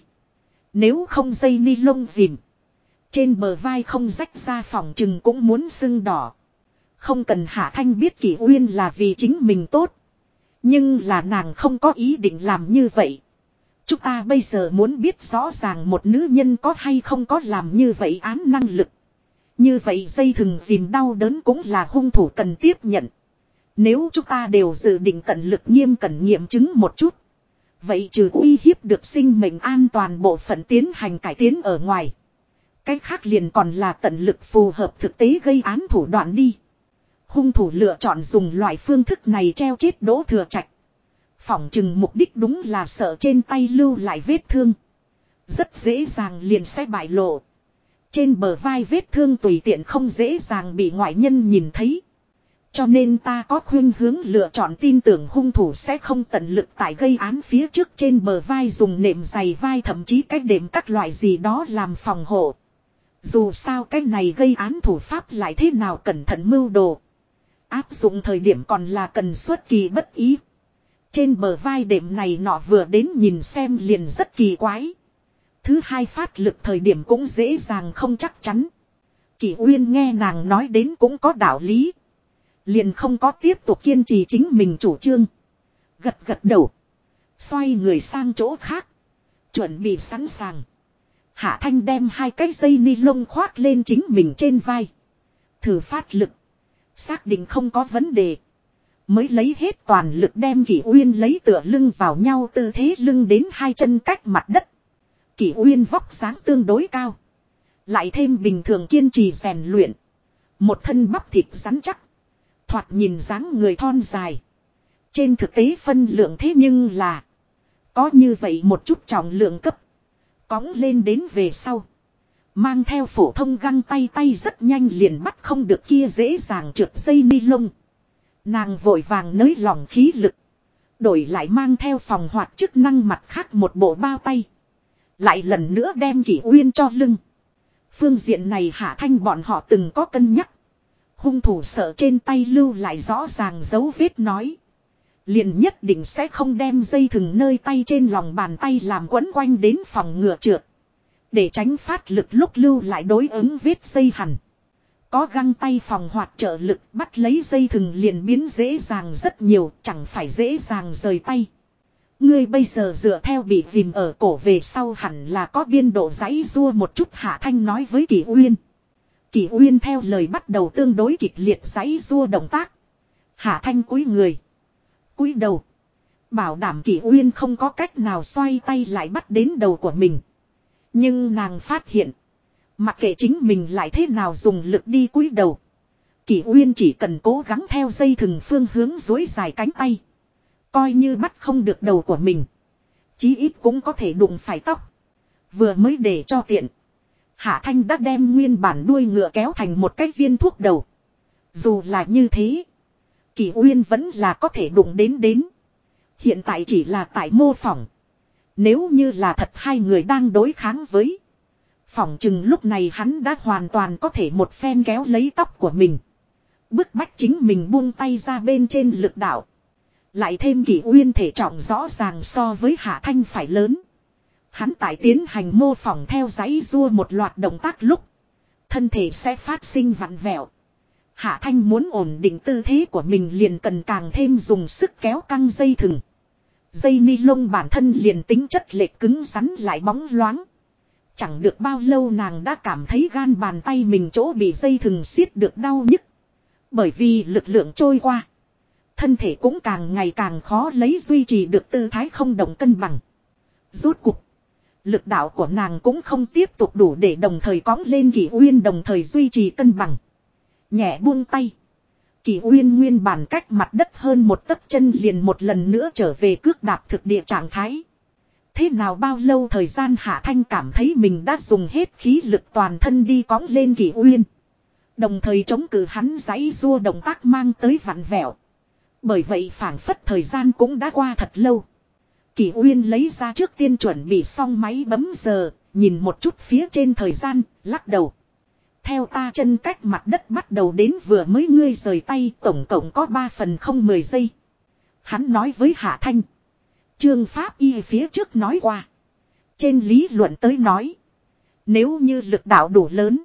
Nếu không dây ni lông dìm. Trên bờ vai không rách ra phòng chừng cũng muốn sưng đỏ. Không cần Hạ Thanh biết Kỷ Uyên là vì chính mình tốt. Nhưng là nàng không có ý định làm như vậy. Chúng ta bây giờ muốn biết rõ ràng một nữ nhân có hay không có làm như vậy án năng lực. Như vậy dây thừng dìm đau đớn cũng là hung thủ cần tiếp nhận. Nếu chúng ta đều dự định tận lực nghiêm cẩn nghiệm chứng một chút. Vậy trừ uy hiếp được sinh mệnh an toàn bộ phận tiến hành cải tiến ở ngoài. Cách khác liền còn là tận lực phù hợp thực tế gây án thủ đoạn đi. Hung thủ lựa chọn dùng loại phương thức này treo chết Đỗ Thừa Trạch. Phỏng chừng mục đích đúng là sợ trên tay lưu lại vết thương. Rất dễ dàng liền sẽ bại lộ. Trên bờ vai vết thương tùy tiện không dễ dàng bị ngoại nhân nhìn thấy. Cho nên ta có khuynh hướng lựa chọn tin tưởng hung thủ sẽ không tận lực tại gây án phía trước trên bờ vai dùng nệm dày vai thậm chí cách đệm các loại gì đó làm phòng hộ. Dù sao cái này gây án thủ pháp lại thế nào cẩn thận mưu đồ. Áp dụng thời điểm còn là cần xuất kỳ bất ý. Trên bờ vai đệm này nọ vừa đến nhìn xem liền rất kỳ quái. Thứ hai phát lực thời điểm cũng dễ dàng không chắc chắn. Kỷ Uyên nghe nàng nói đến cũng có đạo lý. Liền không có tiếp tục kiên trì chính mình chủ trương. Gật gật đầu. Xoay người sang chỗ khác. Chuẩn bị sẵn sàng. Hạ Thanh đem hai cái dây ni lông khoác lên chính mình trên vai. Thử phát lực. Xác định không có vấn đề. Mới lấy hết toàn lực đem Kỷ Uyên lấy tựa lưng vào nhau tư thế lưng đến hai chân cách mặt đất. Kỷ Uyên vóc dáng tương đối cao. Lại thêm bình thường kiên trì rèn luyện. Một thân bắp thịt rắn chắc. Thoạt nhìn dáng người thon dài. Trên thực tế phân lượng thế nhưng là. Có như vậy một chút trọng lượng cấp. Cõng lên đến về sau. Mang theo phổ thông găng tay tay rất nhanh liền bắt không được kia dễ dàng trượt dây ni lông. Nàng vội vàng nới lỏng khí lực. Đổi lại mang theo phòng hoạt chức năng mặt khác một bộ bao tay. Lại lần nữa đem Kỷ Uyên cho lưng. Phương diện này Hạ Thanh bọn họ từng có cân nhắc. Hung thủ sợ trên tay lưu lại rõ ràng dấu vết nói. Liền nhất định sẽ không đem dây thừng nơi tay trên lòng bàn tay làm quấn quanh đến phòng ngừa trượt. Để tránh phát lực lúc lưu lại đối ứng vết dây hằn. Có găng tay phòng hoạt trợ lực bắt lấy dây thừng liền biến dễ dàng rất nhiều, chẳng phải dễ dàng rời tay. Ngươi bây giờ dựa theo bị dìm ở cổ về sau hẳn là có biên độ giãy rua một chút, Hạ Thanh nói với Kỷ Uyên. Kỷ Uyên theo lời bắt đầu tương đối kịch liệt giãy rua động tác. Hạ Thanh cúi người. Cúi đầu. Bảo đảm Kỷ Uyên không có cách nào xoay tay lại bắt đến đầu của mình. Nhưng nàng phát hiện. Mặc kệ chính mình lại thế nào dùng lực đi cúi đầu. Kỷ Uyên chỉ cần cố gắng theo dây thừng phương hướng duỗi dài cánh tay. Coi như bắt không được đầu của mình. Chí ít cũng có thể đụng phải tóc. Vừa mới để cho tiện. Hạ Thanh đã đem nguyên bản đuôi ngựa kéo thành một cái viên thuốc đầu. Dù là như thế. Kỷ Uyên vẫn là có thể đụng đến. Hiện tại chỉ là tại mô phỏng. Nếu như là thật hai người đang đối kháng với. Phỏng chừng lúc này hắn đã hoàn toàn có thể một phen kéo lấy tóc của mình. Bức bách chính mình buông tay ra bên trên lực đạo. Lại thêm Kỷ Uyên thể trọng rõ ràng so với Hạ Thanh phải lớn. Hắn tại tiến hành mô phỏng theo giãy rua một loạt động tác lúc. Thân thể sẽ phát sinh vặn vẹo. Hạ Thanh muốn ổn định tư thế của mình liền cần càng thêm dùng sức kéo căng dây thừng. Dây ni lông bản thân liền tính chất lệch cứng rắn lại bóng loáng. Chẳng được bao lâu nàng đã cảm thấy gan bàn tay mình chỗ bị dây thừng siết được đau nhức. Bởi vì lực lượng trôi qua. Thân thể cũng càng ngày càng khó lấy duy trì được tư thái không động cân bằng. Rốt cuộc. Lực đạo của nàng cũng không tiếp tục đủ để đồng thời cõng lên Kỷ Uyên đồng thời duy trì cân bằng. Nhẹ buông tay. Kỷ Uyên nguyên bản cách mặt đất hơn một tấc chân liền một lần nữa trở về cước đạp thực địa trạng thái. Thế nào bao lâu thời gian Hạ Thanh cảm thấy mình đã dùng hết khí lực toàn thân đi cõng lên Kỷ Uyên. Đồng thời chống cự hắn giãy rua động tác mang tới vặn vẹo. Bởi vậy phảng phất thời gian cũng đã qua thật lâu. Kỷ Uyên lấy ra trước tiên chuẩn bị xong máy bấm giờ, nhìn một chút phía trên thời gian, lắc đầu. Theo ta chân cách mặt đất bắt đầu đến vừa mới ngươi rời tay tổng cộng có 3/10 giây. Hắn nói với Hạ Thanh. Chương pháp y phía trước nói qua. Trên lý luận tới nói. Nếu như lực đạo đủ lớn.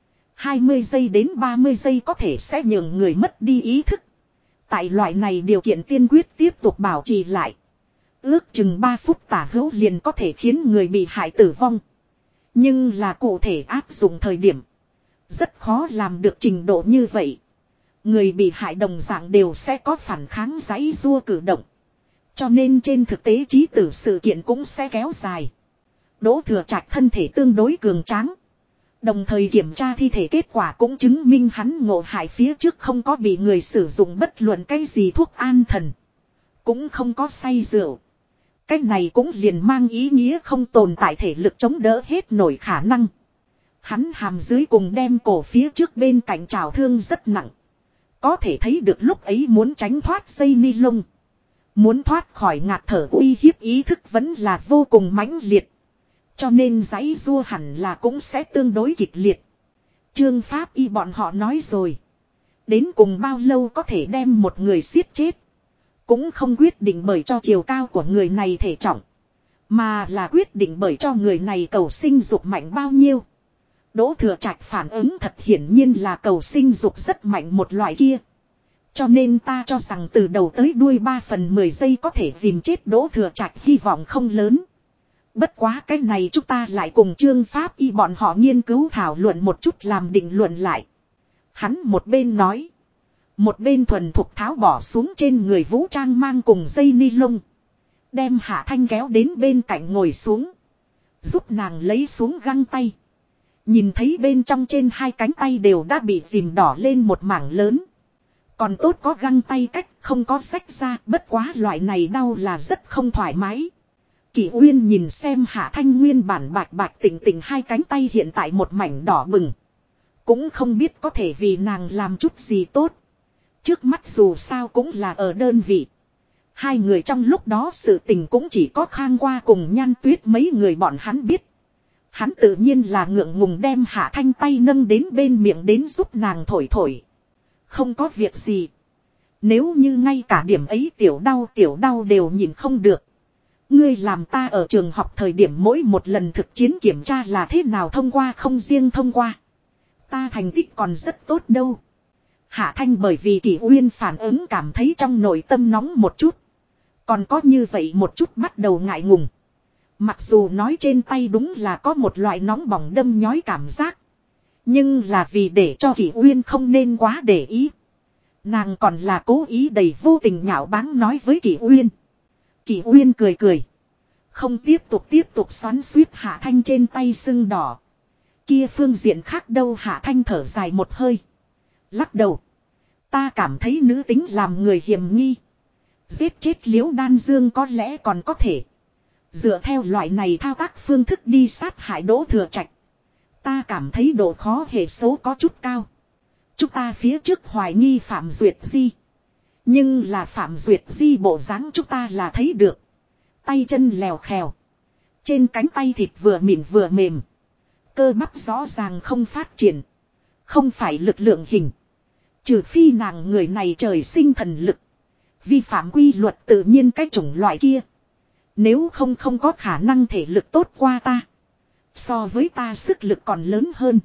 20 giây đến 30 giây có thể sẽ nhường người mất đi ý thức. Tại loại này điều kiện tiên quyết tiếp tục bảo trì lại. Ước chừng 3 phút tả hữu liền có thể khiến người bị hại tử vong. Nhưng là cụ thể áp dụng thời điểm. Rất khó làm được trình độ như vậy. Người bị hại đồng dạng đều sẽ có phản kháng giãy giụa cử động. Cho nên trên thực tế chí tử sự kiện cũng sẽ kéo dài. Đỗ Thừa Trạch thân thể tương đối cường tráng. Đồng thời kiểm tra thi thể kết quả cũng chứng minh hắn ngộ hại phía trước không có bị người sử dụng bất luận cái gì thuốc an thần. Cũng không có say rượu. Cái này cũng liền mang ý nghĩa không tồn tại thể lực chống đỡ hết nổi khả năng. Hắn hàm dưới cùng đem cổ phía trước bên cạnh trào thương rất nặng. Có thể thấy được lúc ấy muốn tránh thoát dây ni lông. Muốn thoát khỏi ngạt thở uy hiếp ý thức vẫn là vô cùng mãnh liệt. Cho nên giãy giụa hẳn là cũng sẽ tương đối kịch liệt. Chương pháp y bọn họ nói rồi. Đến cùng bao lâu có thể đem một người siết chết. Cũng không quyết định bởi cho chiều cao của người này thể trọng. Mà là quyết định bởi cho người này cầu sinh dục mạnh bao nhiêu. Đỗ Thừa Trạch phản ứng thật hiển nhiên là cầu sinh dục rất mạnh một loại kia. Cho nên ta cho rằng từ đầu tới đuôi 3/10 giây có thể dìm chết Đỗ Thừa Trạch hy vọng không lớn. Bất quá cái này chúng ta lại cùng chương pháp y bọn họ nghiên cứu thảo luận một chút làm định luận lại. Hắn một bên nói. Một bên thuần thục tháo bỏ xuống trên người vũ trang mang cùng dây ni lông. Đem Hạ Thanh kéo đến bên cạnh ngồi xuống. Giúp nàng lấy xuống găng tay. Nhìn thấy bên trong trên hai cánh tay đều đã bị dìm đỏ lên một mảng lớn. Còn tốt có găng tay cách không có xách ra, bất quá loại này đau là rất không thoải mái. Kỷ Uyên nhìn xem Hạ Thanh nguyên bản bạch bạch tỉnh tỉnh hai cánh tay hiện tại một mảnh đỏ bừng. Cũng không biết có thể vì nàng làm chút gì tốt. Trước mắt dù sao cũng là ở đơn vị. Hai người trong lúc đó sự tình cũng chỉ có Khang Qua cùng Nhan Tuyết mấy người bọn hắn biết. Hắn tự nhiên là ngượng ngùng đem Hạ Thanh tay nâng đến bên miệng đến giúp nàng thổi thổi. Không có việc gì. Nếu như ngay cả điểm ấy tiểu đau đều nhìn không được. Ngươi làm ta ở trường học thời điểm mỗi một lần thực chiến kiểm tra là thế nào thông qua không riêng thông qua. Ta thành tích còn rất tốt đâu. Hạ Thanh bởi vì Kỷ Uyên phản ứng cảm thấy trong nội tâm nóng một chút. Còn có như vậy một chút bắt đầu ngại ngùng. Mặc dù nói trên tay đúng là có một loại nóng bỏng đâm nhói cảm giác. Nhưng là vì để cho Kỷ Uyên không nên quá để ý. Nàng còn là cố ý đầy vô tình nhạo báng nói với Kỷ Uyên. Kỷ Uyên cười cười. Không tiếp tục xoắn suýt Hạ Thanh trên tay sưng đỏ. Kia phương diện khác đâu, Hạ Thanh thở dài một hơi. Lắc đầu. Ta cảm thấy nữ tính làm người hiểm nghi. Giết chết Liễu Đan Dương có lẽ còn có thể. Dựa theo loại này thao tác phương thức đi sát hại Đỗ Thừa Trạch. Ta cảm thấy độ khó hệ số có chút cao. Chúng ta phía trước hoài nghi Phạm Duyệt Di. Nhưng là Phạm Duyệt Di bộ dáng chúng ta là thấy được. Tay chân lèo khèo. Trên cánh tay thịt vừa mịn vừa mềm. Cơ bắp rõ ràng không phát triển. Không phải lực lượng hình. Trừ phi nàng người này trời sinh thần lực. Vi phạm quy luật tự nhiên cái chủng loại kia. Nếu không có khả năng thể lực tốt qua ta. So với ta sức lực còn lớn hơn.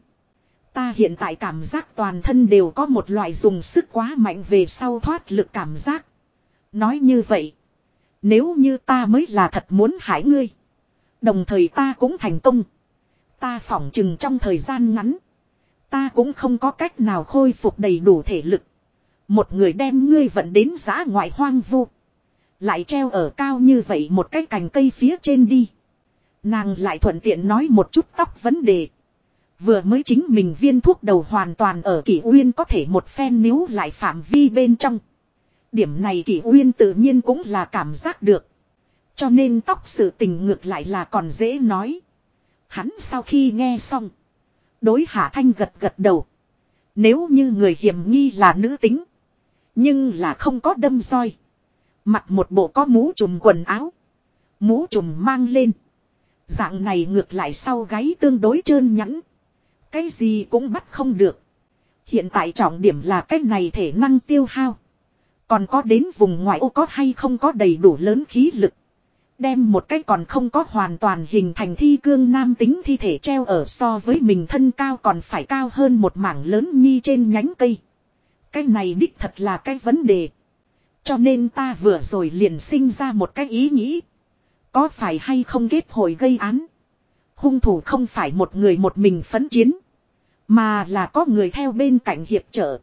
Ta hiện tại cảm giác toàn thân đều có một loại dùng sức quá mạnh về sau thoát lực cảm giác. Nói như vậy. Nếu như ta mới là thật muốn hại ngươi. Đồng thời ta cũng thành công. Ta phỏng chừng trong thời gian ngắn. Ta cũng không có cách nào khôi phục đầy đủ thể lực. Một người đem ngươi vận đến dã ngoại hoang vu. Lại treo ở cao như vậy một cái cành cây phía trên đi. Nàng lại thuận tiện nói một chút tóc vấn đề. Vừa mới chính mình viên thuốc đầu hoàn toàn ở Kỷ Uyên có thể một phen níu lại phạm vi bên trong. Điểm này Kỷ Uyên tự nhiên cũng là cảm giác được. Cho nên tóc sự tình ngược lại là còn dễ nói. Hắn sau khi nghe xong. Đối Hạ Thanh gật gật đầu. Nếu như người hiểm nghi là nữ tính. Nhưng là không có đâm roi. Mặc một bộ có mũ trùm quần áo. Mũ trùm mang lên. Dạng này ngược lại sau gáy tương đối trơn nhẵn. Cái gì cũng bắt không được. Hiện tại trọng điểm là cái này thể năng tiêu hao. Còn có đến vùng ngoại ô có hay không có đầy đủ lớn khí lực. Đem một cái còn không có hoàn toàn hình thành thi cương nam tính thi thể treo ở so với mình thân cao còn phải cao hơn một mảng lớn nhi trên nhánh cây. Cái này đích thật là cái vấn đề. Cho nên ta vừa rồi liền sinh ra một cái ý nghĩ. Có phải hay không kết hội gây án. Hung thủ không phải một người một mình phấn chiến. Mà là có người theo bên cạnh hiệp trợ.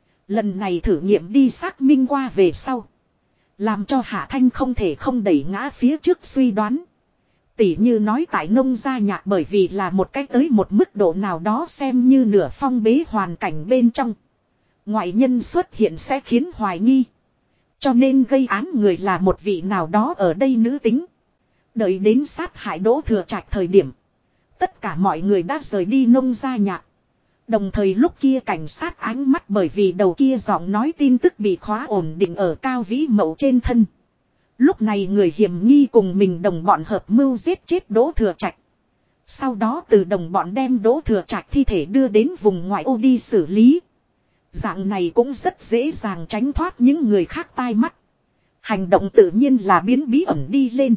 Lần này thử nghiệm đi xác minh qua về sau. Làm cho Hạ Thanh không thể không đẩy ngã phía trước suy đoán. Tỉ như nói tại nông gia nhạc bởi vì là một cách tới một mức độ nào đó xem như nửa phong bế hoàn cảnh bên trong. Ngoại nhân xuất hiện sẽ khiến hoài nghi. Cho nên gây án người là một vị nào đó ở đây nữ tính. Đợi đến sát hại Đỗ Thừa Trạch thời điểm. Tất cả mọi người đã rời đi nông gia nhạc. Đồng thời lúc kia cảnh sát ánh mắt bởi vì đầu kia giọng nói tin tức bị khóa ổn định ở Cao Vĩ Mậu trên thân. Lúc này người hiểm nghi cùng mình đồng bọn hợp mưu giết chết Đỗ Thừa Trạch. Sau đó từ đồng bọn đem Đỗ Thừa Trạch thi thể đưa đến vùng ngoại ô đi xử lý. Dạng này cũng rất dễ dàng tránh thoát những người khác tai mắt. Hành động tự nhiên là biến bí ẩn đi lên.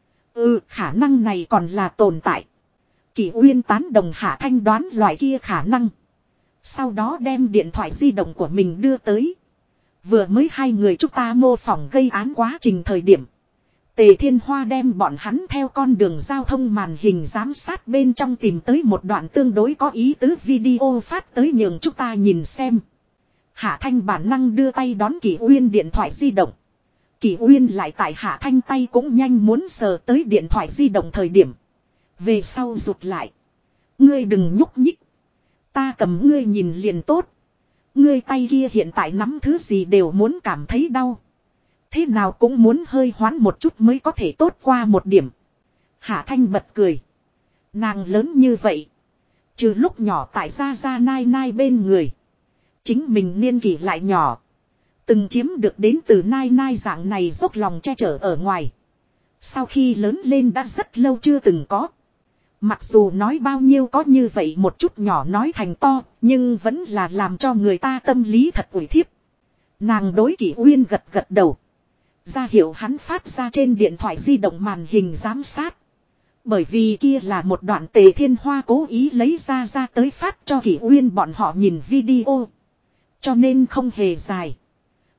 Khả năng này còn là tồn tại. Kỷ Uyên tán đồng Hạ Thanh đoán loại kia khả năng. Sau đó đem điện thoại di động của mình đưa tới. Vừa mới hai người chúng ta mô phỏng gây án quá trình thời điểm. Tề Thiên Hoa đem bọn hắn theo con đường giao thông màn hình giám sát bên trong tìm tới một đoạn tương đối có ý tứ video phát tới nhường chúng ta nhìn xem. Hạ Thanh bản năng đưa tay đón Kỷ Uyên điện thoại di động. Kỷ Uyên lại tại Hạ Thanh tay cũng nhanh muốn sờ tới điện thoại di động thời điểm. Về sau rụt lại. Ngươi đừng nhúc nhích. Ta cầm ngươi nhìn liền tốt. Ngươi tay kia hiện tại nắm thứ gì đều muốn cảm thấy đau. Thế nào cũng muốn hơi hoán một chút mới có thể tốt qua một điểm. Hạ Thanh bật cười. Nàng lớn như vậy. Trừ lúc nhỏ tại Gia Nai Nai bên người. Chính mình niên kỷ lại nhỏ. Từng chiếm được đến từ Nai Nai dạng này dốc lòng che chở ở ngoài. Sau khi lớn lên đã rất lâu chưa từng có. Mặc dù nói bao nhiêu có như vậy một chút nhỏ nói thành to, nhưng vẫn là làm cho người ta tâm lý thật ủy thiếp. Nàng đối Kỷ Uyên gật gật đầu. Ra hiệu hắn phát ra trên điện thoại di động màn hình giám sát. Bởi vì kia là một đoạn Tề Thiên Hoa cố ý lấy ra tới phát cho Kỷ Uyên bọn họ nhìn video. Cho nên không hề dài.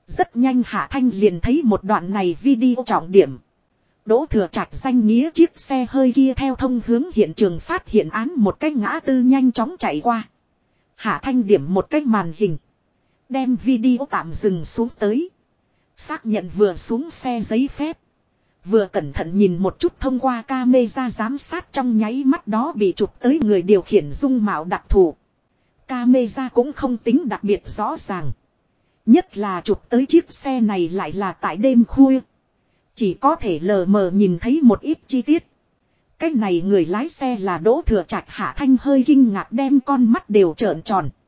Rất nhanh Hạ Thanh liền thấy một đoạn này video trọng điểm. Đỗ Thừa Trạch danh nghĩa chiếc xe hơi kia theo thông hướng hiện trường phát hiện án một cái ngã tư nhanh chóng chạy qua. Hạ Thanh điểm một cái màn hình. Đem video tạm dừng xuống tới. Xác nhận vừa xuống xe giấy phép. Vừa cẩn thận nhìn một chút thông qua camera giám sát trong nháy mắt đó bị chụp tới người điều khiển dung mạo đặc thù. Camera cũng không tính đặc biệt rõ ràng. Nhất là chụp tới chiếc xe này lại là tại đêm khuya. Chỉ có thể lờ mờ nhìn thấy một ít chi tiết. Cái này người lái xe là Đỗ Thừa Trạch. Hạ Thanh hơi kinh ngạc đem con mắt đều trợn tròn.